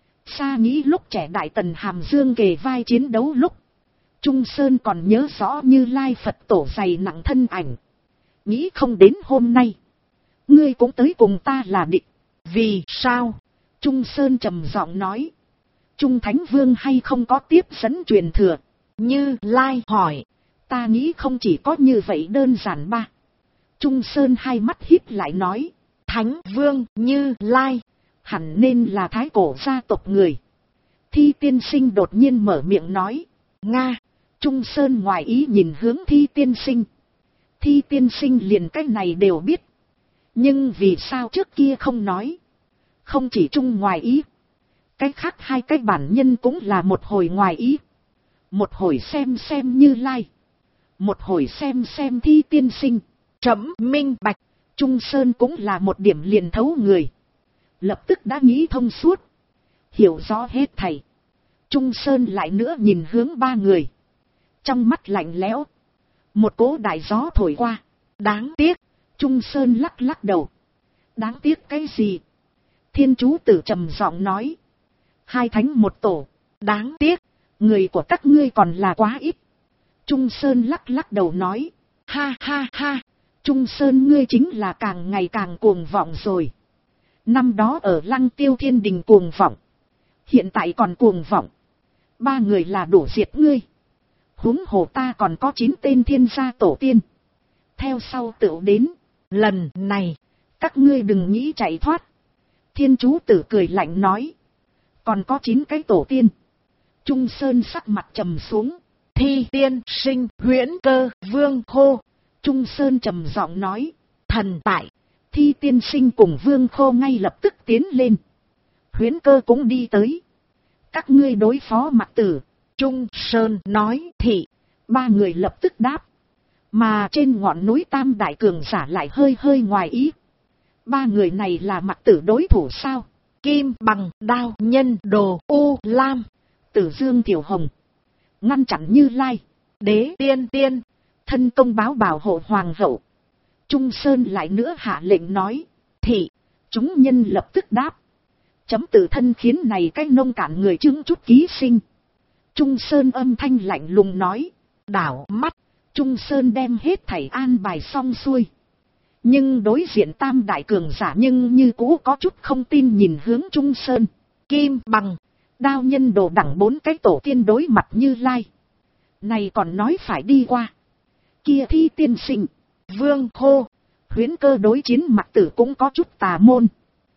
Xa nghĩ lúc trẻ Đại Tần Hàm Dương kề vai chiến đấu lúc. Trung Sơn còn nhớ rõ Như Lai Phật Tổ dày nặng thân ảnh. Nghĩ không đến hôm nay, ngươi cũng tới cùng ta là địch. Vì sao? Trung Sơn trầm giọng nói. Trung Thánh Vương hay không có tiếp dẫn truyền thừa? Như Lai hỏi. Ta nghĩ không chỉ có như vậy đơn giản ba. Trung Sơn hai mắt híp lại nói. Thánh Vương Như Lai. Hẳn nên là thái cổ gia tộc người. Thi tiên sinh đột nhiên mở miệng nói. Nga. Trung Sơn ngoài ý nhìn hướng Thi tiên sinh. Thi tiên sinh liền cái này đều biết. Nhưng vì sao trước kia không nói? Không chỉ Trung ngoài ý. Cái khác hai cái bản nhân cũng là một hồi ngoài ý. Một hồi xem Như Lai. Một hồi xem Thi tiên sinh. Trẫm minh bạch. Trung Sơn cũng là một điểm liền thấu người. Lập tức đã nghĩ thông suốt. Hiểu rõ hết thầy. Trung Sơn lại nữa nhìn hướng ba người. Trong mắt lạnh lẽo. Một cỗ đại gió thổi qua. Đáng tiếc. Trung Sơn lắc lắc đầu. Đáng tiếc cái gì? Thiên chú tử trầm giọng nói. Hai thánh một tổ. Đáng tiếc. Người của các ngươi còn là quá ít. Trung Sơn lắc lắc đầu nói. Ha ha ha. Trung Sơn ngươi chính là càng ngày càng cuồng vọng rồi. Năm đó ở Lăng Tiêu Thiên Đình cuồng vọng. Hiện tại còn cuồng vọng. Ba người là đủ diệt ngươi. Huống hồ ta còn có 9 tên thiên gia tổ tiên. Theo sau tựu đến. Lần này. Các ngươi đừng nghĩ chạy thoát. Thiên chú tử cười lạnh nói. Còn có 9 cái tổ tiên. Trung Sơn sắc mặt trầm xuống. Thi tiên sinh Huyễn Cơ Vương Khô. Trung Sơn trầm giọng nói. Thần tại. Thi tiên sinh cùng Vương Khô ngay lập tức tiến lên. Huyễn Cơ cũng đi tới. Các ngươi đối phó Mạc Tử. Trung Sơn nói thị. Ba người lập tức đáp. Mà trên ngọn núi Tam Đại Cường giả lại hơi ngoài ý. Ba người này là Mạc Tử đối thủ sao? Kim Bằng Đao Nhân Đồ U Lam. Tử Dương Tiểu Hồng. Ngăn chặn Như Lai. Đế Tiên. Thân công báo bảo hộ hoàng hậu. Trung Sơn lại nữa hạ lệnh nói. Thị. Chúng nhân lập tức đáp. Chấm tự thân khiến này cái nông cạn người chứng chút ký sinh. Trung Sơn âm thanh lạnh lùng nói. Đảo mắt. Trung Sơn đem hết thảy an bài xong xuôi. Nhưng đối diện Tam Đại Cường giả nhưng như cũ có chút không tin nhìn hướng Trung Sơn. Kim Bằng. Đao Nhân Đồ đẳng 4 cái tổ tiên đối mặt Như Lai. Này còn nói phải đi qua. Kia Thi tiên sinh. Vương Khô. Huyễn Cơ đối chiến Mạc Tử cũng có chút tà môn.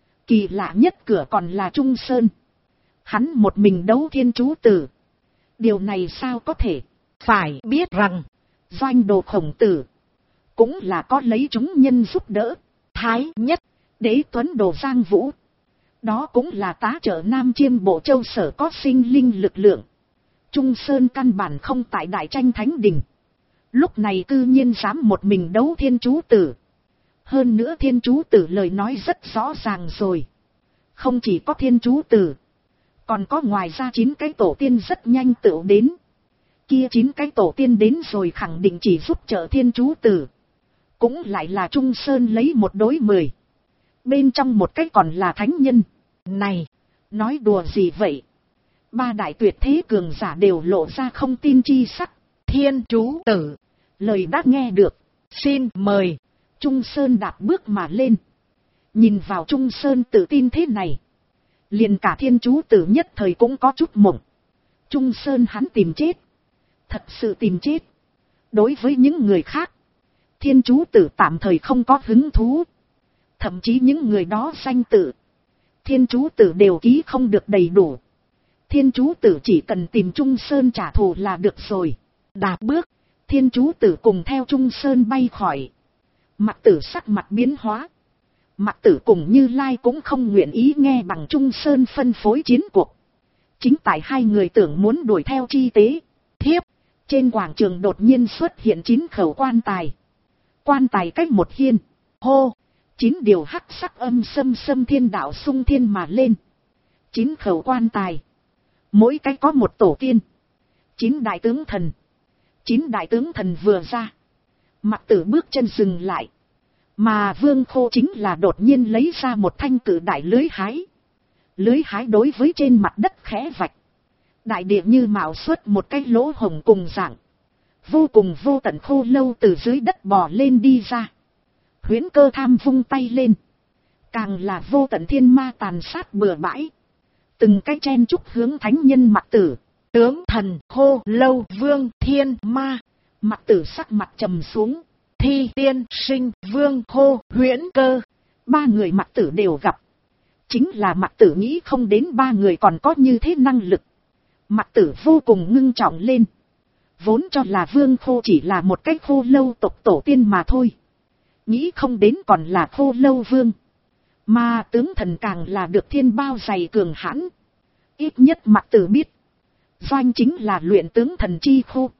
Kỳ lạ nhất cửa còn là Trung Sơn. Hắn một mình đấu Thiên chú tử. Điều này sao có thể? Phải biết rằng. Doanh Đồ Khổng Tử. Cũng là có lấy chúng nhân giúp đỡ. Thái Nhất. Đế Tuấn Đồ Giang Vũ. Đó cũng là tá trợ Nam Chiêm Bộ Châu Sở có sinh linh lực lượng. Trung Sơn căn bản không tại Đại Tranh Thánh Đình. Lúc này cư nhiên dám một mình đấu Thiên chú tử. Hơn nữa Thiên chú tử lời nói rất rõ ràng rồi. Không chỉ có Thiên chú tử. Còn có ngoài ra 9 cái tổ tiên rất nhanh tựu đến. Kia 9 cái tổ tiên đến rồi khẳng định chỉ giúp trợ Thiên chú tử. Cũng lại là Trung Sơn lấy 1 đối 10. Bên trong một cái còn là thánh nhân. Này, nói đùa gì vậy? Ba đại tuyệt thế cường giả đều lộ ra không tin chi sắc. Thiên chú tử. Lời đã nghe được. Xin mời. Trung Sơn đạp bước mà lên. Nhìn vào Trung Sơn tự tin thế này. Liền cả Thiên chú tử nhất thời cũng có chút mộng. Trung Sơn hắn tìm chết. Thật sự tìm chết. Đối với những người khác. Thiên chú tử tạm thời không có hứng thú. Thậm chí những người đó danh tự. Thiên chú tử đều ký không được đầy đủ. Thiên chú tử chỉ cần tìm Trung Sơn trả thù là được rồi. Đạp bước. Thiên chú tử cùng theo Trung Sơn bay khỏi. Mạc Tử sắc mặt biến hóa. Mạc Tử cùng Như Lai cũng không nguyện ý nghe bằng Trung Sơn phân phối chiến cuộc. Chính tại hai người tưởng muốn đuổi theo chi tế. Thiếp. Trên quảng trường đột nhiên xuất hiện 9 khẩu quan tài. Quan tài cách một hiên. Hô. 9 điều hắc sắc âm xâm thiên đạo sung thiên mà lên. 9 khẩu quan tài. Mỗi cái có một tổ tiên. 9 đại tướng thần. 9 đại tướng thần vừa ra. Mạc Tử bước chân dừng lại. Mà Vương Khô chính là đột nhiên lấy ra một thanh cự đại lưới hái. Lưới hái đối với trên mặt đất khẽ vạch. Đại địa như mạo xuất một cái lỗ hồng cùng dạng. Vô cùng vô tận khô lâu từ dưới đất bò lên đi ra. Huyễn Cơ tham vung tay lên. Càng là vô tận thiên ma tàn sát bừa bãi. Từng cái chen chúc hướng thánh nhân Mặc Tử. Tướng thần Khô Lâu Vương Thiên Ma. Mặc Tử sắc mặt trầm xuống. Thi Tiên Sinh Vương Khô Huyễn Cơ. Ba người Mặc Tử đều gặp. Chính là Mặc Tử nghĩ không đến ba người còn có như thế năng lực. Mặc Tử vô cùng ngưng trọng lên. Vốn cho là Vương Khô chỉ là một cái Khô Lâu tộc tổ tiên mà thôi. Nghĩ không đến còn là Khô Lâu Vương. Mà tướng thần càng là được thiên bao dày cường hãn. Ít nhất Mặc Tử biết. Doanh chính là luyện tướng thần chi khô.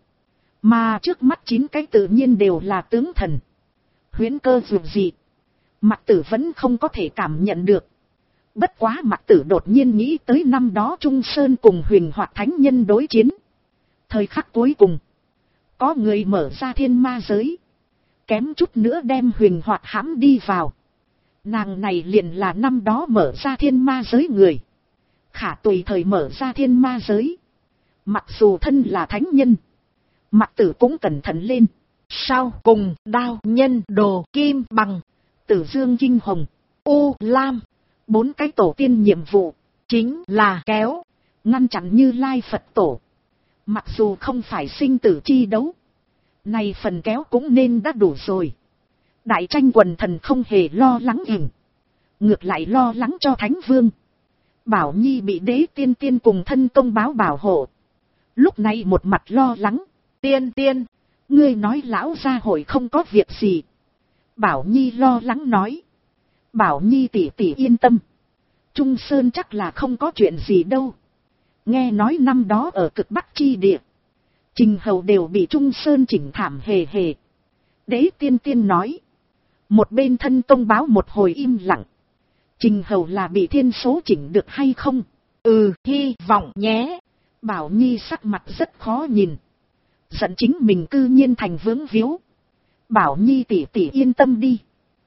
Mà trước mắt 9 cái tự nhiên đều là tướng thần. Huyễn Cơ dù gì. Mặc Tử vẫn không có thể cảm nhận được. Bất quá Mặc Tử đột nhiên nghĩ tới năm đó Trung Sơn cùng Huyền Hoạt Thánh Nhân đối chiến. Thời khắc cuối cùng. Có người mở ra thiên ma giới. Kém chút nữa đem Huyền Hoạt hãm đi vào. Nàng này liền là năm đó mở ra thiên ma giới người. Khả tùy thời mở ra thiên ma giới. Mặc dù thân là thánh nhân. Mặc Tử cũng cẩn thận lên. Sau cùng đao nhân đồ kim bằng. Tử Dương Kinh Hồng. U Lam. 4 cái tổ tiên nhiệm vụ. Chính là kéo. Ngăn chặn Như Lai Phật tổ. Mặc dù không phải sinh tử chi đấu. Này phần kéo cũng nên đã đủ rồi. Đại tranh quần thần không hề lo lắng ỉm. Ngược lại lo lắng cho Thánh Vương. Bảo Nhi bị Đế Tiên Tiên cùng thân công báo bảo hộ. Lúc này một mặt lo lắng. Tiên Tiên. Ngươi nói lão gia hội không có việc gì. Bảo Nhi lo lắng nói. Bảo Nhi tỷ tỷ yên tâm. Trung Sơn chắc là không có chuyện gì đâu. Nghe nói năm đó ở cực Bắc chi địa. Trình Hầu đều bị Trung Sơn chỉnh thảm hề hề. Đế Tiên Tiên nói. Một bên thân công báo một hồi im lặng. Trình Hầu là bị thiên số chỉnh được hay không? Hy vọng nhé. Bảo Nhi sắc mặt rất khó nhìn. Giận chính mình cư nhiên thành vướng víu. Bảo Nhi tỷ tỷ yên tâm đi.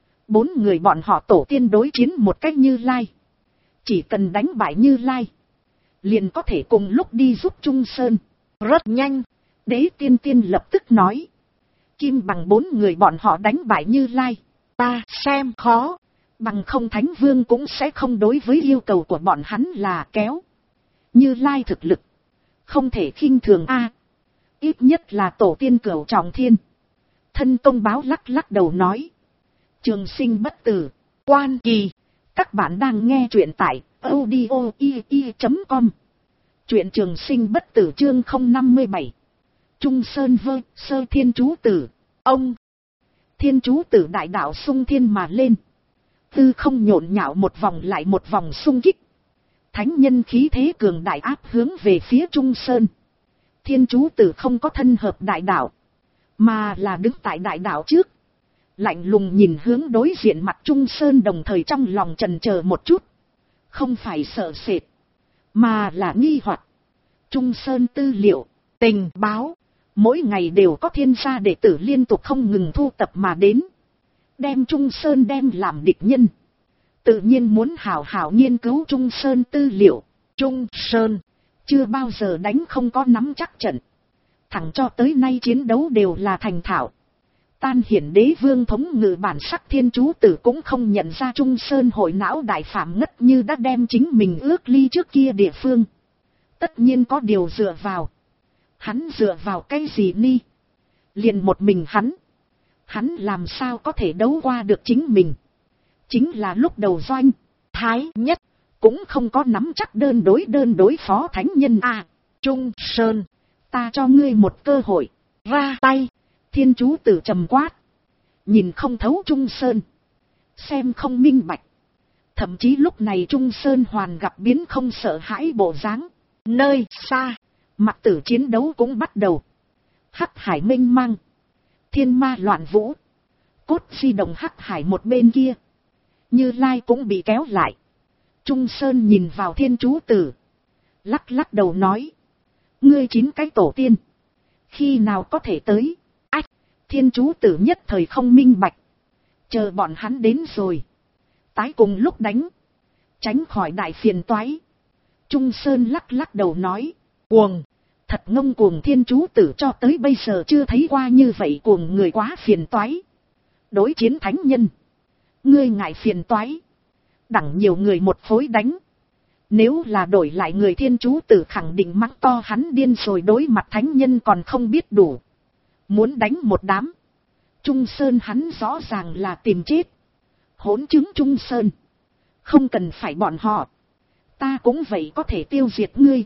4 người bọn họ tổ tiên đối chiến một cách Như Lai. Chỉ cần đánh bại Như Lai. Liền có thể cùng lúc đi giúp Trung Sơn. Rất nhanh. Đế Tiên Tiên lập tức nói. Kim bằng 4 người bọn họ đánh bại Như Lai. Ta xem khó. Bằng không Thánh Vương cũng sẽ không đối với yêu cầu của bọn hắn là kéo. Như Lai thực lực. Không thể khinh thường a. Ít nhất là tổ tiên cửu trọng thiên. Thân công báo lắc lắc đầu nói. Trường sinh bất tử. Quan Kỳ. Các bạn đang nghe truyện tại audio.com. Truyện Trường Sinh Bất Tử chương 057. Trung Sơn Vơ, Sơ Thiên Chú Tử. Ông. Thiên Chú Tử đại đạo xung thiên mà lên. Tư không nhộn nhạo một vòng lại một vòng xung kích. Thánh nhân khí thế cường đại áp hướng về phía Trung Sơn. Thiên Chú Tử không có thân hợp đại đạo. Mà là đứng tại đại đạo trước. Lạnh lùng nhìn hướng đối diện mặt Trung Sơn, đồng thời trong lòng chần chờ một chút. Không phải sợ sệt. Mà là nghi hoặc. Trung Sơn tư liệu, tình báo. Mỗi ngày đều có thiên gia đệ tử liên tục không ngừng thu tập mà đến. Đem Trung Sơn đem làm địch nhân. Tự nhiên muốn hảo hảo nghiên cứu Trung Sơn tư liệu. Trung Sơn chưa bao giờ đánh không có nắm chắc trận. Thẳng cho tới nay chiến đấu đều là thành thạo. Tan hiển Đế Vương thống ngự bản sắc Thiên Chú Tử cũng không nhận ra Trung Sơn hội não đại phạm ngất như đã đem chính mình ước ly trước kia địa phương. Tất nhiên có điều dựa vào. Hắn dựa vào cái gì ni? Liền một mình hắn. Hắn làm sao có thể đấu qua được chính mình? Chính là lúc đầu doanh, thái nhất, cũng không có nắm chắc đơn đối phó thánh nhân a. Trung Sơn, ta cho ngươi một cơ hội, ra tay. Thiên Chú Tử trầm quát. Nhìn không thấu Trung Sơn. Xem không minh bạch. Thậm chí lúc này Trung Sơn hoàn gặp biến không sợ hãi bộ dáng. Nơi xa, Mặc Tử chiến đấu cũng bắt đầu. Hắc hải mênh mang. Thiên ma loạn vũ. Cốt di động hắc hải một bên kia. Như Lai cũng bị kéo lại. Trung Sơn nhìn vào Thiên Chú Tử. Lắc lắc đầu nói. Ngươi 9 cái tổ tiên. Khi nào có thể tới? Ách! Thiên Chú Tử nhất thời không minh bạch. Chờ bọn hắn đến rồi. Tái cùng lúc đánh. Tránh khỏi đại phiền toái. Trung Sơn lắc lắc đầu nói. Cuồng! Thật ngông cuồng. Thiên Chú Tử cho tới bây giờ chưa thấy qua như vậy cuồng người quá phiền toái. Đối chiến thánh nhân. Ngươi ngại phiền toái. Đẳng nhiều người một phối đánh. Nếu là đổi lại người thiên chú tử khẳng định mắng to hắn điên rồi, đối mặt thánh nhân còn không biết đủ. Muốn đánh một đám. Trung Sơn hắn rõ ràng là tìm chết. Hỗn chứng Trung Sơn. Không cần phải bọn họ. Ta cũng vậy có thể tiêu diệt ngươi.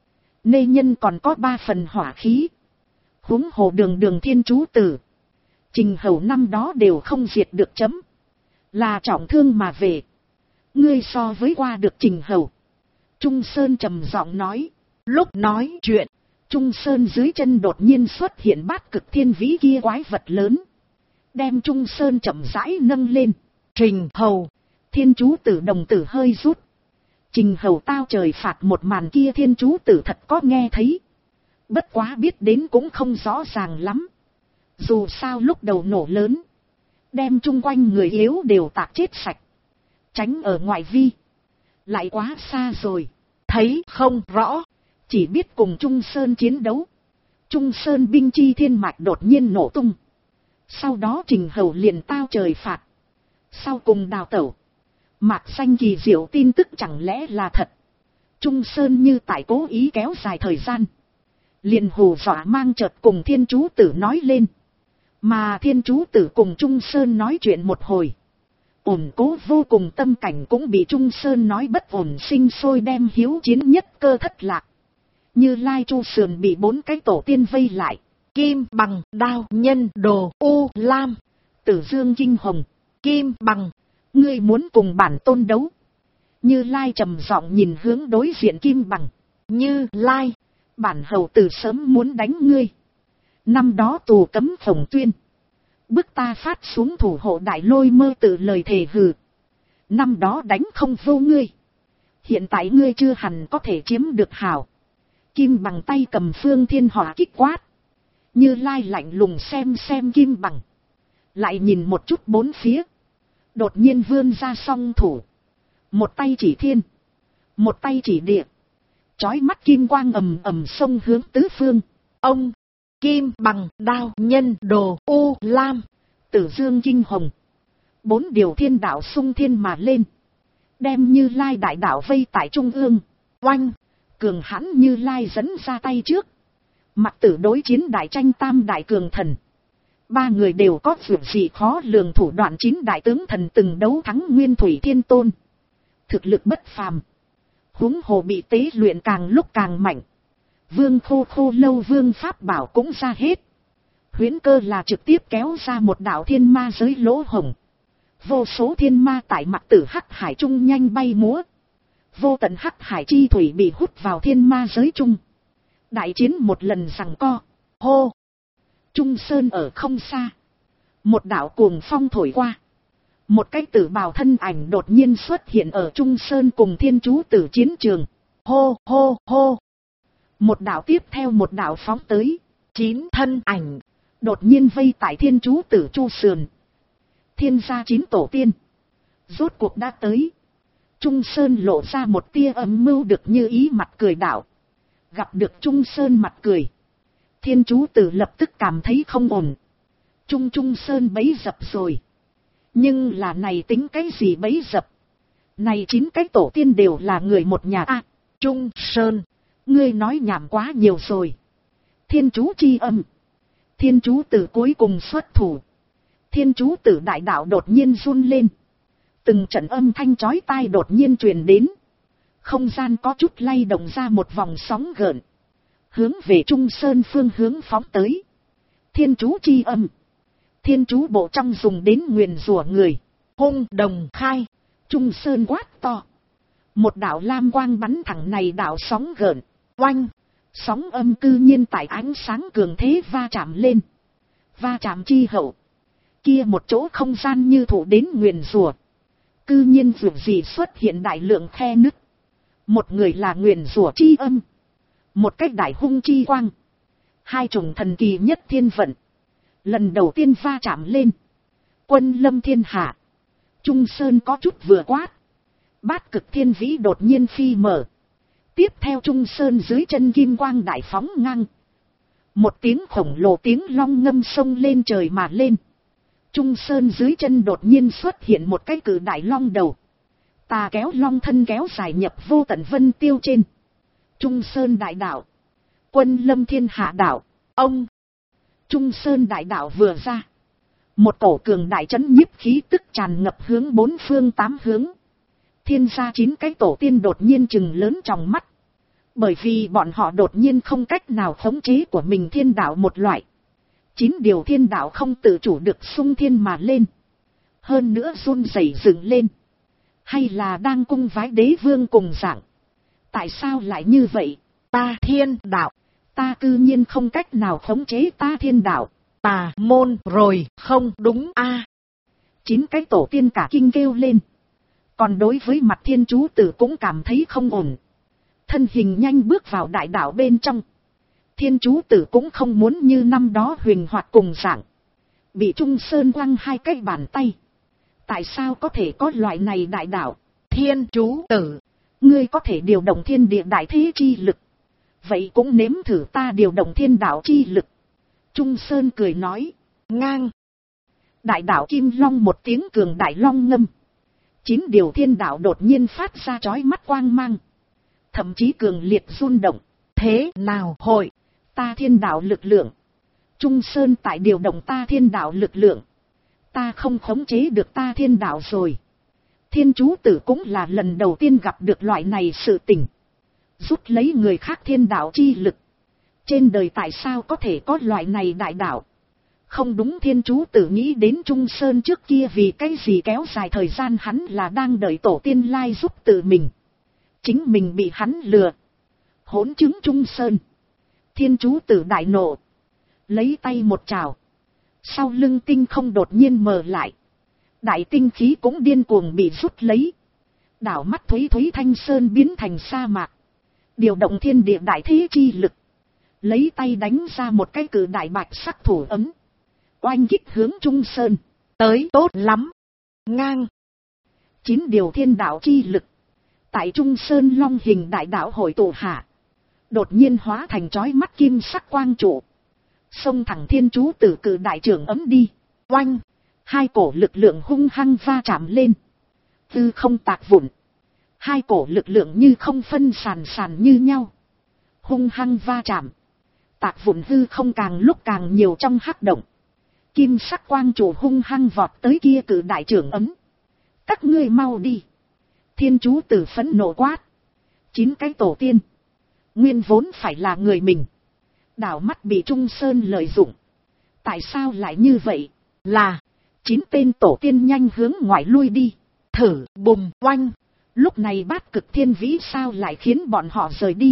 Nê nhân còn có 3 phần hỏa khí. Huống hồ đường thiên chú tử. Trình Hầu năm đó đều không diệt được chấm. Là trọng thương mà về. Ngươi so với qua được Trình Hầu. Trung Sơn trầm giọng nói. Lúc nói chuyện, Trung Sơn dưới chân đột nhiên xuất hiện Bát Cực Thiên Vĩ kia quái vật lớn. Đem Trung Sơn chậm rãi nâng lên. Trình Hầu. Thiên chú tử đồng tử hơi rút. Trình Hầu tao trời phạt một màn kia thiên chú tử thật có nghe thấy. Bất quá biết đến cũng không rõ ràng lắm. Dù sao lúc đầu nổ lớn. Đem chung quanh người yếu đều tạc chết sạch. Tránh ở ngoại vi. Lại quá xa rồi. Thấy không rõ. Chỉ biết cùng Trung Sơn chiến đấu. Trung Sơn binh chi thiên mạch đột nhiên nổ tung. Sau đó Trình Hầu liền tao trời phạt. Sau cùng đào tẩu. Mạc xanh kỳ diệu tin tức chẳng lẽ là thật. Trung Sơn như tại cố ý kéo dài thời gian. Liền hù dọa mang chợt cùng thiên chú tử nói lên. Mà thiên chú tử cùng Trung Sơn nói chuyện một hồi. Ổn cố vô cùng tâm cảnh cũng bị Trung Sơn nói bất ổn sinh sôi đem hiếu chiến nhất cơ thất lạc. Như Lai Chu Sườn bị 4 cái tổ tiên vây lại. Kim Bằng, Đao, Nhân, Đồ, U, Lam, Tử Dương Kinh Hồng. Kim Bằng, ngươi muốn cùng bản tôn đấu. Như Lai trầm giọng nhìn hướng đối diện Kim Bằng. Như Lai, bản hầu từ sớm muốn đánh ngươi. Năm đó tù cấm Phổng Tuyên. Bức ta phát xuống thủ hộ đại lôi mơ tự lời thề hừ. Năm đó đánh không vô ngươi. Hiện tại ngươi chưa hẳn có thể chiếm được hảo. Kim Bằng tay cầm phương thiên hỏa kích quát. Như Lai lạnh lùng xem Kim Bằng. Lại nhìn một chút bốn phía. Đột nhiên vươn ra song thủ. Một tay chỉ thiên. Một tay chỉ địa. Chói mắt kim quang ầm ầm xông hướng tứ phương. Ông. Kim Bằng, Đao, Nhân, Đồ, U, Lam, Tử Dương Kinh Hồng. 4 điều thiên đạo xung thiên mà lên. Đem Như Lai đại đạo vây tại trung ương. Oanh. Cường hãn Như Lai dẫn ra tay trước. Mặc tử đối chiến đại tranh tam đại cường thần. 3 người đều có vượt dị khó lường thủ đoạn 9 đại tướng thần từng đấu thắng Nguyên Thủy Thiên Tôn. Thực lực bất phàm. Huống hồ bị tế luyện càng lúc càng mạnh. Vương khô lâu vương pháp bảo cũng ra hết. Huyễn cơ là trực tiếp kéo ra một đạo thiên ma giới lỗ hổng. Vô số thiên ma tại mặc tử hắc hải trung nhanh bay múa. Vô tận hắc hải chi thủy bị hút vào thiên ma giới trung. Đại chiến một lần giằng co. Hô. Trung Sơn ở không xa. Một đạo cuồng phong thổi qua. Một cái tử bào thân ảnh đột nhiên xuất hiện ở Trung Sơn cùng thiên chú tử chiến trường. Hô hô hô. Một đạo tiếp theo một đạo phóng tới. 9 thân ảnh. Đột nhiên vây tại thiên chú tử Chu Sườn. Thiên gia 9 tổ tiên. Rốt cuộc đã tới. Trung Sơn lộ ra một tia âm mưu được như ý mặt cười đạo. Gặp được Trung Sơn mặt cười. Thiên chú tử lập tức cảm thấy không ổn. Trung Sơn bấy dập rồi. Nhưng là này tính cái gì bấy dập. Này 9 cái tổ tiên đều là người một nhà. Trung Sơn. Ngươi nói nhảm quá nhiều rồi. Thiên chú chi âm. Thiên chú tử cuối cùng xuất thủ. Thiên chú tử đại đạo đột nhiên run lên. Từng trận âm thanh chói tai đột nhiên truyền đến. Không gian có chút lay động ra một vòng sóng gợn. Hướng về Trung Sơn phương hướng phóng tới. Thiên chú chi âm. Thiên chú bộ trong dùng đến nguyền rủa người. Hung đồng khai. Trung Sơn quát to. Một đạo lam quang bắn thẳng này đạo sóng gợn. Oanh. Sóng âm cư nhiên tại ánh sáng cường thế va chạm lên. Va chạm chi hậu. Kia một chỗ không gian như thụ đến nguyền rủa. Cư nhiên vượt gì xuất hiện đại lượng khe nứt. Một người là nguyền rủa chi âm. Một cách đại hung chi quang. 2 chủng thần kỳ nhất thiên vận. Lần đầu tiên va chạm lên. Quân lâm thiên hạ. Trung Sơn có chút vừa quát. Bát Cực Thiên Vĩ đột nhiên phi mở. Tiếp theo Trung Sơn dưới chân kim quang đại phóng ngang. Một tiếng khổng lồ tiếng long ngâm sông lên trời mà lên. Trung Sơn dưới chân đột nhiên xuất hiện một cái cự đại long đầu. Tà kéo long thân kéo dài nhập vô tận vân tiêu trên. Trung Sơn đại đạo. Quân lâm thiên hạ đạo. Ông. Trung Sơn đại đạo vừa ra. Một cổ cường đại chấn nhiếp khí tức tràn ngập hướng bốn phương tám hướng. Thiên gia 9 cái tổ tiên đột nhiên trừng lớn trong mắt. Bởi vì bọn họ đột nhiên không cách nào khống chế của mình thiên đạo một loại. 9 điều thiên đạo không tự chủ được xung thiên mà lên. Hơn nữa run rẩy dựng lên. Hay là đang cung vái đế vương cùng dạng. Tại sao lại như vậy? Ta thiên đạo. Ta cư nhiên không cách nào khống chế ta thiên đạo. Tà môn rồi, không đúng a. 9 cái tổ tiên cả kinh kêu lên. Còn đối với mặt thiên chú tử cũng cảm thấy không ổn. Thân hình nhanh bước vào đại đạo bên trong. Thiên chú tử cũng không muốn như năm đó huyền hoạt cùng dạng. Bị Trung Sơn quăng 2 cái bàn tay. Tại sao có thể có loại này đại đạo? Thiên chú tử, ngươi có thể điều động thiên địa đại thế chi lực. Vậy cũng nếm thử ta điều động thiên đạo chi lực. Trung Sơn cười nói. Ngang. Đại đạo Kim Long một tiếng cường đại long ngâm. 9 điều thiên đạo đột nhiên phát ra chói mắt quang mang. Thậm chí cường liệt rung động. Thế nào hội? Ta thiên đạo lực lượng. Trung Sơn tại điều động ta thiên đạo lực lượng. Ta không khống chế được ta thiên đạo rồi. Thiên chú tử cũng là lần đầu tiên gặp được loại này sự tình. Rút lấy người khác thiên đạo chi lực. Trên đời tại sao có thể có loại này đại đạo? Không đúng, thiên chú tử nghĩ đến Trung Sơn trước kia vì cái gì kéo dài thời gian, hắn là đang đợi tổ tiên lai giúp tự mình. Chính mình bị hắn lừa. Hỗn chứng Trung Sơn. Thiên chú tử đại nộ. Lấy tay một trào. Sau lưng tinh không đột nhiên mờ lại. Đại tinh khí cũng điên cuồng bị rút lấy. Đảo mắt Thúy Thanh Sơn biến thành sa mạc. Điều động thiên địa đại thế chi lực. Lấy tay đánh ra một cái cử đại bạch sắc thủ ấm. Oanh kích hướng Trung Sơn. Tới tốt lắm. Ngang. 9 điều thiên đạo chi lực. Tại Trung Sơn long hình đại đạo hội tụ hạ. Đột nhiên hóa thành chói mắt kim sắc quang trụ. Xông thẳng thiên chú tử cử đại trưởng ấm đi. Oanh. 2 cổ lực lượng hung hăng va chạm lên. Tư không tạc vụn. 2 cổ lực lượng như không phân sàn như nhau. Hung hăng va chạm. Tạc vụn hư không càng lúc càng nhiều trong hắc động. Kim sắc quang trụ hung hăng vọt tới kia cử đại trưởng ấm. Các ngươi mau đi. Thiên chú tử phẫn nộ quát. 9 cái tổ tiên. Nguyên vốn phải là người mình. Đảo mắt bị Trung Sơn lợi dụng. Tại sao lại như vậy? Là 9 tên tổ tiên nhanh hướng ngoại lui đi. Thử bùng oanh. Lúc này Bát Cực Thiên Vĩ sao lại khiến bọn họ rời đi?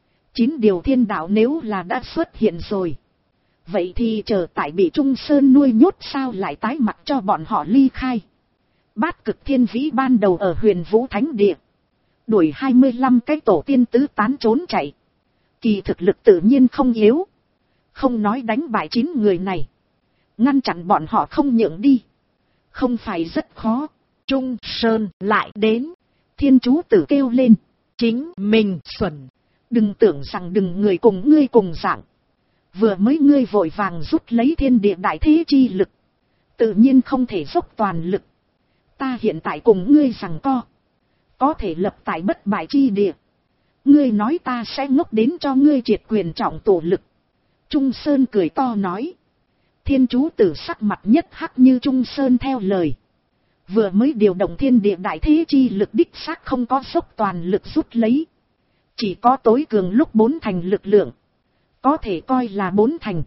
9 điều thiên đạo nếu là đã xuất hiện rồi. Vậy thì chờ tại bị Trung Sơn nuôi nhốt sao lại tái mặt cho bọn họ ly khai? Bát Cực Thiên Vĩ ban đầu ở Huyền Vũ Thánh Địa. Đuổi 25 cái tổ tiên tứ tán trốn chạy. Kỳ thực lực tự nhiên không yếu. Không nói đánh bại 9 người này. Ngăn chặn bọn họ không nhượng đi. Không phải rất khó. Trung Sơn lại đến. Thiên chú tử kêu lên. Chính mình xuẩn. Đừng tưởng rằng đừng người cùng ngươi cùng dạng. Vừa mới ngươi vội vàng rút lấy thiên địa đại thế chi lực. Tự nhiên không thể dốc toàn lực. Ta hiện tại cùng ngươi rằng co. Có thể lập tại bất bại chi địa. Ngươi nói ta sẽ ngốc đến cho ngươi triệt quyền trọng tổ lực. Trung Sơn cười to nói. Thiên chú tử sắc mặt nhất hắc như Trung Sơn theo lời. Vừa mới điều động thiên địa đại thế chi lực đích xác không có dốc toàn lực rút lấy. Chỉ có tối cường lúc 4 thành lực lượng. Có thể coi là 4 thành.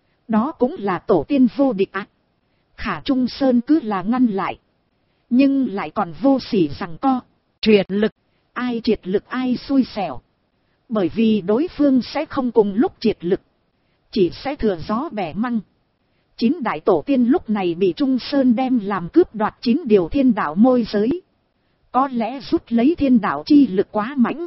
Đó cũng là tổ tiên vô địch ạ. Khả Trung Sơn cứ là ngăn lại. Nhưng lại còn vô sỉ rằng co. Triệt lực. Ai triệt lực ai xui xẻo. Bởi vì đối phương sẽ không cùng lúc triệt lực. Chỉ sẽ thừa gió bẻ măng. 9 đại tổ tiên lúc này bị Trung Sơn đem làm cướp đoạt 9 điều thiên đạo môi giới. Có lẽ rút lấy thiên đạo chi lực quá mãnh.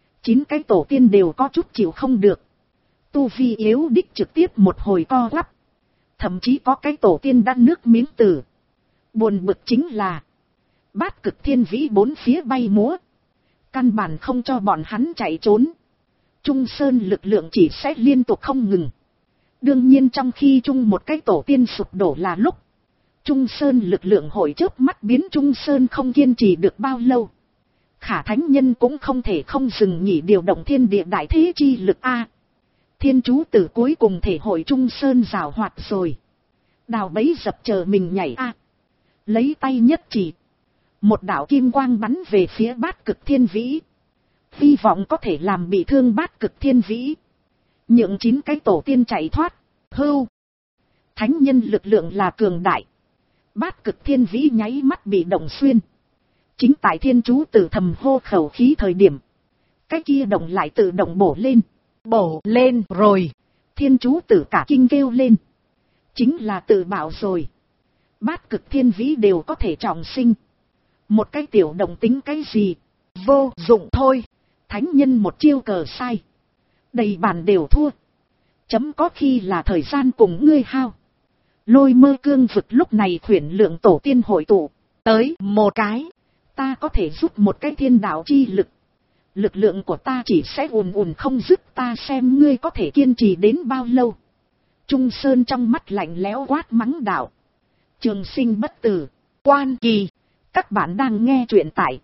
9 cái tổ tiên đều có chút chịu không được. Tu vi yếu đích trực tiếp một hồi co quắp. Thậm chí có cái tổ tiên đã nước miếng tử. Buồn bực chính là. Bát Cực Thiên Vĩ 4 phía bay múa. Căn bản không cho bọn hắn chạy trốn. Trung Sơn lực lượng chỉ sẽ liên tục không ngừng. Đương nhiên trong khi chung một cái tổ tiên sụp đổ là lúc. Trung Sơn lực lượng hội chớp mắt biến Trung Sơn không kiên trì được bao lâu. Khả thánh nhân cũng không thể không dừng nghỉ điều động thiên địa đại thế chi lực a. Thiên chú tử cuối cùng thể hội Trung Sơn rào hoạt rồi. Đào bấy dập chờ mình nhảy a. Lấy tay nhất chỉ. Một đạo kim quang bắn về phía Bát Cực Thiên Vĩ. Hy vọng có thể làm bị thương Bát Cực Thiên Vĩ. Nhượng 9 cái tổ tiên chạy thoát. Hưu. Thánh nhân lực lượng là cường đại. Bát Cực Thiên Vĩ nháy mắt bị động xuyên. Chính tại thiên chú tử thầm hô khẩu khí thời điểm. Cái kia động lại tự động bổ lên. Bổ lên rồi. Thiên chú tử cả kinh kêu lên. Chính là tự bảo rồi. Bát Cực Thiên Vĩ đều có thể trọng sinh. Một cái tiểu động tính cái gì. Vô dụng thôi. Thánh nhân một chiêu cờ sai. Đầy bàn đều thua. Chấm có khi là thời gian cùng ngươi hao. Lôi Mơ Cương vực lúc này khuyển lượng tổ tiên hội tụ. Tới một cái. Ta có thể giúp một cái thiên đạo chi lực. Lực lượng của ta chỉ sẽ ùn ùn không dứt, ta xem ngươi có thể kiên trì đến bao lâu. Trung Sơn trong mắt lạnh lẽo quát mắng đạo. Trường sinh bất tử. Quan Kỳ. Các bạn đang nghe truyện tại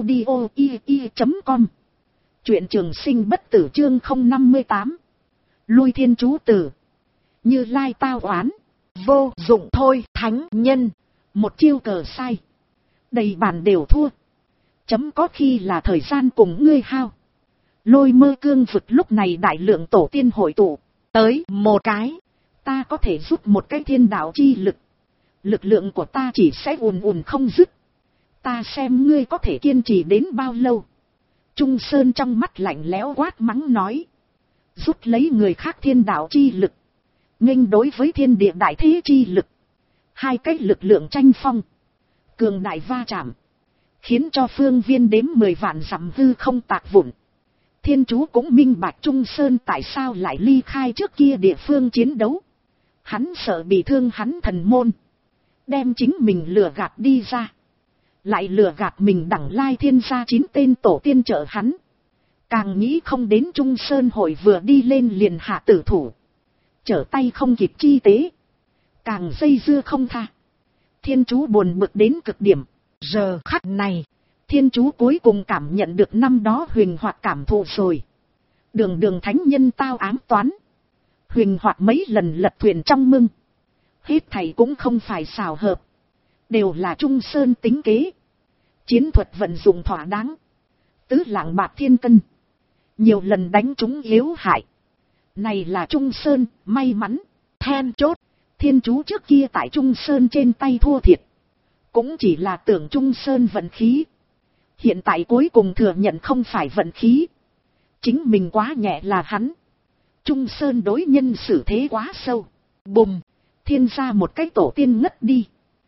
audio.com. Truyện Trường Sinh bất tử chương 058. Lui thiên chú tử. Như Lai tao oán. Vô dụng thôi thánh nhân. Một chiêu cờ sai. Đầy bàn đều thua. Chấm có khi là thời gian cùng ngươi hao. Lôi Mơ Cương vực lúc này đại lượng tổ tiên hội tụ. Tới một cái. Ta có thể giúp một cái thiên đạo chi lực. Lực lượng của ta chỉ sẽ ùn ùn không dứt. Ta xem ngươi có thể kiên trì đến bao lâu. Trung Sơn trong mắt lạnh lẽo quát mắng nói. Rút lấy người khác thiên đạo chi lực. Nghênh đối với thiên địa đại thế chi lực. Hai cái lực lượng tranh phong. Cường đại va chạm. Khiến cho phương viên đếm 10 vạn dặm hư không tạc vụn. Thiên chú cũng minh bạch Trung Sơn tại sao lại ly khai trước kia địa phương chiến đấu. Hắn sợ bị thương hắn thần môn. Đem chính mình lừa gạt đi ra. Lại lừa gạt mình đẳng lai thiên gia 9 tên tổ tiên trợ hắn. Càng nghĩ không đến Trung Sơn hội vừa đi lên liền hạ tử thủ. Trở tay không kịp chi tế. Càng dây dưa không tha. Thiên chú buồn bực đến cực điểm. Giờ khắc này. Thiên chú cuối cùng cảm nhận được năm đó huyền hoạt cảm thụ rồi. Đường thánh nhân tao ám toán. Huyền hoạt mấy lần lật thuyền trong mưng. Hết thầy cũng không phải xào hợp. Đều là Trung Sơn tính kế. Chiến thuật vận dụng thỏa đáng. Tứ lạng bạc thiên cân. Nhiều lần đánh chúng yếu hại. Này là Trung Sơn, may mắn. Then chốt. Thiên chú trước kia tại Trung Sơn trên tay thua thiệt. Cũng chỉ là tưởng Trung Sơn vận khí. Hiện tại cuối cùng thừa nhận không phải vận khí. Chính mình quá nhẹ là hắn. Trung Sơn đối nhân xử thế quá sâu. Bùm. Thiên gia một cái tổ tiên ngất đi.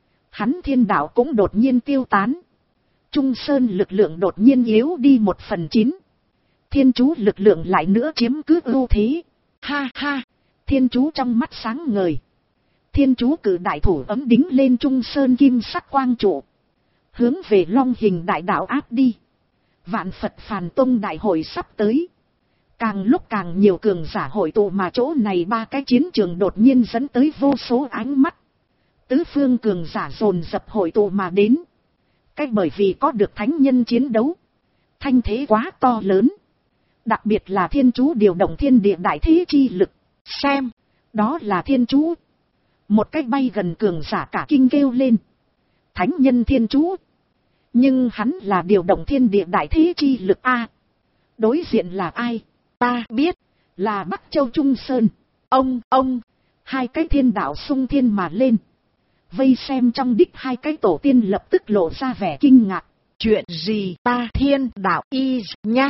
Hắn thiên đạo cũng đột nhiên tiêu tán. Trung Sơn lực lượng đột nhiên yếu đi 1/9. Thiên chú lực lượng lại nữa chiếm cứ ưu thế. Ha ha. Thiên chú trong mắt sáng ngời. Thiên chú cử đại thủ ấm đính lên Trung Sơn kim sắc quang trụ. Hướng về Long Hình đại đạo áp đi. Vạn Phật Phàn Tông đại hội sắp tới. Càng lúc càng nhiều cường giả hội tụ mà chỗ này ba cái chiến trường đột nhiên dẫn tới vô số ánh mắt. Tứ phương cường giả dồn dập hội tụ mà đến. Cách bởi vì có được thánh nhân chiến đấu. Thanh thế quá to lớn. Đặc biệt là thiên chú điều động thiên địa đại thế chi lực. Xem, đó là thiên chú. Một cách bay gần cường giả cả kinh kêu lên. Thánh nhân thiên chú. Nhưng hắn là điều động thiên địa đại thế chi lực a. Đối diện là ai? Ta biết, là Bắc Châu Trung Sơn. Ông, hai cái thiên đạo xung thiên mà lên. Vây xem trong đích hai cái tổ tiên lập tức lộ ra vẻ kinh ngạc. Chuyện gì ta thiên đạo y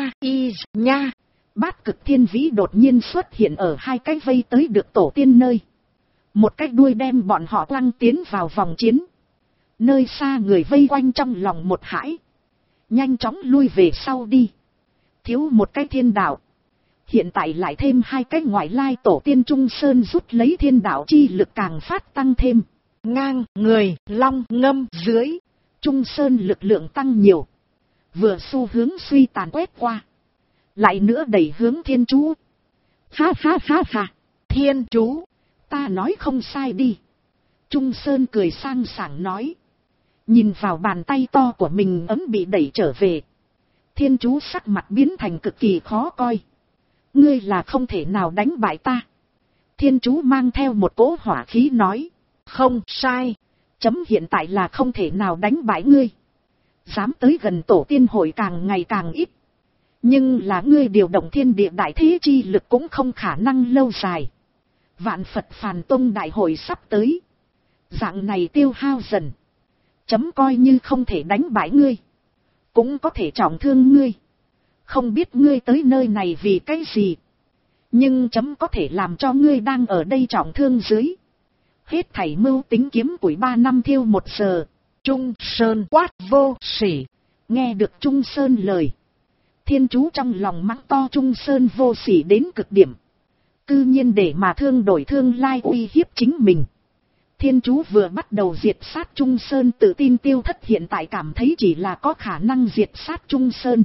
nha. Bát Cực Thiên Vĩ đột nhiên xuất hiện ở hai cái vây tới được tổ tiên nơi. Một cái đuôi đem bọn họ quăng tiến vào vòng chiến. Nơi xa người vây quanh trong lòng một hãi. Nhanh chóng lui về sau đi. Thiếu một cái thiên đạo. Hiện tại lại thêm hai cái ngoại lai tổ tiên Trung Sơn rút lấy thiên đạo chi lực càng phát tăng thêm. Ngang người long ngâm dưới. Trung Sơn lực lượng tăng nhiều. Vừa xu hướng suy tàn quét qua. Lại nữa đẩy hướng thiên chú. Ha. Thiên chú. Ta nói không sai đi. Trung Sơn cười sang sảng nói. Nhìn vào bàn tay to của mình ấm bị đẩy trở về. Thiên chú sắc mặt biến thành cực kỳ khó coi. Ngươi là không thể nào đánh bại ta. Thiên chú mang theo một cỗ hỏa khí nói. Không sai. Chấm hiện tại là không thể nào đánh bại ngươi. Dám tới gần tổ tiên hội càng ngày càng ít. Nhưng là ngươi điều động thiên địa đại thế chi lực cũng không khả năng lâu dài. Vạn Phật Phàn Tông đại hội sắp tới. Dạng này tiêu hao dần. Chấm coi như không thể đánh bại ngươi. Cũng có thể trọng thương ngươi. Không biết ngươi tới nơi này vì cái gì. Nhưng chấm có thể làm cho ngươi đang ở đây trọng thương dưới. Hết thảy mưu tính kiếm củi 3 năm thiêu 1 giờ. Trung Sơn quát vô sỉ. Nghe được Trung Sơn lời. Thiên chú trong lòng mắng to Trung Sơn vô sỉ đến cực điểm. Cư nhiên để mà thương đổi thương lai uy hiếp chính mình. Thiên chú vừa bắt đầu diệt sát Trung Sơn tự tin tiêu thất hiện tại cảm thấy chỉ là có khả năng diệt sát Trung Sơn.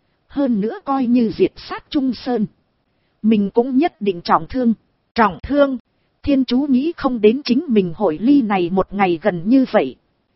Hơn nữa coi như diệt sát Trung Sơn. Mình cũng nhất định trọng thương. Trọng thương. Thiên chú nghĩ không đến chính mình hội ly này một ngày gần như vậy.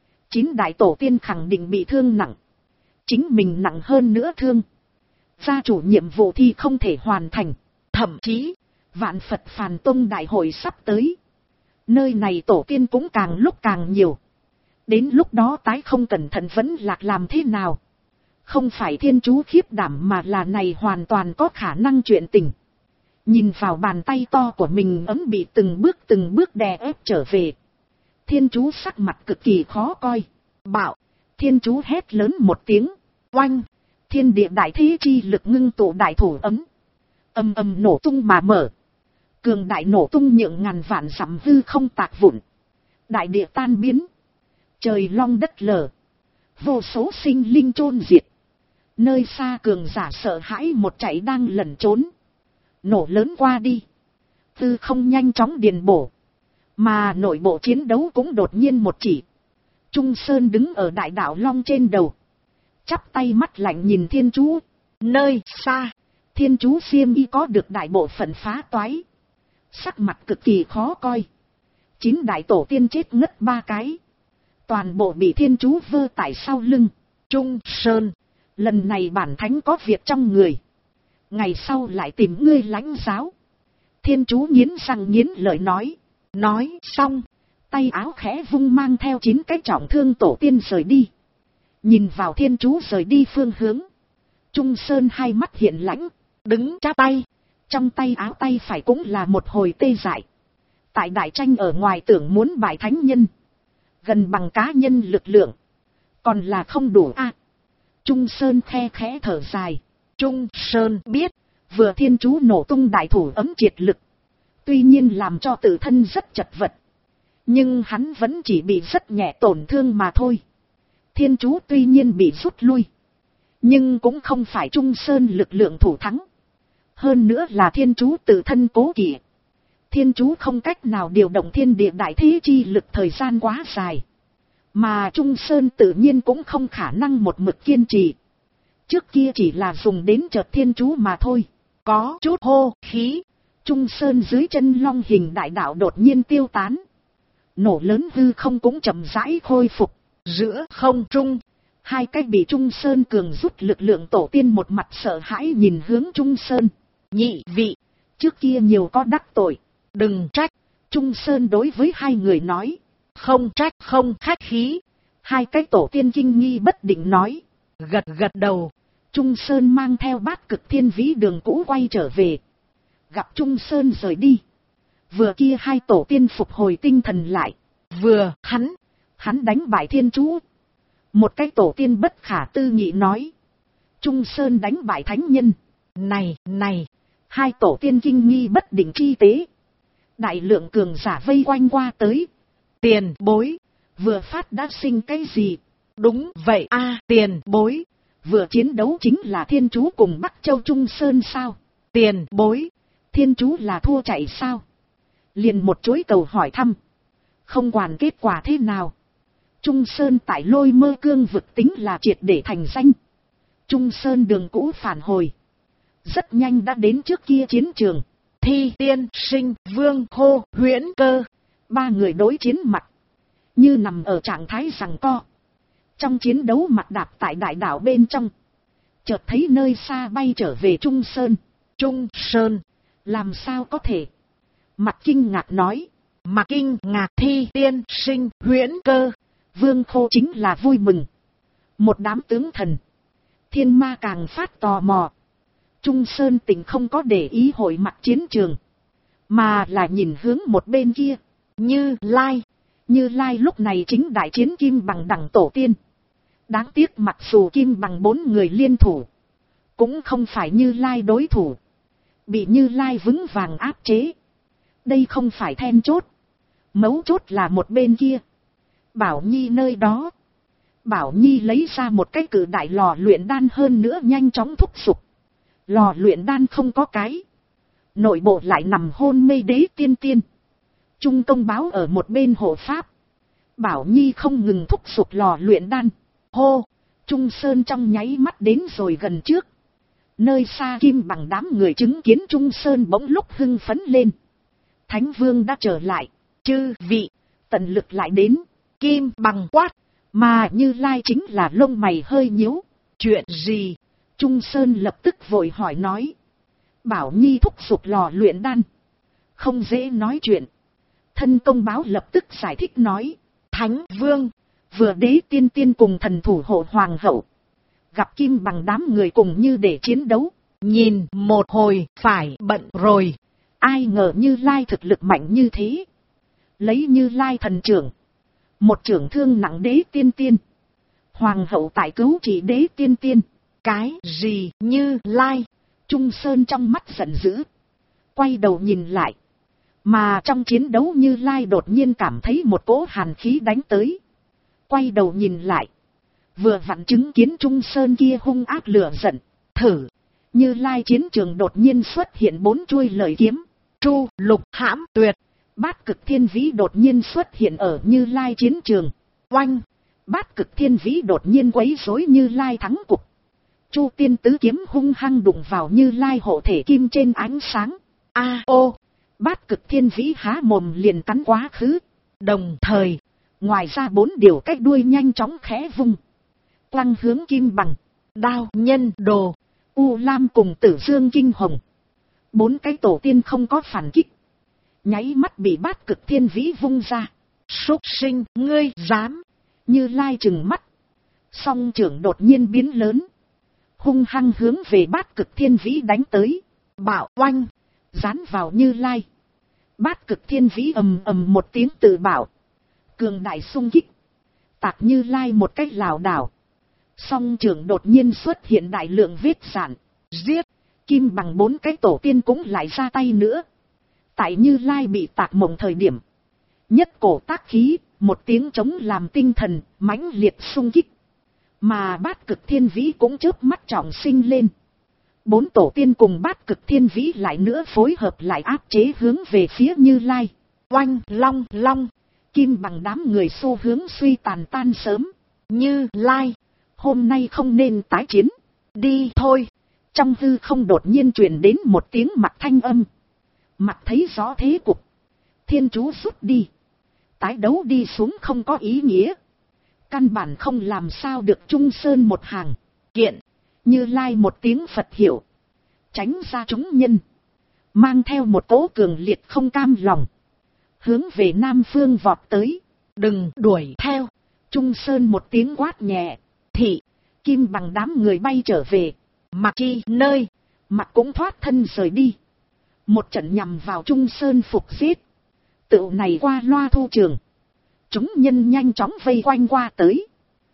9 đại tổ tiên khẳng định bị thương nặng. Chính mình nặng hơn nữa thương. Gia chủ nhiệm vụ thì không thể hoàn thành. Thậm chí, Vạn Phật Phàn Tông đại hội sắp tới. Nơi này tổ tiên cũng càng lúc càng nhiều. Đến lúc đó tái không cẩn thận vẫn lạc làm thế nào. Không phải thiên chú khiếp đảm mà là này hoàn toàn có khả năng chuyện tình. Nhìn vào bàn tay to của mình ấm bị từng bước đè ép trở về. Thiên chú sắc mặt cực kỳ khó coi. Bạo. Thiên chú hét lớn một tiếng. Oanh. Thiên địa đại thế chi lực ngưng tụ đại thủ ấm. Ầm ầm nổ tung mà mở. Cường đại nổ tung nhượng ngàn vạn dặm hư không tạc vụn. Đại địa tan biến. Trời long đất lở. Vô số sinh linh chôn diệt. Nơi xa cường giả sợ hãi một chạy đang lẩn trốn. Nổ lớn qua đi. Hư không nhanh chóng điền bổ. Mà nội bộ chiến đấu cũng đột nhiên một chỉ. Trung Sơn đứng ở đại đạo long trên đầu. Chắp tay mắt lạnh nhìn thiên chú. Nơi xa. Thiên chú xiêm y có được đại bộ phận phá toái. Sắc mặt cực kỳ khó coi. 9 đại tổ tiên chết ngất 3 cái. Toàn bộ bị thiên chú vơ tại sau lưng. Trung Sơn. Lần này bản thánh có việc trong người. Ngày sau lại tìm ngươi lãnh giáo. Thiên chú nghiến răng nghiến lợi nói. Nói xong. Tay áo khẽ vung mang theo 9 cái trọng thương tổ tiên rời đi. Nhìn vào thiên chú rời đi phương hướng. Trung Sơn hai mắt hiện lãnh. Đứng chắp tay. Trong tay áo tay phải cũng là một hồi tê dại. Tại đại tranh ở ngoài tưởng muốn bại thánh nhân. Gần bằng cá nhân lực lượng. Còn là không đủ a. Trung Sơn khe khẽ thở dài. Trung Sơn biết. Vừa thiên chú nổ tung đại thủ ấm triệt lực. Tuy nhiên làm cho tự thân rất chật vật. Nhưng hắn vẫn chỉ bị rất nhẹ tổn thương mà thôi. Thiên chú tuy nhiên bị rút lui. Nhưng cũng không phải Trung Sơn lực lượng thủ thắng. Hơn nữa là thiên chú tự thân cố kỵ. Thiên chú không cách nào điều động thiên địa đại thế chi lực thời gian quá dài. Mà Trung Sơn tự nhiên cũng không khả năng một mực kiên trì. Trước kia chỉ là dùng đến chợt thiên chú mà thôi. Có chút hô khí. Trung Sơn dưới chân long hình đại đạo đột nhiên tiêu tán. Nổ lớn hư không cũng chậm rãi khôi phục. Giữa không trung. 2 cái bị Trung Sơn cường rút lực lượng tổ tiên một mặt sợ hãi nhìn hướng Trung Sơn. Nhị vị. Trước kia nhiều có đắc tội. Đừng trách. Trung Sơn đối với 2 người nói. Không trách không khách khí. 2 cái tổ tiên kinh nghi bất định nói. Gật gật đầu. Trung Sơn mang theo Bát Cực Thiên Vĩ đường cũ quay trở về. Gặp Trung Sơn rời đi. Vừa kia 2 tổ tiên phục hồi tinh thần lại. Vừa hắn đánh bại thiên chú. Một cái tổ tiên bất khả tư nghị nói. Trung Sơn đánh bại thánh nhân. Này. 2 tổ tiên kinh nghi bất định chi tế. Đại lượng cường giả vây quanh qua tới. Tiền bối. Vừa phát đã sinh cái gì? Đúng vậy a, tiền bối. Vừa chiến đấu chính là thiên chú cùng Bắc Châu Trung Sơn sao? Tiền bối. Thiên chú là thua chạy sao? Liền một chuỗi cầu hỏi thăm. Không quản kết quả thế nào. Trung Sơn tại Lôi Mơ Cương vực tính là triệt để thành danh. Trung Sơn đường cũ phản hồi. Rất nhanh đã đến trước kia chiến trường. Thi Tiên Sinh Vương Hô Huyễn Cơ. 3 người đối chiến mặt. như nằm ở trạng thái giằng co. Trong chiến đấu mặt đạp tại đại đảo bên trong, chợt thấy nơi xa bay trở về Trung Sơn. Trung Sơn, làm sao có thể? Mặt kinh ngạc nói. Mặt kinh ngạc thi tiên sinh huyễn cơ. Vương Khô chính là vui mừng. Một đám tướng thần, thiên ma càng phát tò mò. Trung Sơn Tỉnh không có để ý hội mặt chiến trường, mà là nhìn hướng một bên kia. Như Lai. Như Lai lúc này chính đại chiến Kim Bằng đẳng tổ tiên. Đáng tiếc mặc dù Kim Bằng 4 người liên thủ, cũng không phải Như Lai đối thủ. Bị Như Lai vững vàng áp chế. Đây không phải then chốt. Mấu chốt là một bên kia. Bảo Nhi nơi đó. Bảo Nhi lấy ra một cái cử đại lò luyện đan, hơn nữa nhanh chóng thúc giục. Lò luyện đan không có cái. Nội bộ lại nằm hôn mê Đế Tiên Tiên. Trung công báo ở một bên hộ pháp. Bảo Nhi không ngừng thúc giục lò luyện đan. Hô! Trung Sơn trong nháy mắt đến rồi gần trước. Nơi xa Kim Bằng đám người chứng kiến Trung Sơn bỗng lúc hưng phấn lên. Thánh Vương đã trở lại. Chư vị, tận lực lại đến. Kim Bằng quát. Mà Như Lai chính là lông mày hơi nhíu. Chuyện gì? Trung Sơn lập tức vội hỏi nói. Bảo Nhi thúc giục lò luyện đan. Không dễ nói chuyện. Thân công báo lập tức giải thích nói. Thánh Vương, vừa Đế Tiên Tiên cùng thần thủ hộ hoàng hậu. Gặp Kim Bằng đám người cùng như để chiến đấu. Nhìn một hồi phải bận rồi. Ai ngờ Như Lai thực lực mạnh như thế. Lấy Như Lai thần trưởng. Một trưởng thương nặng Đế Tiên Tiên. Hoàng hậu tại cứu trị Đế Tiên Tiên. Cái gì Như Lai? Trung Sơn trong mắt giận dữ. Quay đầu nhìn lại. Mà trong chiến đấu Như Lai đột nhiên cảm thấy một cỗ hàn khí đánh tới. Quay đầu nhìn lại. Vừa vặn chứng kiến Trung Sơn kia hung ác lửa giận. Thử. Như Lai chiến trường đột nhiên xuất hiện 4 chuôi lợi kiếm. Tru Lục Hãm Tuyệt. Bát Cực Thiên Vĩ đột nhiên xuất hiện ở Như Lai chiến trường. Oanh. Bát Cực Thiên Vĩ đột nhiên quấy rối Như Lai thắng cục. Chu Tiên Tứ kiếm hung hăng đụng vào Như Lai hộ thể kim trên ánh sáng. A ô. Bát Cực Thiên Vĩ há mồm liền cắn quá khứ. Đồng thời, ngoài ra 4 điều cách đuôi nhanh chóng khẽ vung. Quăng hướng Kim Bằng, Đao Nhân Đồ, U Lam cùng Tử Dương Kinh Hồng. 4 cái tổ tiên không có phản kích. Nháy mắt bị Bát Cực Thiên Vĩ vung ra. Súc sinh, ngươi dám. Như Lai trừng mắt. Song trưởng đột nhiên biến lớn. Hung hăng hướng về Bát Cực Thiên Vĩ đánh tới. Bạo oanh. Dán vào Như Lai. Bát Cực Thiên Vĩ ầm ầm một tiếng tự bảo. Cường đại xung kích. Tạc Như Lai một cách lảo đảo. Song trưởng đột nhiên xuất hiện đại lượng vết sạn. Giết. Kim Bằng 4 cái tổ tiên cũng lại ra tay nữa. Tại Như Lai bị tạc mộng thời điểm. Nhất cổ tác khí, một tiếng trống làm tinh thần, mãnh liệt xung kích. Mà Bát Cực Thiên Vĩ cũng chớp mắt trọng sinh lên. 4 tổ tiên cùng Bát Cực Thiên Vĩ lại nữa phối hợp lại áp chế hướng về phía Như Lai. Oanh long long. Kim Bằng đám người xu hướng suy tàn tan sớm. Như Lai, hôm nay không nên tái chiến. Đi thôi. Trong hư không đột nhiên truyền đến một tiếng mặt thanh âm. Mặt thấy rõ thế cục. Thiên chú rút đi. Tái đấu đi xuống không có ý nghĩa. Căn bản không làm sao được Trung Sơn một hàng. Kiện. Như Lai một tiếng Phật hiểu. Tránh ra chúng nhân. Mang theo một cỗ cường liệt không cam lòng. Hướng về Nam Phương vọt tới. Đừng đuổi theo. Trung Sơn một tiếng quát nhẹ. Thị. Kim Bằng đám người bay trở về. Mặc chi nơi. Mặc cũng thoát thân rời đi. Một trận nhằm vào Trung Sơn phục giết. Tựu này qua loa thu trường. Chúng nhân nhanh chóng vây quanh qua tới.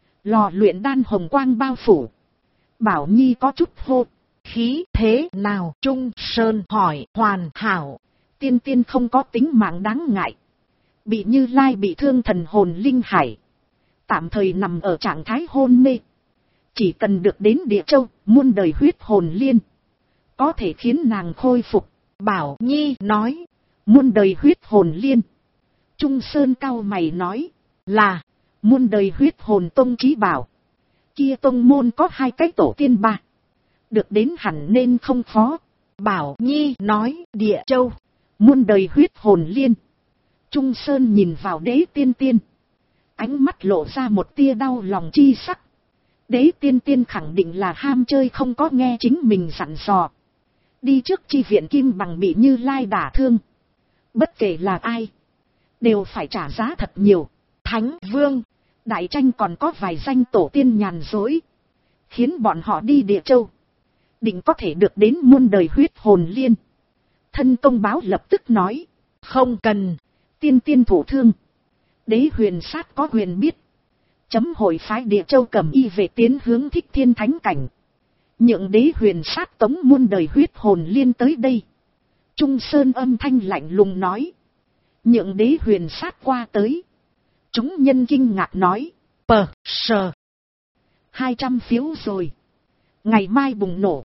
Lò luyện đan hồng quang bao phủ. Bảo Nhi có chút hô. Khí thế nào? Trung Sơn hỏi. Hoàn hảo. Tiên Tiên không có tính mạng đáng ngại. Bị Như Lai bị thương thần hồn linh hải. Tạm thời nằm ở trạng thái hôn mê. Chỉ cần được đến Địa Châu, muôn đời huyết hồn liên. Có thể khiến nàng khôi phục. Bảo Nhi nói. Muôn đời huyết hồn liên. Trung Sơn cau mày nói. Là. Muôn đời huyết hồn tông trí bảo. Kia tông môn có 2 cái tổ tiên 3. Được đến hẳn nên không khó. Bảo Nhi nói. Địa Châu. Muôn đời huyết hồn liên. Trung Sơn nhìn vào Đế Tiên Tiên. ánh mắt lộ ra một tia đau lòng chi sắc. Đế tiên tiên khẳng định là ham chơi không có nghe chính mình dặn dò. Đi trước chi viện Kim Bằng bị Như Lai đả thương. Bất kể là ai, đều phải trả giá thật nhiều. Thánh Vương, Đại Tranh còn có vài danh tổ tiên nhàn dối, khiến bọn họ đi Địa Châu, định có thể được đến muôn đời huyết hồn liên. Thân công báo lập tức nói, không cần, tiên tiên thủ thương. Đế huyền sát có quyền biết. Chấm hội phái Địa Châu cầm y về tiến hướng Thích Thiên Thánh Cảnh. Nhượng đế huyền sát tống muôn đời huyết hồn liên tới đây. Trung Sơn âm thanh lạnh lùng nói. Nhượng đế huyền sát qua tới. Chúng nhân kinh ngạc nói. Sờ. 200 phiếu rồi. Ngày mai bùng nổ.